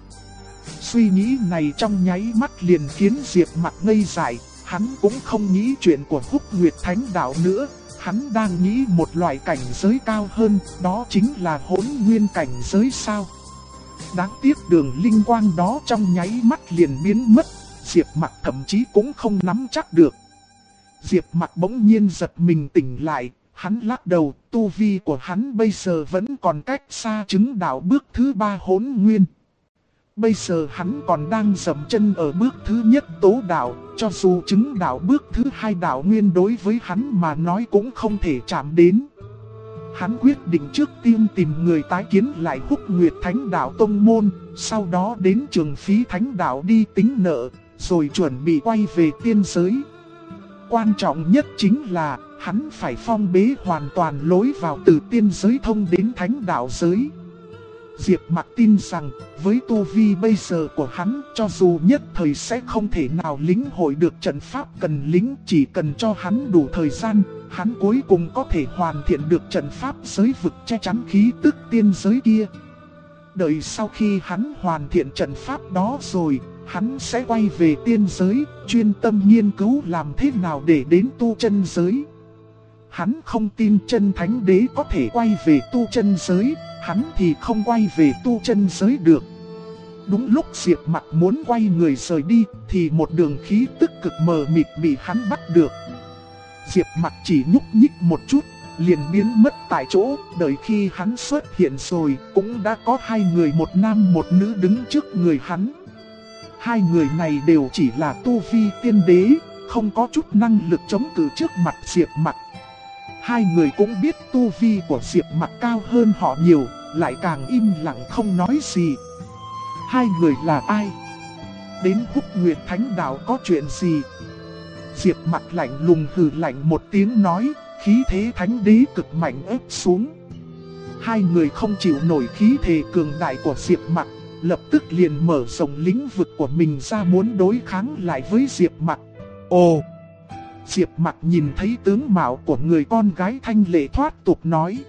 Suy nghĩ này trong nháy mắt liền khiến Diệp Mặc ngây dại, hắn cũng không nghĩ chuyện của Húc Nguyệt Thánh Đạo nữa, hắn đang nghĩ một loại cảnh giới cao hơn, đó chính là hỗn nguyên cảnh giới sao. Đáng tiếc đường linh quang đó trong nháy mắt liền biến mất, Diệp Mặc thậm chí cũng không nắm chắc được. Diệp Mặc bỗng nhiên giật mình tỉnh lại, hắn lắc đầu, tu vi của hắn bây giờ vẫn còn cách xa chứng đạo bước thứ 3 hỗn nguyên. Bây giờ hắn còn đang dậm chân ở bước thứ nhất tố đạo, cho dù chứng đạo bước thứ 2 đạo nguyên đối với hắn mà nói cũng không thể chạm đến. Hắn quyết định trước tiên tìm người tái kiến lại Húc Nguyệt Thánh Đạo tông môn, sau đó đến Trường Phí Thánh Đạo đi tính nợ, rồi chuẩn bị quay về tiên giới. Quan trọng nhất chính là hắn phải phong bế hoàn toàn lối vào từ tiên giới thông đến Thánh Đạo giới. Diệp Mặc tin rằng với tu vi bây giờ của hắn, cho dù nhất thời sẽ không thể nào lĩnh hội được trận pháp cần lĩnh, chỉ cần cho hắn đủ thời gian, hắn cuối cùng có thể hoàn thiện được trận pháp giới vực che chắn khí tức tiên giới kia. Đợi sau khi hắn hoàn thiện trận pháp đó rồi, hắn sẽ quay về tiên giới, chuyên tâm nghiên cứu làm thế nào để đến tu chân giới. Hắn không tin chân thánh đế có thể quay về tu chân giới, hắn thì không quay về tu chân giới được. Đúng lúc Diệp Mặc muốn quay người rời đi, thì một đường khí tức cực mờ mịt bị hắn bắt được. Diệp Mặc chỉ nhúc nhích một chút, liền biến mất tại chỗ, đợi khi hắn xuất hiện rồi, cũng đã có hai người một nam một nữ đứng trước người hắn. Hai người này đều chỉ là tu vi tiên đế, không có chút năng lực chống cự trước mặt Diệp Mặc. Hai người cũng biết tu vi của Diệp Mặc cao hơn họ nhiều, lại càng im lặng không nói gì. Hai người là ai? Đến Húc Nguyệt Thánh Đạo có chuyện gì? Diệp Mặc lạnh lùng hừ lạnh một tiếng nói, khí thế thánh đế cực mạnh ép xuống. Hai người không chịu nổi khí thế cường đại của Diệp Mặc, lập tức liền mở rộng lĩnh vực của mình ra muốn đối kháng lại với Diệp Mặc. Ồ! Diệp Mặc nhìn thấy tướng mạo của người con gái thanh lệ thoát tục nói,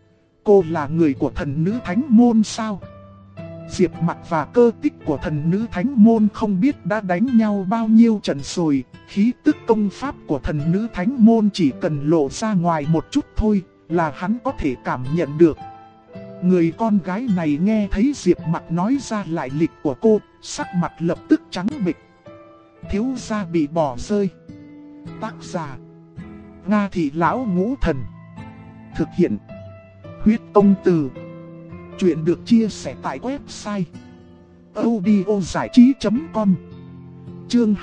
cô là người của thần nữ thánh môn sao? Diệp Mặc và cơ tích của thần nữ thánh môn không biết đã đánh nhau bao nhiêu trận rồi, khí tức công pháp của thần nữ thánh môn chỉ cần lộ ra ngoài một chút thôi là hắn có thể cảm nhận được. Người con gái này nghe thấy Diệp Mặc nói ra lại lịch của cô, sắc mặt lập tức trắng bệch. Thiếu gia bị bỏ rơi. Tác giả Nga Thị Lão Ngũ Thần. Thực hiện Huyết Công Từ. Chuyện được chia sẻ tại website audiozảichí.com. Chương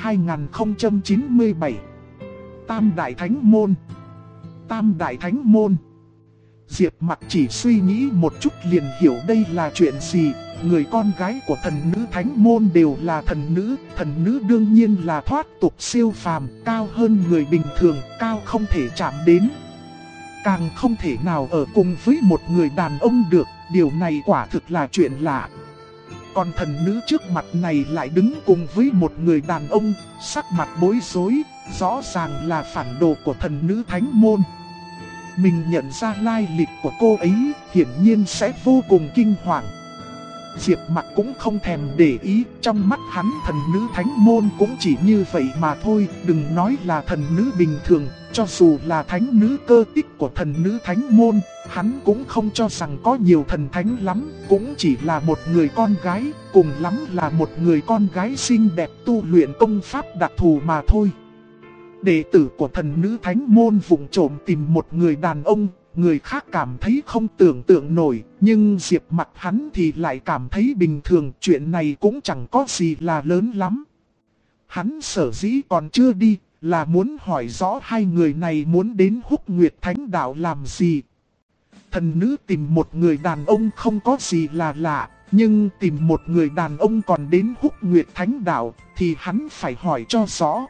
2097. Tam Đại Thánh Môn. Tam Đại Thánh Môn. Diệp Mặc chỉ suy nghĩ một chút liền hiểu đây là chuyện gì. Người con gái của thần nữ thánh môn đều là thần nữ đương nhiên là thoát tục siêu phàm, cao hơn người bình thường, cao không thể chạm đến. Càng không thể nào ở cùng với một người đàn ông được, điều này quả thực là chuyện lạ. Còn thần nữ trước mặt này lại đứng cùng với một người đàn ông, sắc mặt bối rối, rõ ràng là phản đồ của thần nữ thánh môn. Mình nhận ra lai lịch của cô ấy, hiển nhiên sẽ vô cùng kinh hoàng. Diệp Mặc cũng không thèm để ý, trong mắt hắn thần nữ thánh môn cũng chỉ như vậy mà thôi, đừng nói là thần nữ bình thường, cho dù là thánh nữ cơ tích của thần nữ thánh môn, hắn cũng không cho rằng có nhiều thần thánh lắm, cũng chỉ là một người con gái, cùng lắm là một người con gái xinh đẹp tu luyện công pháp đặc thù mà thôi. Đệ tử của thần nữ thánh môn vụng trộm tìm một người đàn ông, người khác cảm thấy không tưởng tượng nổi, nhưng Diệp Mặc hắn thì lại cảm thấy bình thường, chuyện này cũng chẳng có gì là lớn lắm. Hắn sở dĩ còn chưa đi, là muốn hỏi rõ hai người này muốn đến Húc Nguyệt Thánh Đạo làm gì. Thần nữ tìm một người đàn ông không có gì là lạ, nhưng tìm một người đàn ông còn đến Húc Nguyệt Thánh Đạo thì hắn phải hỏi cho rõ.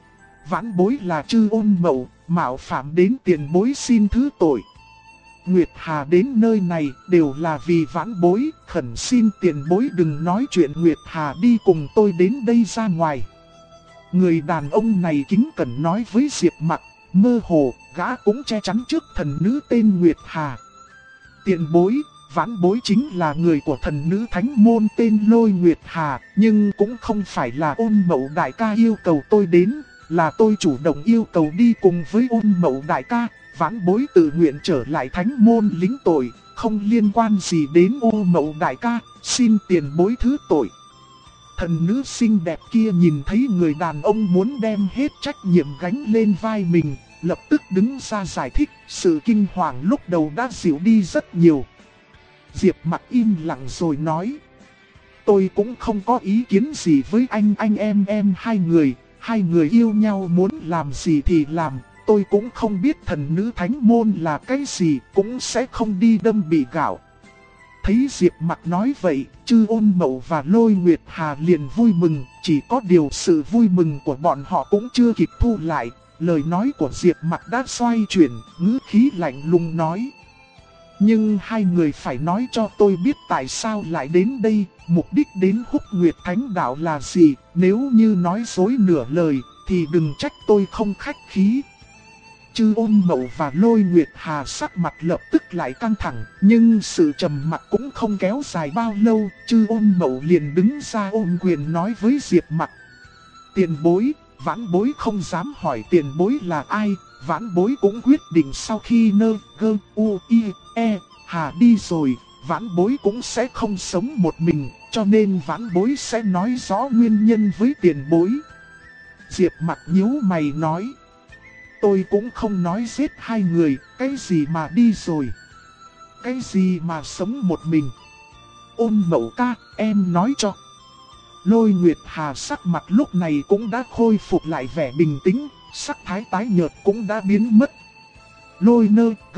Vãn bối là Trư Ôn Mậu, mạo phạm đến tiền bối xin thứ tội. Nguyệt Hà đến nơi này đều là vì vãn bối, khẩn xin tiền bối đừng nói chuyện Nguyệt Hà đi cùng tôi đến đây ra ngoài. Người đàn ông này kính cẩn nói với Diệp Mặc, mơ hồ, gã cũng che chắn trước thần nữ tên Nguyệt Hà. Tiền bối, vãn bối chính là người của thần nữ thánh môn tên Lôi Nguyệt Hà, nhưng cũng không phải là Ôn Mậu đại ca yêu cầu tôi đến, là tôi chủ động yêu cầu đi cùng với Ôn Mậu đại ca, vãn bối tự nguyện trở lại thánh môn lĩnh tội, không liên quan gì đến Ôn Mậu đại ca, xin tiền bối thứ tội. Thần nữ xinh đẹp kia nhìn thấy người đàn ông muốn đem hết trách nhiệm gánh lên vai mình, lập tức đứng ra giải thích, sự kinh hoàng lúc đầu đã dịu đi rất nhiều. Diệp Mặc im lặng rồi nói, tôi cũng không có ý kiến gì với anh em hai người yêu nhau muốn làm gì thì làm, tôi cũng không biết thần nữ thánh môn là cái gì, cũng sẽ không đi đâm bị gạo. Thấy Diệp Mặc nói vậy, Trư Ôn Mậu và Lôi Nguyệt Hà liền vui mừng, chỉ có điều sự vui mừng của bọn họ cũng chưa kịp thu lại, lời nói của Diệp Mặc đã xoay chuyển, ngữ khí lạnh lùng nói. Nhưng hai người phải nói cho tôi biết tại sao lại đến đây, mục đích đến Húc Nguyệt Thánh Đạo là gì, nếu như nói dối nửa lời, thì đừng trách tôi không khách khí. Trư Ôn Mậu và Lôi Nguyệt Hà sắc mặt lập tức lại căng thẳng, nhưng sự trầm mặc cũng không kéo dài bao lâu, Trư Ôn Mậu liền đứng ra ôm quyền nói với Diệp Mặc. Tiền bối, vãn bối không dám hỏi tiền bối là ai, vãn bối cũng quyết định sau khi Hà đi rồi, vãn bối cũng sẽ không sống một mình, cho nên vãn bối sẽ nói rõ nguyên nhân với tiền bối. Diệp Mặc nhíu mày nói. Tôi cũng không nói giết hai người, cái gì mà đi rồi, cái gì mà sống một mình. Ôn Mậu ca, em nói cho. Lôi Nguyệt Hà sắc mặt lúc này cũng đã khôi phục lại vẻ bình tĩnh, sắc thái tái nhợt cũng đã biến mất. Lôi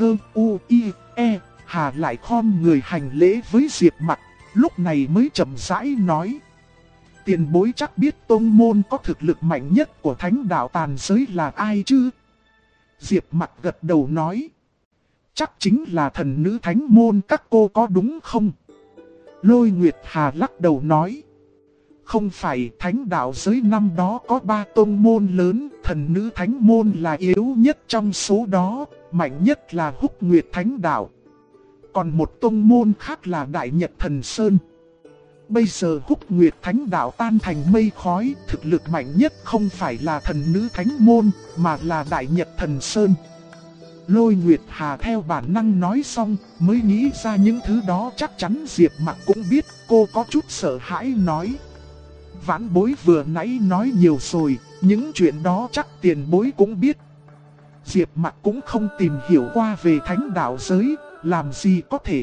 Hà lại khom người hành lễ với Diệp Mặc, lúc này mới chậm rãi nói. Tiền bối chắc biết tông môn có thực lực mạnh nhất của thánh đạo tàn giới là ai chứ? Diệp Mặc gật đầu nói. Chắc chính là thần nữ thánh môn các cô có đúng không? Lôi Nguyệt Hà lắc đầu nói. Không phải, thánh đạo giới năm đó có 3 tông môn lớn, thần nữ thánh môn là yếu nhất trong số đó, mạnh nhất là Húc Nguyệt Thánh Đạo. Còn một tông môn khác là Đại Nhật Thần Sơn. Bây giờ Húc Nguyệt Thánh Đạo tan thành mây khói, thực lực mạnh nhất không phải là thần nữ thánh môn, mà là Đại Nhật Thần Sơn. Lôi Nguyệt Hà theo bản năng nói xong, mới nghĩ ra những thứ đó, chắc chắn Diệp Mặc cũng biết, cô có chút sợ hãi nói. Vãn bối vừa nãy nói nhiều rồi, những chuyện đó chắc tiền bối cũng biết. Diệp Mặc cũng không tìm hiểu qua về thánh đạo giới, làm gì có thể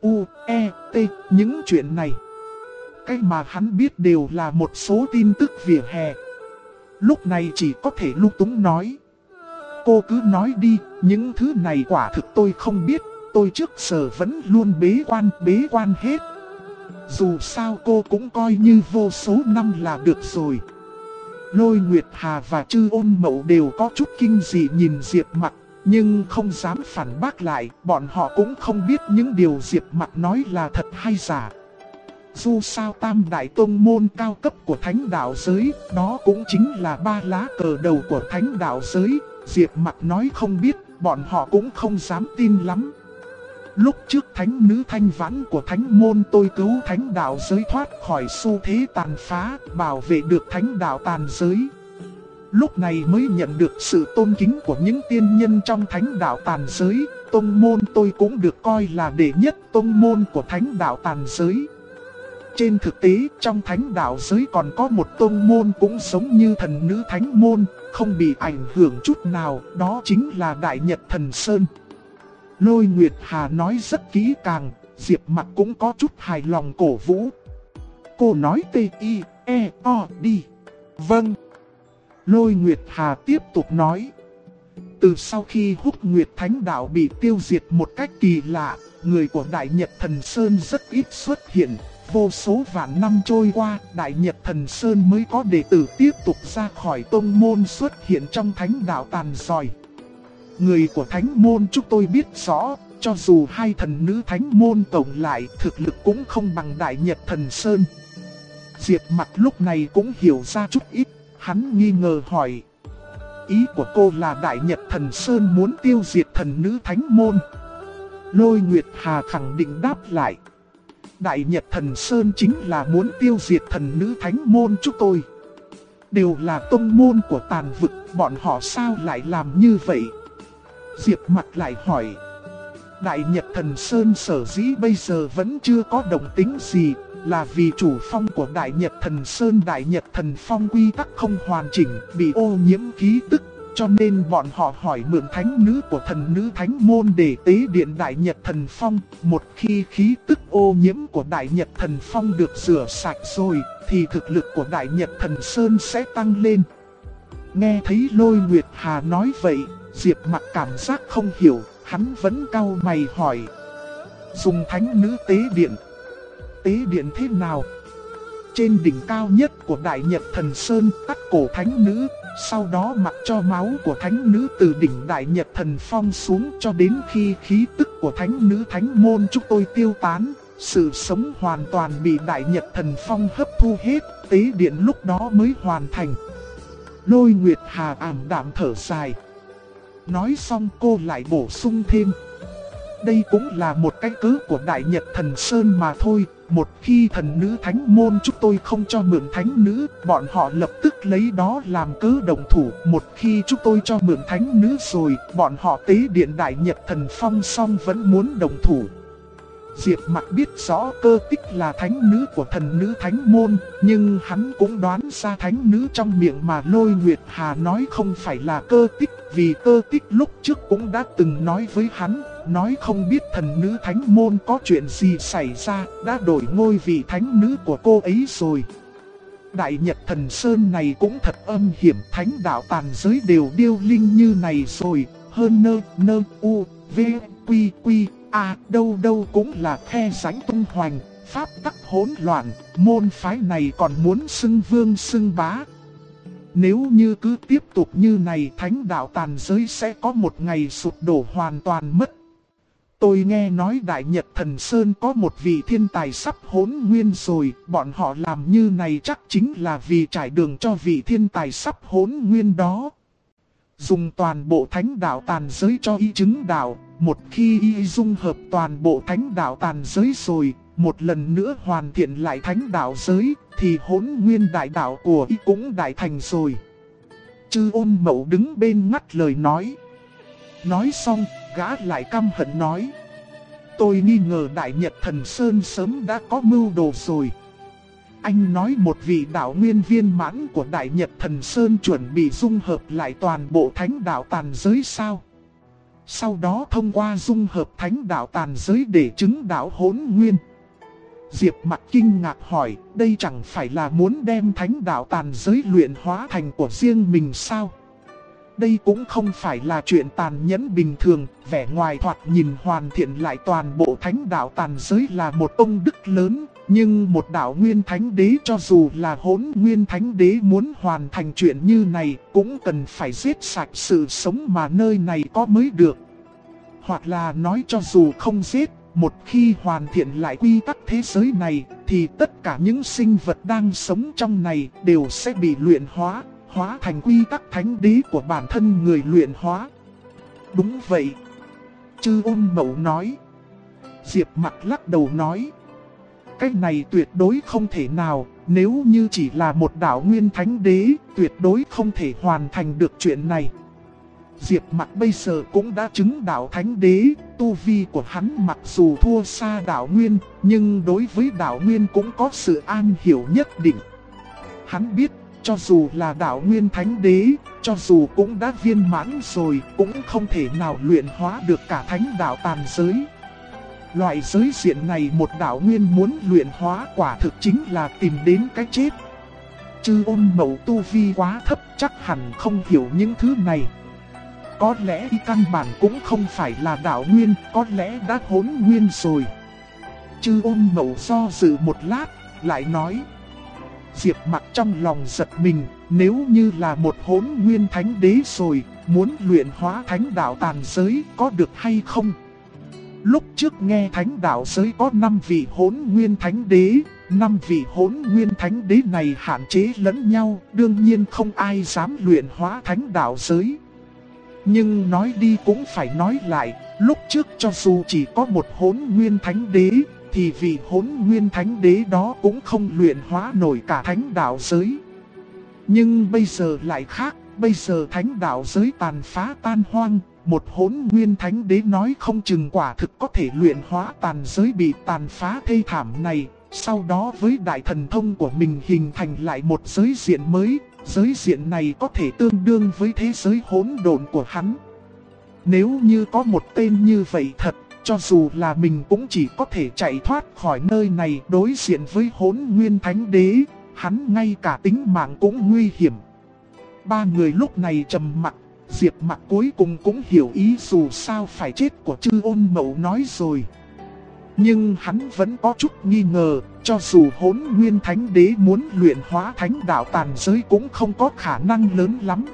những chuyện này. Cái mà hắn biết đều là một số tin tức vỉa hè. Lúc này chỉ có thể lung túng nói. Cô cứ nói đi, những thứ này quả thực tôi không biết, tôi trước giờ vẫn luôn bế quan hết. Dù sao cô cũng coi như vô số năm là được rồi. Lôi Nguyệt Hà và Trư Ôn Mậu đều có chút kinh dị nhìn Diệp Mặc, nhưng không dám phản bác lại, bọn họ cũng không biết những điều Diệp Mặc nói là thật hay giả. Dù sao tam đại tông môn cao cấp của thánh đạo giới, đó cũng chính là 3 lá cờ đầu của thánh đạo giới. Diệp Mặc nói không biết, bọn họ cũng không dám tin lắm. Lúc trước thánh nữ Thanh Vãn của thánh môn tôi cứu thánh đạo giới thoát khỏi xu thế tàn phá, bảo vệ được thánh đạo tàn giới. Lúc này mới nhận được sự tôn kính của những tiên nhân trong thánh đạo tàn giới, tông môn tôi cũng được coi là đệ nhất tông môn của thánh đạo tàn giới. Trên thực tế, trong thánh đạo giới còn có một tông môn cũng giống như thần nữ thánh môn, không bị ảnh hưởng chút nào, đó chính là Đại Nhật Thần Sơn. Lôi Nguyệt Hà nói rất kỹ càng, Diệp Mặc cũng có chút hài lòng cổ vũ. Cô nói T-I-E-O đi. Vâng. Lôi Nguyệt Hà tiếp tục nói. Từ sau khi Húc Nguyệt Thánh Đạo bị tiêu diệt một cách kỳ lạ, người của Đại Nhật Thần Sơn rất ít xuất hiện. Vô số vạn năm trôi qua, Đại Nhật Thần Sơn mới có đệ tử tiếp tục ra khỏi tông môn xuất hiện trong Thánh Đạo tàn dòi. Người của Thánh môn chúng tôi biết rõ, cho dù hai thần nữ Thánh môn tổng lại, thực lực cũng không bằng Đại Nhật Thần Sơn. Diệp Mặc lúc này cũng hiểu ra chút ít, hắn nghi ngờ hỏi. Ý của cô là Đại Nhật Thần Sơn muốn tiêu diệt thần nữ Thánh môn? Lôi Nguyệt Hà khẳng định đáp lại. Đại Nhật Thần Sơn chính là muốn tiêu diệt thần nữ Thánh môn chúng tôi. Đều là tông môn của tàn vực, bọn họ sao lại làm như vậy? Diệp Mặc lại hỏi. Đại Nhật Thần Sơn sở dĩ bây giờ vẫn chưa có động tĩnh gì, là vì chủ phong của Đại Nhật Thần Sơn Đại Nhật Thần Phong quy tắc không hoàn chỉnh, bị ô nhiễm khí tức, cho nên bọn họ hỏi mượn thánh nữ của thần nữ Thánh môn để tế điện Đại Nhật Thần Phong. Một khi khí tức ô nhiễm của Đại Nhật Thần Phong được rửa sạch rồi, thì thực lực của Đại Nhật Thần Sơn sẽ tăng lên. Nghe thấy Lôi Nguyệt Hà nói vậy, Diệp Mặc cảm giác không hiểu, hắn vẫn cau mày hỏi. Dùng thánh nữ tế điện. Tế điện thế nào? Trên đỉnh cao nhất của Đại Nhật Thần Sơn cắt cổ thánh nữ, sau đó mặc cho máu của thánh nữ từ đỉnh Đại Nhật Thần Phong xuống cho đến khi khí tức của thánh nữ Thánh môn chúng tôi tiêu tán, sự sống hoàn toàn bị Đại Nhật Thần Phong hấp thu hết, tế điện lúc đó mới hoàn thành. Lôi Nguyệt Hà ảm đạm thở dài. Nói xong cô lại bổ sung thêm. Đây cũng là một cái cớ của Đại Nhật Thần Sơn mà thôi. Một khi thần nữ Thánh môn chúng tôi không cho mượn thánh nữ, bọn họ lập tức lấy đó làm cớ động thủ. Một khi chúng tôi cho mượn thánh nữ rồi, bọn họ tế điện Đại Nhật Thần Phong xong vẫn muốn động thủ. Diệp Mặc biết rõ Cơ Tích là thánh nữ của thần nữ Thánh môn, nhưng hắn cũng đoán ra thánh nữ trong miệng mà Lôi Nguyệt Hà nói không phải là Cơ Tích, vì Cơ Tích lúc trước cũng đã từng nói với hắn, nói không biết thần nữ Thánh môn có chuyện gì xảy ra, đã đổi ngôi vị thánh nữ của cô ấy rồi. Đại Nhật Thần Sơn này cũng thật âm hiểm, thánh đạo tàn giới đều điêu linh như này rồi, hơn v quy đâu đâu cũng là khe rãnh tung hoành, pháp tắc hỗn loạn, môn phái này còn muốn xưng vương xưng bá. Nếu như cứ tiếp tục như này, thánh đạo tàn giới sẽ có một ngày sụp đổ hoàn toàn mất. Tôi nghe nói Đại Nhật Thần Sơn có một vị thiên tài sắp hỗn nguyên rồi, bọn họ làm như này chắc chính là vì trải đường cho vị thiên tài sắp hỗn nguyên đó. Dùng toàn bộ thánh đạo tàn giới cho y chứng đạo, một khi y dung hợp toàn bộ thánh đạo tàn giới rồi, một lần nữa hoàn thiện lại thánh đạo giới, thì hỗn nguyên đại đạo của y cũng đại thành rồi. Chư Ôn Mậu đứng bên ngắt lời nói. Nói xong, gã lại căm hận nói. Tôi nghi ngờ Đại Nhật Thần Sơn sớm đã có mưu đồ rồi. Anh nói một vị đạo nguyên viên mãn của Đại Nhật Thần Sơn chuẩn bị dung hợp lại toàn bộ thánh đạo tàn giới sao? Sau đó thông qua dung hợp thánh đạo tàn giới để chứng đạo hỗn nguyên. Diệp Mặc kinh ngạc hỏi, đây chẳng phải là muốn đem thánh đạo tàn giới luyện hóa thành của riêng mình sao? Đây cũng không phải là chuyện tàn nhẫn bình thường, vẻ ngoài thoạt nhìn hoàn thiện lại toàn bộ thánh đạo tàn giới là một công đức lớn. Nhưng một đạo nguyên thánh đế cho dù là hỗn nguyên thánh đế muốn hoàn thành chuyện như này cũng cần phải giết sạch sự sống mà nơi này có mới được. Hoặc là nói cho dù không giết, một khi hoàn thiện lại quy tắc thế giới này thì tất cả những sinh vật đang sống trong này đều sẽ bị luyện hóa, hóa thành quy tắc thánh đế của bản thân người luyện hóa. Đúng vậy. Chư Ôn Mậu nói. Diệp Mặc lắc đầu nói. Cái này tuyệt đối không thể nào, nếu như chỉ là một đạo nguyên thánh đế, tuyệt đối không thể hoàn thành được chuyện này. Diệp Mặc bây giờ cũng đã chứng đạo thánh đế, tu vi của hắn mặc dù thua xa đạo nguyên, nhưng đối với đạo nguyên cũng có sự an hiểu nhất định. Hắn biết, cho dù là đạo Nguyên Thánh Đế, cho dù cũng đã viên mãn rồi, cũng không thể nào luyện hóa được cả thánh đạo tàn giới. Loại giới diện này một đạo Nguyên muốn luyện hóa quả thực chính là tìm đến cái chết. Chư Ôn Mậu tu vi quá thấp, chắc hẳn không hiểu những thứ này. Có lẽ y căn bản cũng không phải là đạo Nguyên, có lẽ đã hỗn nguyên rồi. Chư Ôn Mậu do dự một lát, lại nói. Diệp Mặc trong lòng giật mình, nếu như là một hỗn nguyên thánh đế rồi, muốn luyện hóa thánh đạo tàn giới có được hay không? Lúc trước nghe thánh đạo giới có 5 vị hỗn nguyên thánh đế, 5 vị hỗn nguyên thánh đế này hạn chế lẫn nhau, đương nhiên không ai dám luyện hóa thánh đạo giới. Nhưng nói đi cũng phải nói lại, lúc trước cho dù chỉ có một hỗn nguyên thánh đế, thì vị hỗn nguyên thánh đế đó cũng không luyện hóa nổi cả thánh đạo giới. Nhưng bây giờ lại khác, bây giờ thánh đạo giới tàn phá tan hoang, một hỗn nguyên thánh đế nói không chừng quả thực có thể luyện hóa tàn giới bị tàn phá thê thảm này, sau đó với đại thần thông của mình hình thành lại một giới diện mới, giới diện này có thể tương đương với thế giới hỗn độn của hắn. Nếu như có một tên như vậy thật, cho dù là mình cũng chỉ có thể chạy thoát khỏi nơi này đối diện với hỗn nguyên thánh đế, hắn ngay cả tính mạng cũng nguy hiểm. Ba người lúc này trầm mặc, Diệp Mặc cuối cùng cũng hiểu ý dù sao phải chết của Chư Ôn Mậu nói rồi. Nhưng hắn vẫn có chút nghi ngờ, cho dù hỗn nguyên thánh đế muốn luyện hóa thánh đạo tàn giới cũng không có khả năng lớn lắm.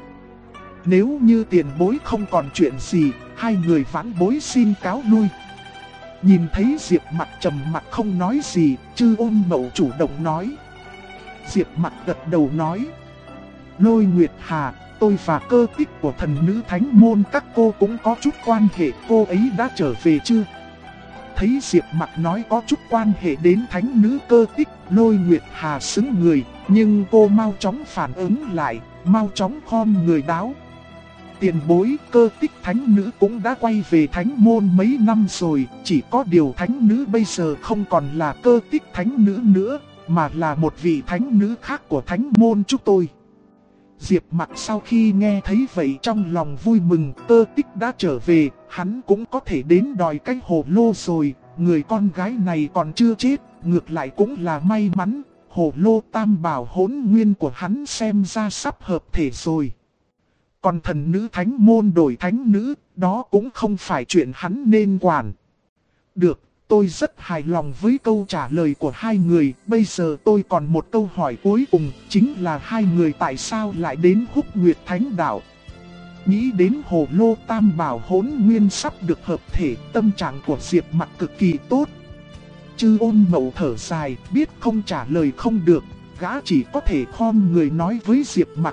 Nếu như tiền bối không còn chuyện gì, hai người vãn bối xin cáo lui. Nhìn thấy Diệp Mặc trầm mặc không nói gì, Chư Ôn Mậu chủ động nói. Diệp Mặc gật đầu nói. Lôi Nguyệt Hà, tôi và Cơ Tích của thần nữ thánh môn các cô cũng có chút quan hệ, cô ấy đã trở về chưa? Thấy Diệp Mặc nói có chút quan hệ đến thánh nữ Cơ Tích, Lôi Nguyệt Hà sững người, nhưng cô mau chóng phản ứng lại, mau chóng khom người đáo. Tiền bối, Cơ Tích thánh nữ cũng đã quay về thánh môn mấy năm rồi, chỉ có điều thánh nữ bây giờ không còn là Cơ Tích thánh nữ nữa, mà là một vị thánh nữ khác của thánh môn chúng tôi. Diệp Mặc sau khi nghe thấy vậy trong lòng vui mừng, Cơ Tích đã trở về, hắn cũng có thể đến đòi cái hồ lô rồi, người con gái này còn chưa chết, ngược lại cũng là may mắn, hồ lô tam bảo hỗn nguyên của hắn xem ra sắp hợp thể rồi. Còn thần nữ thánh môn đổi thánh nữ, đó cũng không phải chuyện hắn nên quản. Được, tôi rất hài lòng với câu trả lời của hai người, bây giờ tôi còn một câu hỏi cuối cùng, chính là hai người tại sao lại đến Húc Nguyệt Thánh Đạo. Nghĩ đến hồ lô tam bảo hỗn nguyên sắp được hợp thể, tâm trạng của Diệp Mặc cực kỳ tốt. Chư Ôn Mậu thở dài, biết không trả lời không được, gã chỉ có thể khom người nói với Diệp Mặc.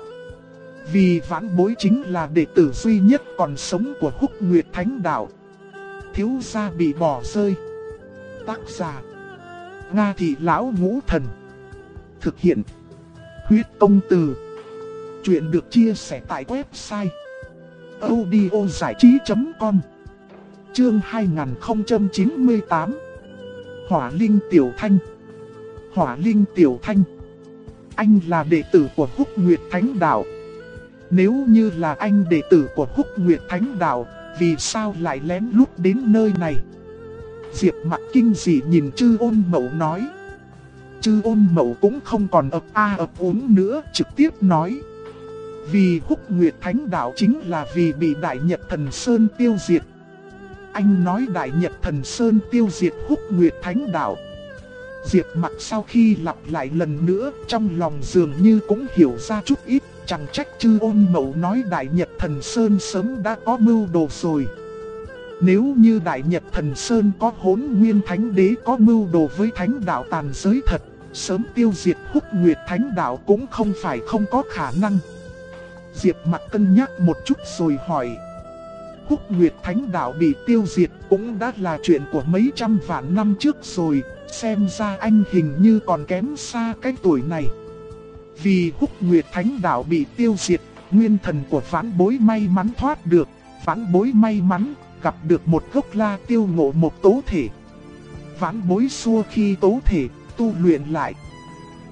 Vì vãn bối chính là đệ tử duy nhất còn sống của Húc Nguyệt Thánh Đạo. Thiếu gia bị bỏ rơi. Tác giả Nga Thị Lão Ngũ Thần. Thực hiện Huyết Công Từ. Chuyện được chia sẻ tại website audiozảichí.com. Chương 2098. Hỏa Linh Tiểu Thanh. Hỏa Linh Tiểu Thanh, anh là đệ tử của Húc Nguyệt Thánh Đạo. Nếu như là anh đệ tử của Húc Nguyệt Thánh Đạo, vì sao lại lén lút đến nơi này? Diệp Mặc kinh dị nhìn Chư Ôn Mậu nói. Chư Ôn Mậu cũng không còn ấp úng nữa, trực tiếp nói. Vì Húc Nguyệt Thánh Đạo chính là vì bị Đại Nhật Thần Sơn tiêu diệt. Anh nói Đại Nhật Thần Sơn tiêu diệt Húc Nguyệt Thánh Đạo. Diệp Mặc sau khi lặp lại lần nữa, trong lòng dường như cũng hiểu ra chút ít. Chẳng trách Chư Ôn Mậu nói Đại Nhật Thần Sơn sớm đã có mưu đồ rồi. Nếu như Đại Nhật Thần Sơn có hỗn nguyên thánh đế có mưu đồ với thánh đạo tàn giới thật, sớm tiêu diệt Húc Nguyệt Thánh Đạo cũng không phải không có khả năng. Diệp Mặc cân nhắc một chút rồi hỏi. Húc Nguyệt Thánh Đạo bị tiêu diệt cũng đã là chuyện của mấy trăm vạn năm trước rồi, xem ra anh hình như còn kém xa cái tuổi này. Vì Húc Nguyệt Thánh Đạo bị tiêu diệt, nguyên thần của vãn bối may mắn thoát được, vãn bối may mắn gặp được một gốc la tiêu ngộ một tố thể. Vãn bối xua khi tố thể, tu luyện lại.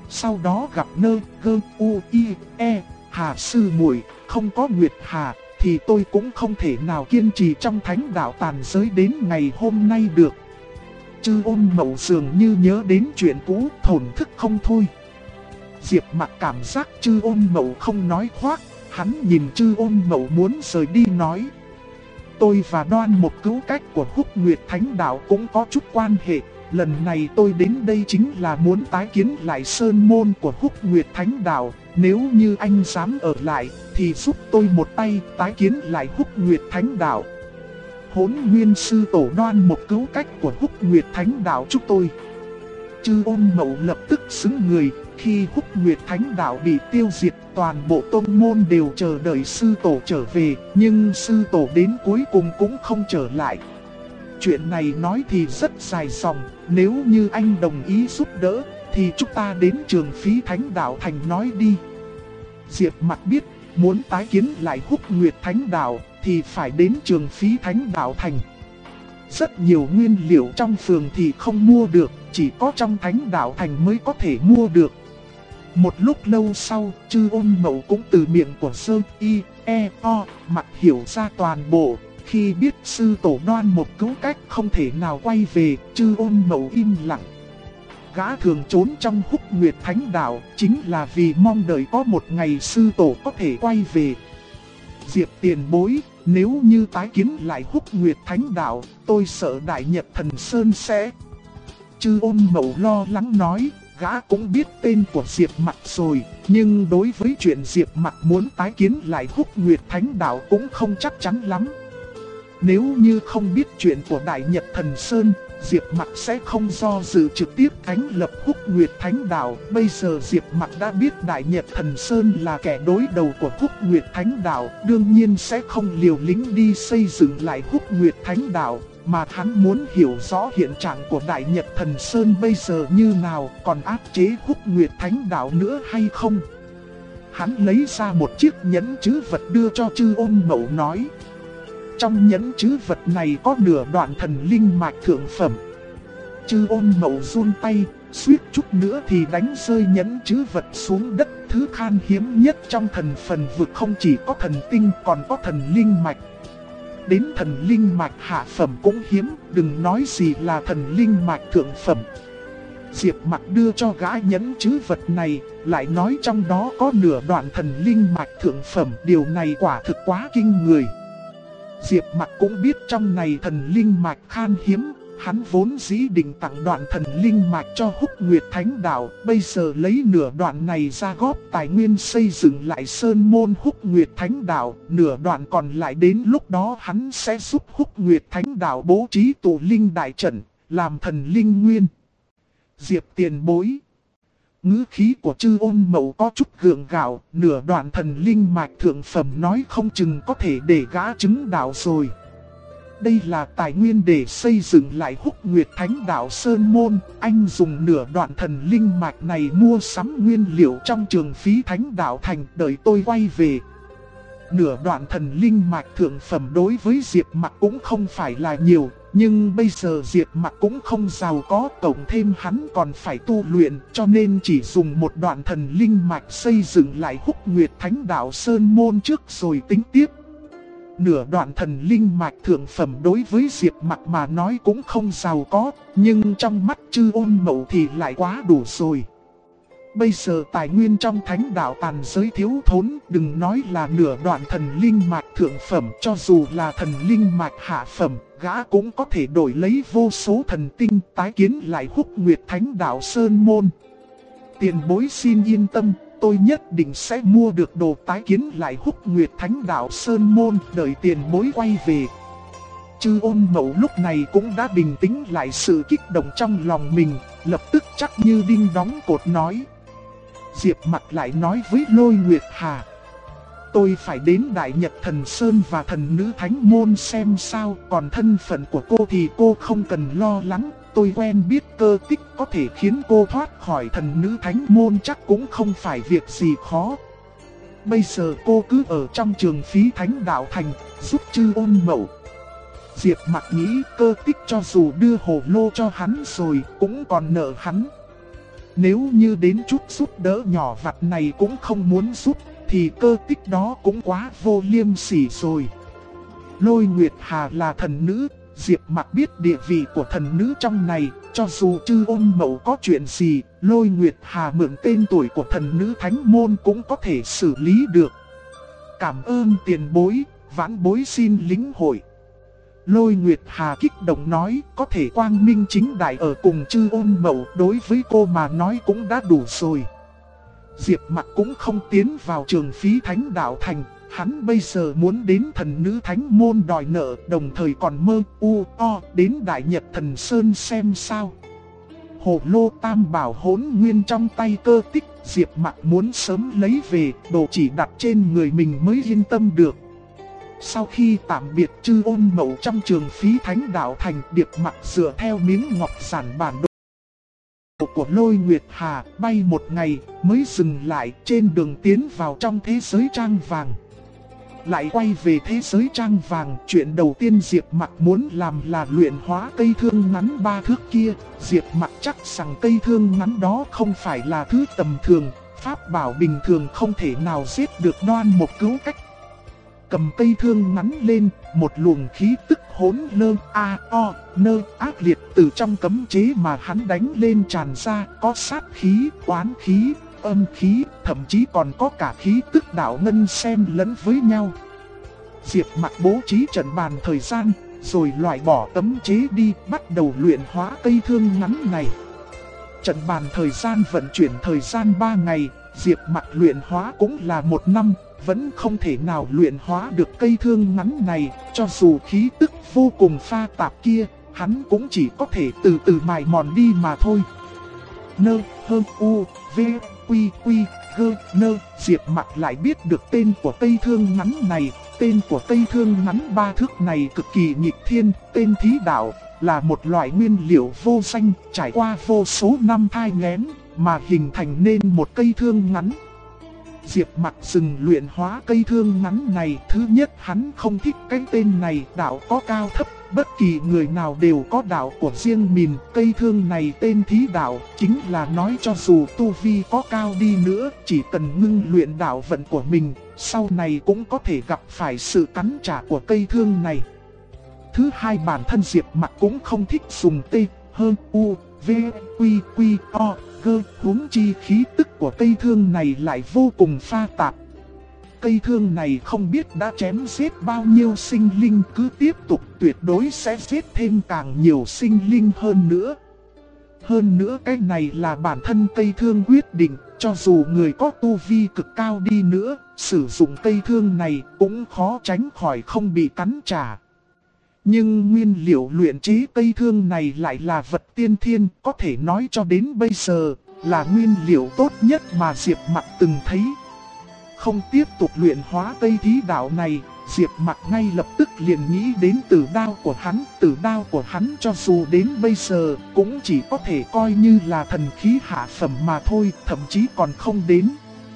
sau đó gặp nơ gơ u i e Hà sư muội, không có Nguyệt Hà thì tôi cũng không thể nào kiên trì trong thánh đạo tàn giới đến ngày hôm nay được. Chư Ôn Mậu dường như nhớ đến chuyện cũ, thổn thức không thôi. Diệp Mặc cảm giác Chư Ôn Mậu không nói khoác, hắn nhìn Chư Ôn Mậu muốn rời đi nói: tôi và Đoan Mộc cứu cách của Húc Nguyệt Thánh Đạo cũng có chút quan hệ. Lần này tôi đến đây chính là muốn tái kiến lại sơn môn của Húc Nguyệt Thánh Đạo. Nếu như anh dám ở lại thì giúp tôi một tay tái kiến lại Húc Nguyệt Thánh Đạo. Hỗn Nguyên sư tổ Đoan Mộc cứu cách của Húc Nguyệt Thánh Đạo chúc tôi. Chư Ôn Mậu lập tức xứng người. Khi Húc Nguyệt Thánh Đạo bị tiêu diệt, toàn bộ tông môn đều chờ đợi sư tổ trở về, nhưng sư tổ đến cuối cùng cũng không trở lại. Chuyện này nói thì rất dài dòng, nếu như anh đồng ý giúp đỡ thì chúng ta đến Trường Phí Thánh Đạo Thành nói đi. Diệp Mặc biết, muốn tái kiến lại Húc Nguyệt Thánh Đạo thì phải đến Trường Phí Thánh Đạo Thành. Rất nhiều nguyên liệu trong phường thì không mua được, chỉ có trong Thánh Đạo Thành mới có thể mua được. Một lúc lâu sau, Chư Ôn Mậu cũng từ miệng của Sơ Y E O Mặc hiểu ra toàn bộ. Khi biết sư tổ Đoan Mộc cứu cách không thể nào quay về, Chư Ôn Mậu im lặng. Gã thường trốn trong Húc Nguyệt Thánh Đạo chính là vì mong đợi có một ngày sư tổ có thể quay về. Diệp tiền bối, nếu như tái kiến lại Húc Nguyệt Thánh Đạo, tôi sợ Đại Nhật Thần Sơn sẽ... Chư Ôn Mậu lo lắng nói, gã cũng biết tên của Diệp Mặc rồi, nhưng đối với chuyện Diệp Mặc muốn tái kiến lại Húc Nguyệt Thánh Đạo cũng không chắc chắn lắm. Nếu như không biết chuyện của Đại Nhật Thần Sơn, Diệp Mặc sẽ không do dự trực tiếp thành lập Húc Nguyệt Thánh Đạo. Bây giờ Diệp Mặc đã biết Đại Nhật Thần Sơn là kẻ đối đầu của Húc Nguyệt Thánh Đạo, đương nhiên sẽ không liều lĩnh đi xây dựng lại Húc Nguyệt Thánh Đạo, mà hắn muốn hiểu rõ hiện trạng của Đại Nhật Thần Sơn bây giờ như nào, còn áp chế Húc Nguyệt Thánh Đạo nữa hay không. Hắn lấy ra một chiếc nhẫn trữ vật đưa cho Chư Ôn Mậu nói: trong nhẫn trữ vật này có nửa đoạn thần linh mạch thượng phẩm. Chư Ôn Mậu run tay, suýt chút nữa thì đánh rơi nhẫn trữ vật xuống đất. Thứ khan hiếm nhất trong thần phần vực không chỉ có thần tinh còn có thần linh mạch. Đến thần linh mạch hạ phẩm cũng hiếm, đừng nói gì là thần linh mạch thượng phẩm. Diệp Mặc đưa cho gã nhẫn trữ vật này, lại nói trong đó có nửa đoạn thần linh mạch thượng phẩm. Điều này quả thực quá kinh người. Diệp Mặc cũng biết trong này thần linh mạch khan hiếm, hắn vốn dĩ định tặng đoạn thần linh mạch cho Húc Nguyệt Thánh Đạo, bây giờ lấy nửa đoạn này ra góp tài nguyên xây dựng lại sơn môn Húc Nguyệt Thánh Đạo, nửa đoạn còn lại đến lúc đó hắn sẽ giúp Húc Nguyệt Thánh Đạo bố trí tụ linh đại trận, làm thần linh nguyên. Diệp tiền bối. Ngữ khí của Chư Ôn Mậu có chút gượng gạo, nửa đoạn thần linh mạch thượng phẩm nói không chừng có thể để gã chứng đạo rồi. Đây là tài nguyên để xây dựng lại Húc Nguyệt Thánh Đạo Sơn Môn, anh dùng nửa đoạn thần linh mạch này mua sắm nguyên liệu trong Trường Phí Thánh Đạo Thành, đợi tôi quay về. Nửa đoạn thần linh mạch thượng phẩm đối với Diệp Mặc cũng không phải là nhiều, nhưng bây giờ Diệp Mặc cũng không giàu có, cộng thêm hắn còn phải tu luyện, cho nên chỉ dùng một đoạn thần linh mạch xây dựng lại Húc Nguyệt Thánh Đạo Sơn Môn trước rồi tính tiếp. Nửa đoạn thần linh mạch thượng phẩm đối với Diệp Mặc mà nói cũng không giàu có, nhưng trong mắt Chư Ôn Mậu thì lại quá đủ rồi. Bây giờ tài nguyên trong thánh đạo tàn giới thiếu thốn, đừng nói là nửa đoạn thần linh mạch thượng phẩm, cho dù là thần linh mạch hạ phẩm, gã cũng có thể đổi lấy vô số thần tinh tái kiến lại Húc Nguyệt Thánh Đạo Sơn Môn. Tiền bối xin yên tâm, tôi nhất định sẽ mua được đồ tái kiến lại Húc Nguyệt Thánh Đạo Sơn Môn, đợi tiền bối quay về. Chư Ôn Mậu lúc này cũng đã bình tĩnh lại sự kích động trong lòng mình, lập tức chắc như đinh đóng cột nói. Diệp Mặc lại nói với Lôi Nguyệt Hà: tôi phải đến Đại Nhật Thần Sơn và thần nữ Thánh Môn xem sao, còn thân phận của cô thì cô không cần lo lắng. Tôi quen biết Cơ Tích, có thể khiến cô thoát khỏi thần nữ Thánh Môn chắc cũng không phải việc gì khó. Bây giờ cô cứ ở trong Trường Phí Thánh Đạo Thành, giúp Chư Ôn Mậu. Diệp Mặc nghĩ Cơ Tích cho dù đưa hồ lô cho hắn rồi, cũng còn nợ hắn. Nếu như đến chút giúp đỡ nhỏ vặt này cũng không muốn giúp, thì cơ tích đó cũng quá vô liêm sỉ rồi. Lôi Nguyệt Hà là thần nữ, Diệp Mặc biết địa vị của thần nữ trong này, cho dù Chư Ôn Mậu có chuyện gì, Lôi Nguyệt Hà mượn tên tuổi của thần nữ thánh môn cũng có thể xử lý được. Cảm ơn tiền bối, vãn bối xin lĩnh hội. Lôi Nguyệt Hà kích động nói, có thể quang minh chính đại ở cùng Chư Ôn Mậu, đối với cô mà nói cũng đã đủ rồi. Diệp Mặc cũng không tiến vào trường phí thánh đạo thành, hắn bây giờ muốn đến thần nữ thánh môn đòi nợ, đồng thời còn mơ đến Đại Nhật Thần Sơn xem sao. Hồ lô tam bảo hỗn nguyên trong tay cơ tích, Diệp Mặc muốn sớm lấy về, đồ chỉ đặt trên người mình mới yên tâm được. Sau khi tạm biệt Chư Ôn Mậu trong trường phí thánh đạo thành, Diệp Mặc dựa theo miếng ngọc giản bản đồ của Lôi Nguyệt Hà, bay một ngày mới dừng lại trên đường tiến vào trong thế giới trang vàng. Lại quay về thế giới trang vàng, chuyện đầu tiên Diệp Mặc muốn làm là luyện hóa cây thương ngắn 3 thước kia. Diệp Mặc chắc rằng cây thương ngắn đó không phải là thứ tầm thường, pháp bảo bình thường không thể nào giết được Đoan Mộc Cứu Cách. Cầm cây thương ngắn lên, một luồng khí tức hỗn lơ ác liệt từ trong cấm chế mà hắn đánh lên tràn ra, có sát khí, oán khí, âm khí, thậm chí còn có cả khí tức đạo ngân xen lẫn với nhau. Diệp Mặc bố trí trận bàn thời gian, rồi loại bỏ cấm chế đi, bắt đầu luyện hóa cây thương ngắn này. Trận bàn thời gian vận chuyển thời gian 3 ngày, Diệp Mặc luyện hóa cũng là 1 năm, vẫn không thể nào luyện hóa được cây thương ngắn này, cho dù khí tức vô cùng pha tạp kia, hắn cũng chỉ có thể từ từ mài mòn đi mà thôi. Diệp Mặc lại biết được tên của cây thương ngắn này. Tên của cây thương ngắn 3 thước này cực kỳ nghịch thiên, tên thí đạo, là một loại nguyên liệu vô danh, trải qua vô số năm thai nghén, mà hình thành nên một cây thương ngắn. Diệp Mặc dừng luyện hóa cây thương ngắn này, thứ nhất hắn không thích cái tên này, đạo có cao thấp, bất kỳ người nào đều có đạo của riêng mình. Cây thương này tên thí đạo, chính là nói cho dù tu vi có cao đi nữa, chỉ cần ngưng luyện đạo vận của mình, sau này cũng có thể gặp phải sự cắn trả của cây thương này. Thứ hai, bản thân Diệp Mặc cũng không thích dùng huống chi khí tức của cây thương này lại vô cùng pha tạp. Cây thương này không biết đã chém giết bao nhiêu sinh linh, cứ tiếp tục tuyệt đối sẽ giết thêm càng nhiều sinh linh hơn nữa. Hơn nữa cái này là bản thân cây thương quyết định, cho dù người có tu vi cực cao đi nữa, sử dụng cây thương này cũng khó tránh khỏi không bị cắn trả. Nhưng nguyên liệu luyện chế cây thương này lại là vật tiên thiên, có thể nói cho đến bây giờ là nguyên liệu tốt nhất mà Diệp Mặc từng thấy. Không tiếp tục luyện hóa cây thí đạo này, Diệp Mặc ngay lập tức liền nghĩ đến tử đao của hắn. Tử đao của hắn cho dù đến bây giờ cũng chỉ có thể coi như là thần khí hạ phẩm mà thôi, thậm chí còn không đến.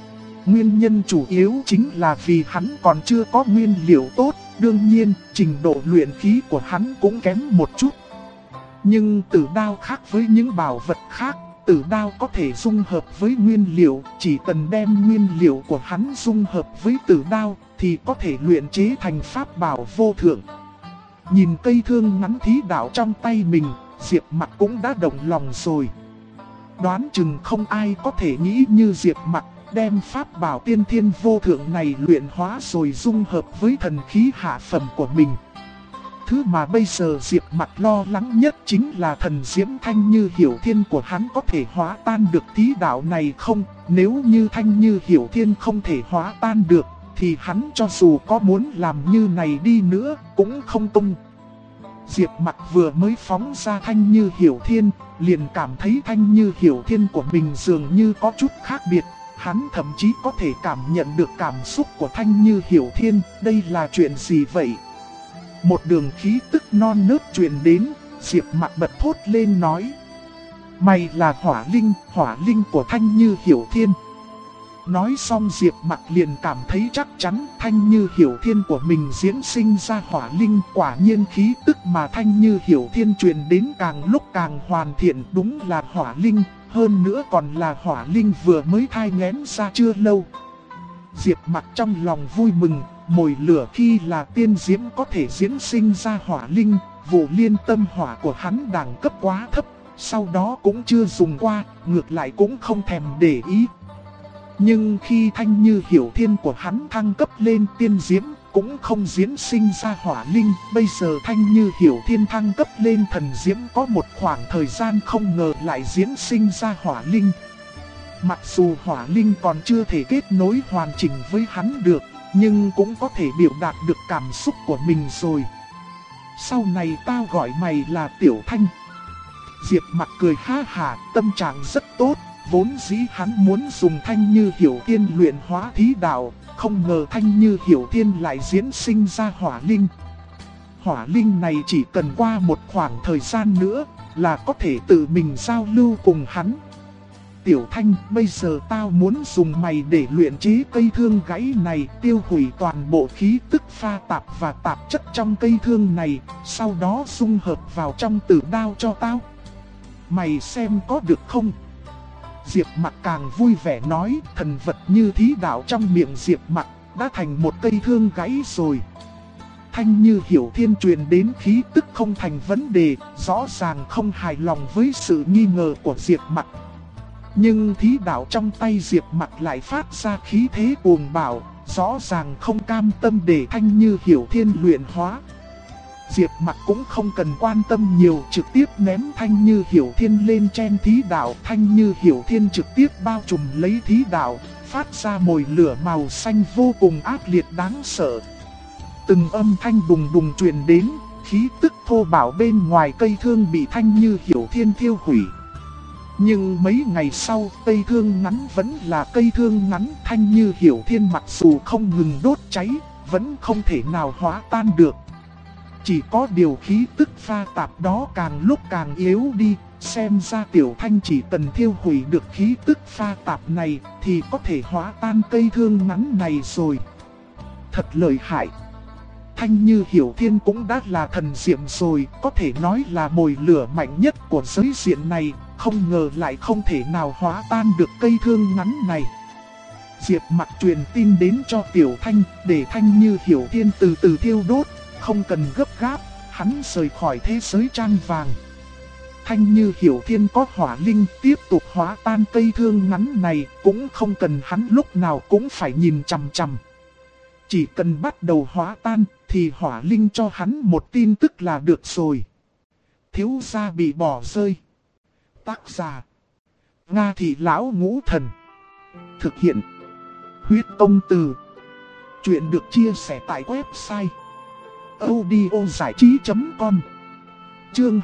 Nguyên nhân chủ yếu chính là vì hắn còn chưa có nguyên liệu tốt, đương nhiên trình độ luyện khí của hắn cũng kém một chút. Nhưng tử đao khác với những bảo vật khác, tử đao có thể dung hợp với nguyên liệu, chỉ cần đem nguyên liệu của hắn dung hợp với tử đao thì có thể luyện chế thành pháp bảo vô thượng. Nhìn cây thương ngắn thí đạo trong tay mình, Diệp Mặc cũng đã động lòng rồi. Đoán chừng không ai có thể nghĩ như Diệp Mặc, đem pháp bảo tiên thiên vô thượng này luyện hóa rồi dung hợp với thần khí hạ phẩm của mình. Thứ mà bây giờ Diệp Mặc lo lắng nhất chính là thần diễm Thanh Như Hiểu Thiên của hắn có thể hóa tan được thí đạo này không. Nếu như Thanh Như Hiểu Thiên không thể hóa tan được, thì hắn cho dù có muốn làm như này đi nữa cũng không tung. Diệp Mặc vừa mới phóng ra Thanh Như Hiểu Thiên, liền cảm thấy Thanh Như Hiểu Thiên của mình dường như có chút khác biệt. Hắn thậm chí có thể cảm nhận được cảm xúc của Thanh Như Hiểu Thiên. Đây là chuyện gì vậy? Một đường khí tức non nớt truyền đến, Diệp Mặc bật thốt lên nói: mày là hỏa linh của Thanh Như Hiểu Thiên. Nói xong Diệp Mặc liền cảm thấy chắc chắn Thanh Như Hiểu Thiên của mình diễn sinh ra hỏa linh. Quả nhiên khí tức mà Thanh Như Hiểu Thiên truyền đến càng lúc càng hoàn thiện, đúng là hỏa linh. hơn nữa còn là hỏa linh vừa mới thai nghén ra chưa lâu. Diệp Mặc trong lòng vui mừng, mồi lửa khi là tiên diễm có thể diễn sinh ra hỏa linh, vụ liên tâm hỏa của hắn đẳng cấp quá thấp, sau đó cũng chưa dùng qua, ngược lại cũng không thèm để ý. Nhưng khi Thanh Như Hiểu Thiên của hắn thăng cấp lên tiên diễm, cũng không diễn sinh ra hỏa linh. Bây giờ Thanh Như Hiểu Thiên thăng cấp lên thần diễm có một khoảng thời gian không ngờ lại diễn sinh ra hỏa linh. Mặc dù hỏa linh còn chưa thể kết nối hoàn chỉnh với hắn được, nhưng cũng có thể biểu đạt được cảm xúc của mình rồi. Sau này tao gọi mày là Tiểu Thanh. Diệp Mặc cười ha hả, tâm trạng rất tốt. Vốn dĩ hắn muốn dùng Thanh Như Hiểu Thiên luyện hóa thí đạo, không ngờ Thanh Như Hiểu Thiên lại diễn sinh ra hỏa linh. Hỏa linh này chỉ cần qua một khoảng thời gian nữa là có thể tự mình giao lưu cùng hắn. Tiểu Thanh, bây giờ tao muốn dùng mày để luyện chế cây thương gãy này, tiêu hủy toàn bộ khí tức pha tạp và tạp chất trong cây thương này, sau đó dung hợp vào trong tử đao cho tao. Mày xem có được không? Diệp Mặc càng vui vẻ nói, thần vật như thí đạo trong miệng Diệp Mặc đã thành một cây thương gãy rồi. Thanh Như Hiểu Thiên truyền đến khí tức không thành vấn đề, rõ ràng không hài lòng với sự nghi ngờ của Diệp Mặc. Nhưng thí đạo trong tay Diệp Mặc lại phát ra khí thế cuồng bạo, rõ ràng không cam tâm để Thanh Như Hiểu Thiên luyện hóa. Diệp Mặc cũng không cần quan tâm nhiều, trực tiếp ném Thanh Như Hiểu Thiên lên trên thí đạo. Thanh Như Hiểu Thiên trực tiếp bao trùm lấy thí đạo, phát ra mồi lửa màu xanh vô cùng ác liệt đáng sợ. Từng âm thanh đùng đùng truyền đến, khí tức thô bạo bên ngoài cây thương bị Thanh Như Hiểu Thiên thiêu hủy. Nhưng mấy ngày sau, cây thương ngắn vẫn là cây thương ngắn. Thanh Như Hiểu Thiên mặc dù không ngừng đốt cháy, vẫn không thể nào hóa tan được. Chỉ có điều khí tức pha tạp đó càng lúc càng yếu đi, xem ra Tiểu Thanh chỉ cần thiêu hủy được khí tức pha tạp này thì có thể hóa tan cây thương ngắn này rồi. Thật lợi hại. Thanh Như Hiểu Thiên cũng đã là thần diệm rồi, có thể nói là mồi lửa mạnh nhất của giới diện này, không ngờ lại không thể nào hóa tan được cây thương ngắn này. Diệp Mặc truyền tin đến cho Tiểu Thanh, để Thanh Như Hiểu Thiên từ từ thiêu đốt, không cần gấp gáp, hắn rời khỏi thế giới trang vàng. Thanh Như Hiểu Thiên có hỏa linh, tiếp tục hóa tan cây thương ngắn này, cũng không cần hắn lúc nào cũng phải nhìn chằm chằm. Chỉ cần bắt đầu hóa tan, thì hỏa linh cho hắn một tin tức là được rồi. Thiếu gia bị bỏ rơi. Tác giả: Nga Thị Lão Ngũ Thần. Thực hiện: Huyết Tông Từ. Chuyện được chia sẻ tại website audiozảichí.com. Chương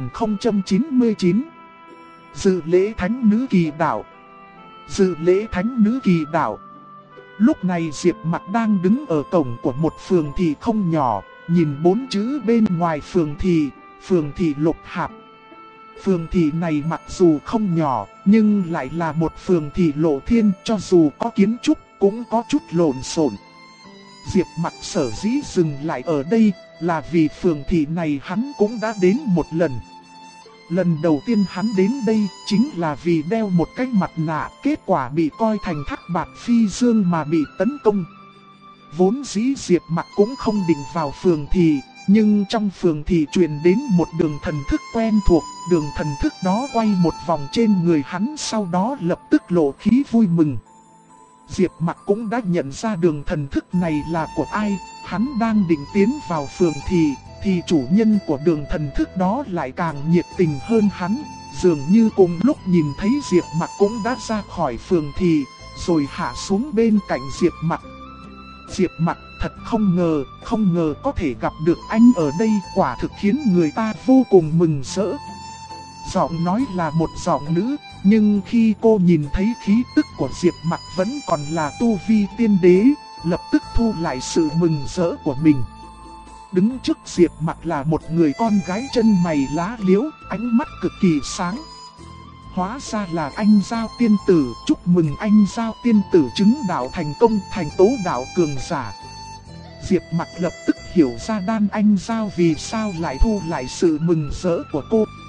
2099. Dự lễ Thánh Nữ Kỳ Đạo. Dự lễ Thánh Nữ Kỳ Đạo. Lúc này Diệp Mặc đang đứng ở cổng của một phường thị không nhỏ, nhìn 4 chữ bên ngoài phường thị Lục Hạp. Phường thị này mặc dù không nhỏ, nhưng lại là một phường thị lộ thiên, cho dù có kiến trúc cũng có chút lộn xộn. Diệp Mặc sở dĩ dừng lại ở đây là vì phường thị này hắn cũng đã đến một lần. Lần đầu tiên hắn đến đây chính là vì đeo một cái mặt nạ, kết quả bị coi thành thác bạt phi dương mà bị tấn công. Vốn dĩ Diệp Mặc cũng không định vào phường thị, nhưng trong phường thị truyền đến một đường thần thức quen thuộc, đường thần thức đó quay một vòng trên người hắn, sau đó lập tức lộ khí vui mừng. Diệp Mặc cũng đã nhận ra đường thần thức này là của ai, hắn đang định tiến vào phường thị, thì chủ nhân của đường thần thức đó lại càng nhiệt tình hơn hắn, dường như cùng lúc nhìn thấy Diệp Mặc cũng đã ra khỏi phường thị, rồi hạ xuống bên cạnh Diệp Mặc. Diệp Mặc thật không ngờ có thể gặp được anh ở đây, quả thực khiến người ta vô cùng mừng rỡ. Giọng nói là một giọng nữ, nhưng khi cô nhìn thấy khí tức của Diệp Mặc vẫn còn là tu vi tiên đế, lập tức thu lại sự mừng rỡ của mình. Đứng trước Diệp Mặc là một người con gái chân mày lá liễu, ánh mắt cực kỳ sáng. Hóa ra là anh Giao tiên tử, chúc mừng anh Giao tiên tử chứng đạo thành công, thành tố đạo cường giả. Diệp Mặc lập tức hiểu ra Đan anh Giao vì sao lại thu lại sự mừng rỡ của cô.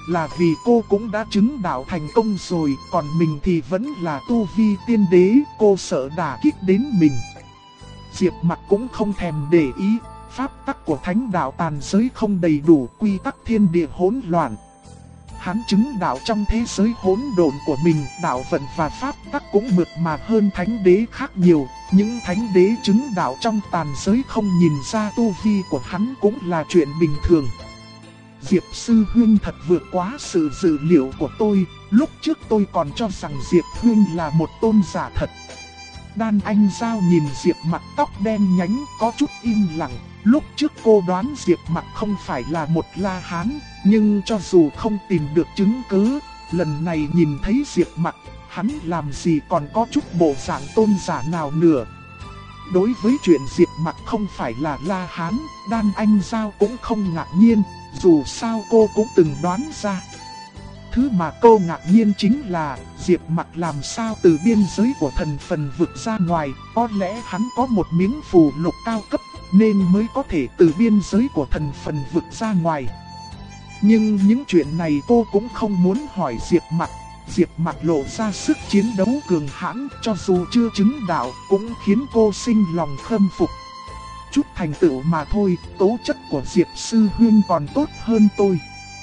là vì cô cũng đã chứng đạo thành công rồi, còn mình thì vẫn là tu vi tiên đế, cô sợ đả kích đến mình. Diệp Mặc cũng không thèm để ý, pháp tắc của thánh đạo tàn giới không đầy đủ, quy tắc thiên địa hỗn loạn. Hắn chứng đạo trong thế giới hỗn độn của mình, đạo vận và pháp tắc cũng mượt mà hơn thánh đế khác nhiều. Những thánh đế chứng đạo trong tàn giới không nhìn ra tu vi của hắn cũng là chuyện bình thường. Diệp sư huynh thật vượt quá sự dự liệu của tôi, lúc trước tôi còn cho rằng Diệp huynh là một tôn giả thật. Đan Anh Giao nhìn Diệp Mặc tóc đen nhánh có chút im lặng. Lúc trước cô đoán Diệp Mặc không phải là một La Hán, nhưng cho dù không tìm được chứng cứ, lần này nhìn thấy Diệp Mặc, hắn làm gì còn có chút bộ dạng tôn giả nào nữa. Đối với chuyện Diệp Mặc không phải là La Hán, Đan Anh Giao cũng không ngạc nhiên, dù sao cô cũng từng đoán ra. Thứ mà cô ngạc nhiên chính là Diệp Mặc làm sao từ biên giới của thần phần vực ra ngoài, có lẽ hắn có một miếng phù lục cao cấp nên mới có thể từ biên giới của thần phần vực ra ngoài. Nhưng những chuyện này cô cũng không muốn hỏi Diệp Mặc. Diệp Mặc lộ ra sức chiến đấu cường hãn, cho dù chưa chứng đạo cũng khiến cô sinh lòng khâm phục. Chút thành tựu mà thôi, tố chất của Diệp sư huynh còn tốt hơn tôi.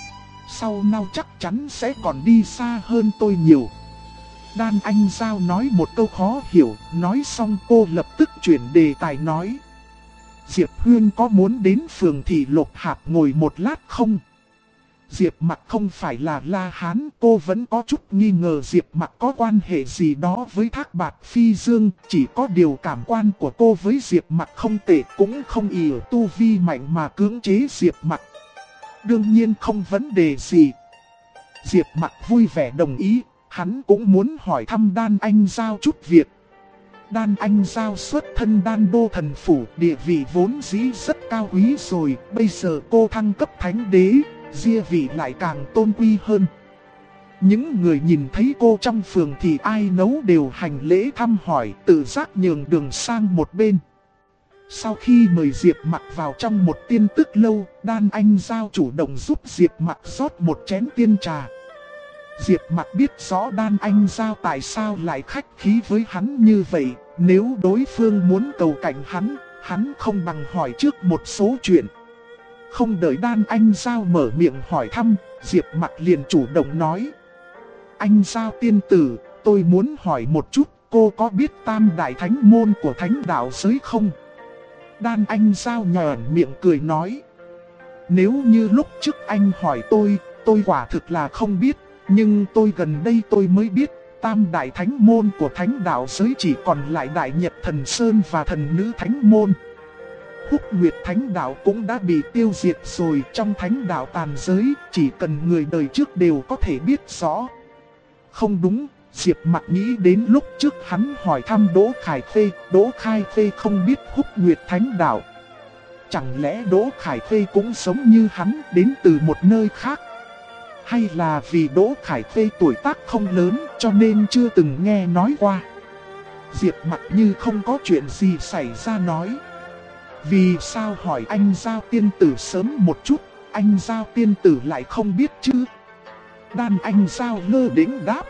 Sau nào chắc chắn sẽ còn đi xa hơn tôi nhiều. Đan Anh Giao nói một câu khó hiểu, nói xong cô lập tức chuyển đề tài nói. Diệp huynh có muốn đến phường thị Lộc Hạp ngồi một lát không? Diệp Mặc không phải là La Hán, cô vẫn có chút nghi ngờ Diệp Mặc có quan hệ gì đó với Thác Bạt Phi Dương, chỉ có điều cảm quan của cô với Diệp Mặc không tệ, cũng không ỷ ở tu vi mạnh mà cưỡng chế Diệp Mặc. Đương nhiên không vấn đề gì. Diệp Mặc vui vẻ đồng ý, hắn cũng muốn hỏi thăm Đan Anh Giao chút việc. Đan Anh Giao xuất thân Đan Đô thần phủ, địa vị vốn dĩ rất cao quý rồi, bây giờ cô thăng cấp thánh đế, địa vị lại càng tôn quý hơn. Những người nhìn thấy cô trong phường thì ai nấu đều hành lễ thăm hỏi, tự giác nhường đường sang một bên. Sau khi mời Diệp Mặc vào trong một tiên tức lâu, Đan Anh Giao chủ động giúp Diệp Mặc rót một chén tiên trà. Diệp Mặc biết rõ Đan Anh Giao tại sao lại khách khí với hắn như vậy, nếu đối phương muốn cầu cạnh hắn không bằng hỏi trước một số chuyện. Không đợi Đan Anh Giao mở miệng hỏi thăm, Diệp Mặc liền chủ động nói. Anh Giao tiên tử, tôi muốn hỏi một chút, cô có biết Tam Đại Thánh Môn của Thánh Đạo Giới không? Đan Anh Giao nhởn miệng cười nói. Nếu như lúc trước anh hỏi tôi quả thực là không biết, nhưng tôi gần đây tôi mới biết Tam Đại Thánh Môn của Thánh Đạo Giới chỉ còn lại Đại Nhật Thần Sơn và Thần Nữ Thánh Môn. Húc Nguyệt Thánh Đạo cũng đã bị tiêu diệt rồi, trong Thánh Đạo tàn giới, chỉ cần người đời trước đều có thể biết rõ. Không đúng, Diệp Mặc nghĩ đến lúc trước hắn hỏi thăm Đỗ Khải Phê, Đỗ Khai Phê không biết Húc Nguyệt Thánh Đạo. Chẳng lẽ Đỗ Khải Phê cũng giống như hắn đến từ một nơi khác? Hay là vì Đỗ Khải Phê tuổi tác không lớn cho nên chưa từng nghe nói qua? Diệp Mặc như không có chuyện gì xảy ra nói. Vì sao hỏi anh Giao tiên tử sớm một chút, anh Giao tiên tử lại không biết chứ? Đan Anh Giao lơ đễnh đáp.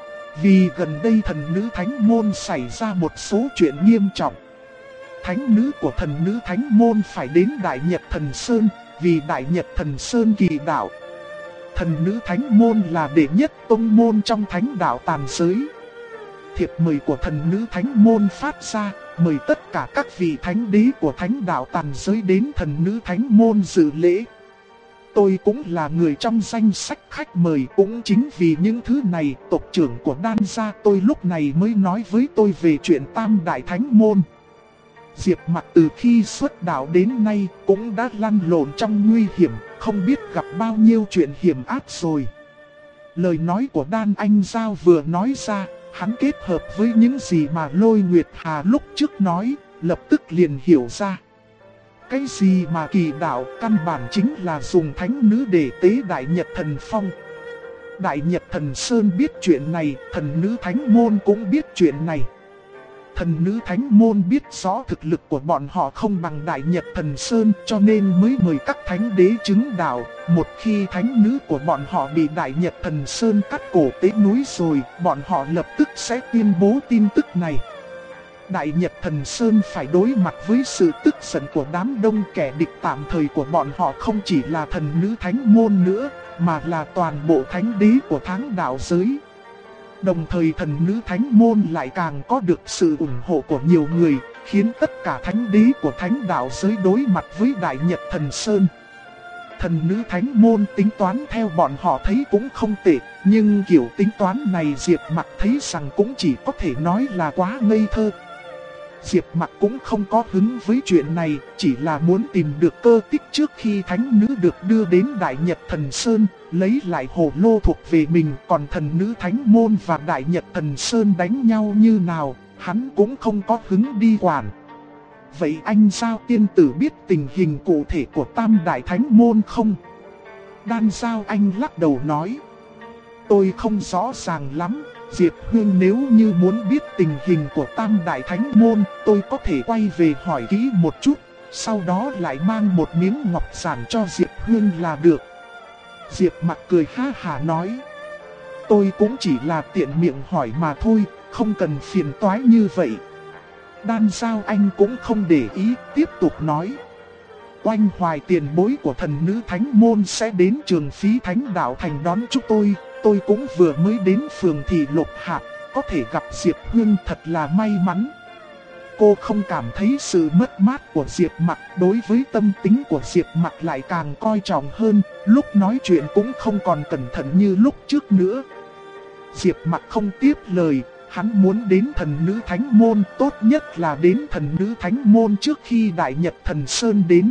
Vì gần đây Thần Nữ Thánh Môn xảy ra một số chuyện nghiêm trọng. Thánh nữ của Thần Nữ Thánh Môn phải đến Đại Nhật Thần Sơn, vì Đại Nhật Thần Sơn kỳ đạo. Thần Nữ Thánh Môn là đệ nhất tông môn trong Thánh Đạo tàn giới. Thiệp mời của Thần Nữ Thánh Môn phát ra, mời tất cả các vị thánh đế của Thánh Đạo tàn giới đến Thần Nữ Thánh Môn dự lễ. Tôi cũng là người trong danh sách khách mời, cũng chính vì những thứ này tộc trưởng của Đan gia tôi lúc này mới nói với tôi về chuyện Tam Đại Thánh Môn. Diệp Mặc từ khi xuất đạo đến nay cũng đã lăn lộn trong nguy hiểm, không biết gặp bao nhiêu chuyện hiểm ác rồi. Lời nói của Đan Anh Giao vừa nói ra, hắn kết hợp với những gì mà Lôi Nguyệt Hà lúc trước nói, lập tức liền hiểu ra. Cái gì mà kỳ đạo căn bản chính là dùng thánh nữ để tế Đại Nhật Thần Phong. Đại Nhật Thần Sơn biết chuyện này, Thần Nữ Thánh Môn cũng biết chuyện này. Thần nữ thánh môn biết rõ thực lực của bọn họ không bằng Đại Nhật Thần Sơn cho nên mới mời các thánh đế chứng đạo. Một khi thánh nữ của bọn họ bị Đại Nhật Thần Sơn cắt cổ tế núi rồi, bọn họ lập tức sẽ tuyên bố tin tức này. Đại Nhật Thần Sơn phải đối mặt với sự tức giận của đám đông, kẻ địch tạm thời của bọn họ không chỉ là thần nữ thánh môn nữa, mà là toàn bộ thánh đế của tháng đạo giới. Đồng thời thần nữ thánh môn lại càng có được sự ủng hộ của nhiều người, khiến tất cả thánh đế của thánh đạo giới đối mặt với Đại Nhật Thần Sơn. Thần nữ thánh môn tính toán theo bọn họ thấy cũng không tệ, nhưng kiểu tính toán này Diệp Mặc thấy rằng cũng chỉ có thể nói là quá ngây thơ. Diệp Mặc cũng không có hứng với chuyện này, chỉ là muốn tìm được cơ tích trước khi thánh nữ được đưa đến Đại Nhật Thần Sơn, lấy lại hồ lô thuộc về mình. Còn thần nữ thánh môn và Đại Nhật Thần Sơn đánh nhau như nào, hắn cũng không có hứng đi quản. Vậy anh Giao tiên tử biết tình hình cụ thể của Tam Đại Thánh môn không? Đan Giao Anh lắc đầu nói. Tôi không rõ ràng lắm. Diệp Hương, nếu như muốn biết tình hình của Tam Đại Thánh môn, tôi có thể quay về hỏi kỹ một chút, sau đó lại mang một miếng ngọc giản cho Diệp Hương là được. Diệp Mặc cười ha hả nói. Tôi cũng chỉ là tiện miệng hỏi mà thôi, không cần phiền toái như vậy. Đan Giao Anh cũng không để ý, tiếp tục nói. Oanh Hoài tiền bối của thần nữ thánh môn sẽ đến Trường Phí Thánh Đạo Thành đón chúng tôi cũng vừa mới đến phường Thị Lục Hạp, có thể gặp Diệp Hương thật là may mắn. Cô không cảm thấy sự mất mát của Diệp Mặc, đối với tâm tính của Diệp Mặc lại càng coi trọng hơn, lúc nói chuyện cũng không còn cẩn thận như lúc trước nữa. Diệp Mặc không tiếp lời, hắn muốn đến thần nữ thánh môn, tốt nhất là đến thần nữ thánh môn trước khi Đại Nhật Thần Sơn đến.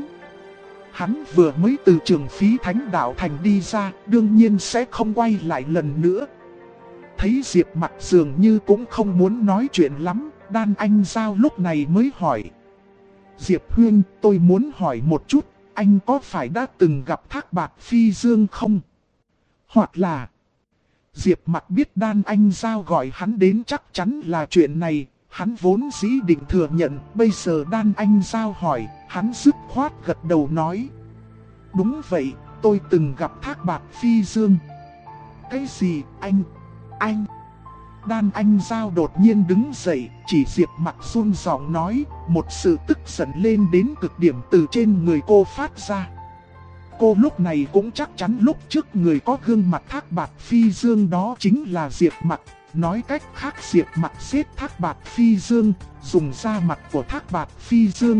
Hắn vừa mới từ Trường Phí Thánh Đạo Thành đi ra, đương nhiên sẽ không quay lại lần nữa. Thấy Diệp Mặc dường như cũng không muốn nói chuyện lắm, Đan Anh Giao lúc này mới hỏi. Diệp Hương, tôi muốn hỏi một chút, anh có phải đã từng gặp Thác Bạt Phi Dương không? Hoặc là... Diệp Mặc biết Đan Anh Giao gọi hắn đến chắc chắn là chuyện này, hắn vốn dĩ định thừa nhận, bây giờ Đan Anh Giao hỏi, hắn dứt khoát gật đầu nói. Đúng vậy, tôi từng gặp Thác Bạt Phi Dương. Cái gì, anh? Đan Anh Giao đột nhiên đứng dậy, chỉ Diệp Mặc run giọng nói, một sự tức giận lên đến cực điểm từ trên người cô phát ra. Cô lúc này cũng chắc chắn lúc trước người có gương mặt Thác Bạt Phi Dương đó chính là Diệp Mặc. Nói cách khác, Diệp Mặc giết Thác Bạt Phi Dương, dùng da mặt của Thác Bạt Phi Dương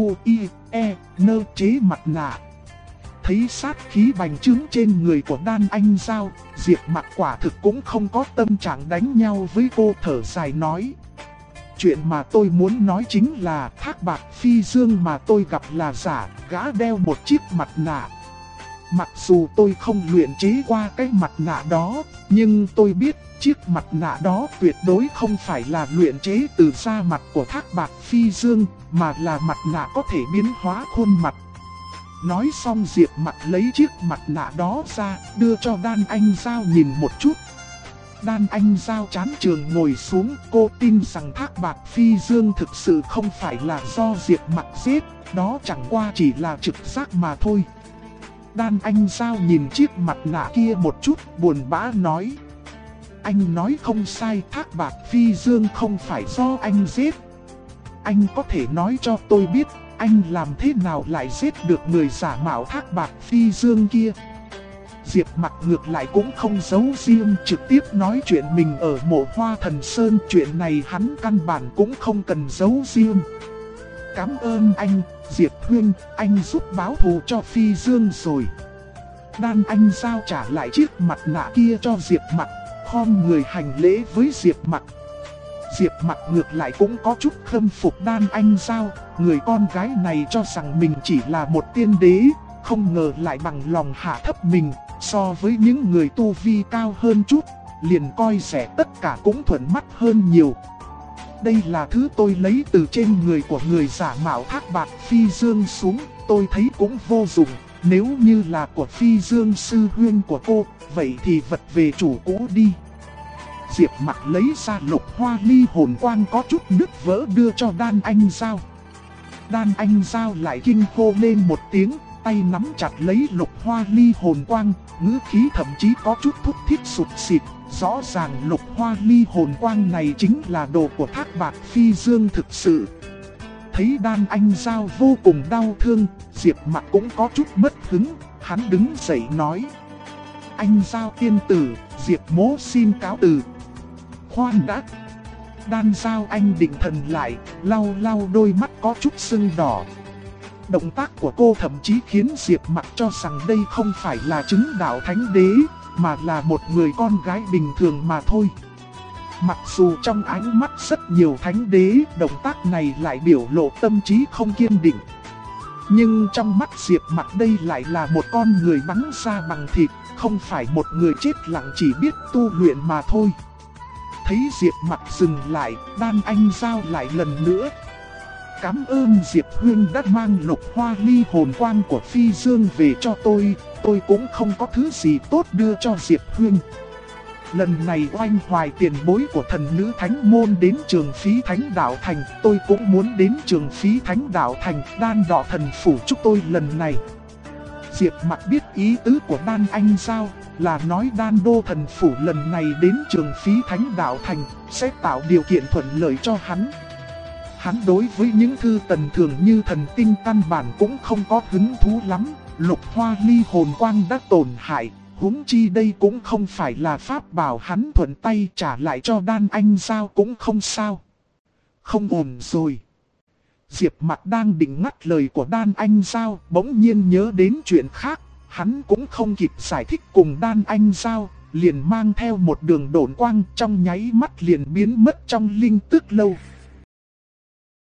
K.U.I.E.N chế mặt nạ. Thấy sát khí bành trướng trên người của Đan Anh Giao, Diệp Mặc quả thực cũng không có tâm trạng đánh nhau với cô, thở dài nói. Chuyện mà tôi muốn nói chính là Thác Bạt Phi Dương mà tôi gặp là giả, gã đeo một chiếc mặt nạ. Mặc dù tôi không luyện chế qua cái mặt nạ đó, nhưng tôi biết chiếc mặt nạ đó tuyệt đối không phải là luyện chế từ da mặt của Thác Bạt Phi Dương, mà là mặt nạ có thể biến hóa khuôn mặt. Nói xong Diệp Mặc lấy chiếc mặt nạ đó ra, đưa cho Đan Anh Giao nhìn một chút. Đan Anh Giao chán trường ngồi xuống, cô tin rằng Thác Bạt Phi Dương thực sự không phải là do Diệp Mặc giết, đó chẳng qua chỉ là trực giác mà thôi. Đan Anh Giao nhìn chiếc mặt nạ kia một chút, buồn bã nói. Anh nói không sai, Thác Bạt Phi Dương không phải do anh giết. Anh có thể nói cho tôi biết, anh làm thế nào lại giết được người giả mạo Thác Bạt Phi Dương kia? Diệp Mặc ngược lại cũng không giấu riêng, trực tiếp nói chuyện mình ở Mộ Hoa Thần Sơn. Chuyện này hắn căn bản cũng không cần giấu riêng. Cảm ơn anh, Diệp Huynh, anh giúp báo thù cho Phi Dương rồi. Đan Anh Giao trả lại chiếc mặt nạ kia cho Diệp Mặc, khom người hành lễ với Diệp Mặc. Diệp Mặc ngược lại cũng có chút khâm phục Đan Anh Giao, người con gái này cho rằng mình chỉ là một tiên đế, không ngờ lại bằng lòng hạ thấp mình, so với những người tu vi cao hơn chút, liền coi rẻ tất cả cũng thuận mắt hơn nhiều. Đây là thứ tôi lấy từ trên người của người giả mạo Thác Bạt Phi Dương xuống, tôi thấy cũng vô dụng. Nếu như là của Phi Dương sư huynh của cô, vậy thì vật về chủ cũ đi. Diệp Mặc lấy ra lục hoa ly hồn quang có chút nứt vỡ đưa cho Đan Anh Giao. Đan Anh Giao lại kinh hô lên một tiếng, tay nắm chặt lấy lục hoa ly hồn quang, ngữ khí thậm chí có chút thúc thiết sụt sịt. Rõ ràng lục hoa ly hồn quang này chính là đồ của Thác Bạt Phi Dương thực sự. Thấy Đan Anh Giao vô cùng đau thương, Diệp Mặc cũng có chút mất hứng, hắn đứng dậy nói: Anh Giao tiên tử, Diệp mỗ xin cáo từ. Khoan đã. Đan Giao Anh định thần lại, lau lau đôi mắt có chút sưng đỏ. Động tác của cô thậm chí khiến Diệp Mặc cho rằng đây không phải là chứng đạo thánh đế, mà là một người con gái bình thường mà thôi. Mặc dù trong ánh mắt rất nhiều thánh đế, động tác này lại biểu lộ tâm trí không kiên định. Nhưng trong mắt Diệp Mặc đây lại là một con người bắn ra bằng thịt, không phải một người chết lặng chỉ biết tu luyện mà thôi. Thấy Diệp Mặc dừng lại, Đan Anh Giao lại lần nữa: Cảm ơn Diệp Huynh đã mang lục hoa ly hồn quang của Phi Dương về cho tôi cũng không có thứ gì tốt đưa cho Diệp Huynh. Lần này oanh hoài tiền bối của thần nữ thánh môn đến Trường Phí Thánh Đạo Thành, tôi cũng muốn đến Trường Phí Thánh Đạo Thành, Đan Đọ Thần Phủ chúc tôi lần này. Diệp Mặc biết ý tứ của Đan Anh Giao là nói Đan Đô Thần Phủ lần này đến Trường Phí Thánh Đạo Thành sẽ tạo điều kiện thuận lợi cho hắn. Hắn đối với những thư tầm thường như thần tinh căn bản cũng không có hứng thú lắm. Lục hoa ly hồn quang đã tổn hại, huống chi đây cũng không phải là pháp bảo, hắn thuận tay trả lại cho Đan Anh Giao cũng không sao. Không ổn rồi. Diệp Mặc đang định ngắt lời của Đan Anh Giao, bỗng nhiên nhớ đến chuyện khác. Hắn cũng không kịp giải thích cùng Đan Anh Giao, liền mang theo một đường độn quang trong nháy mắt liền biến mất trong linh tức lâu.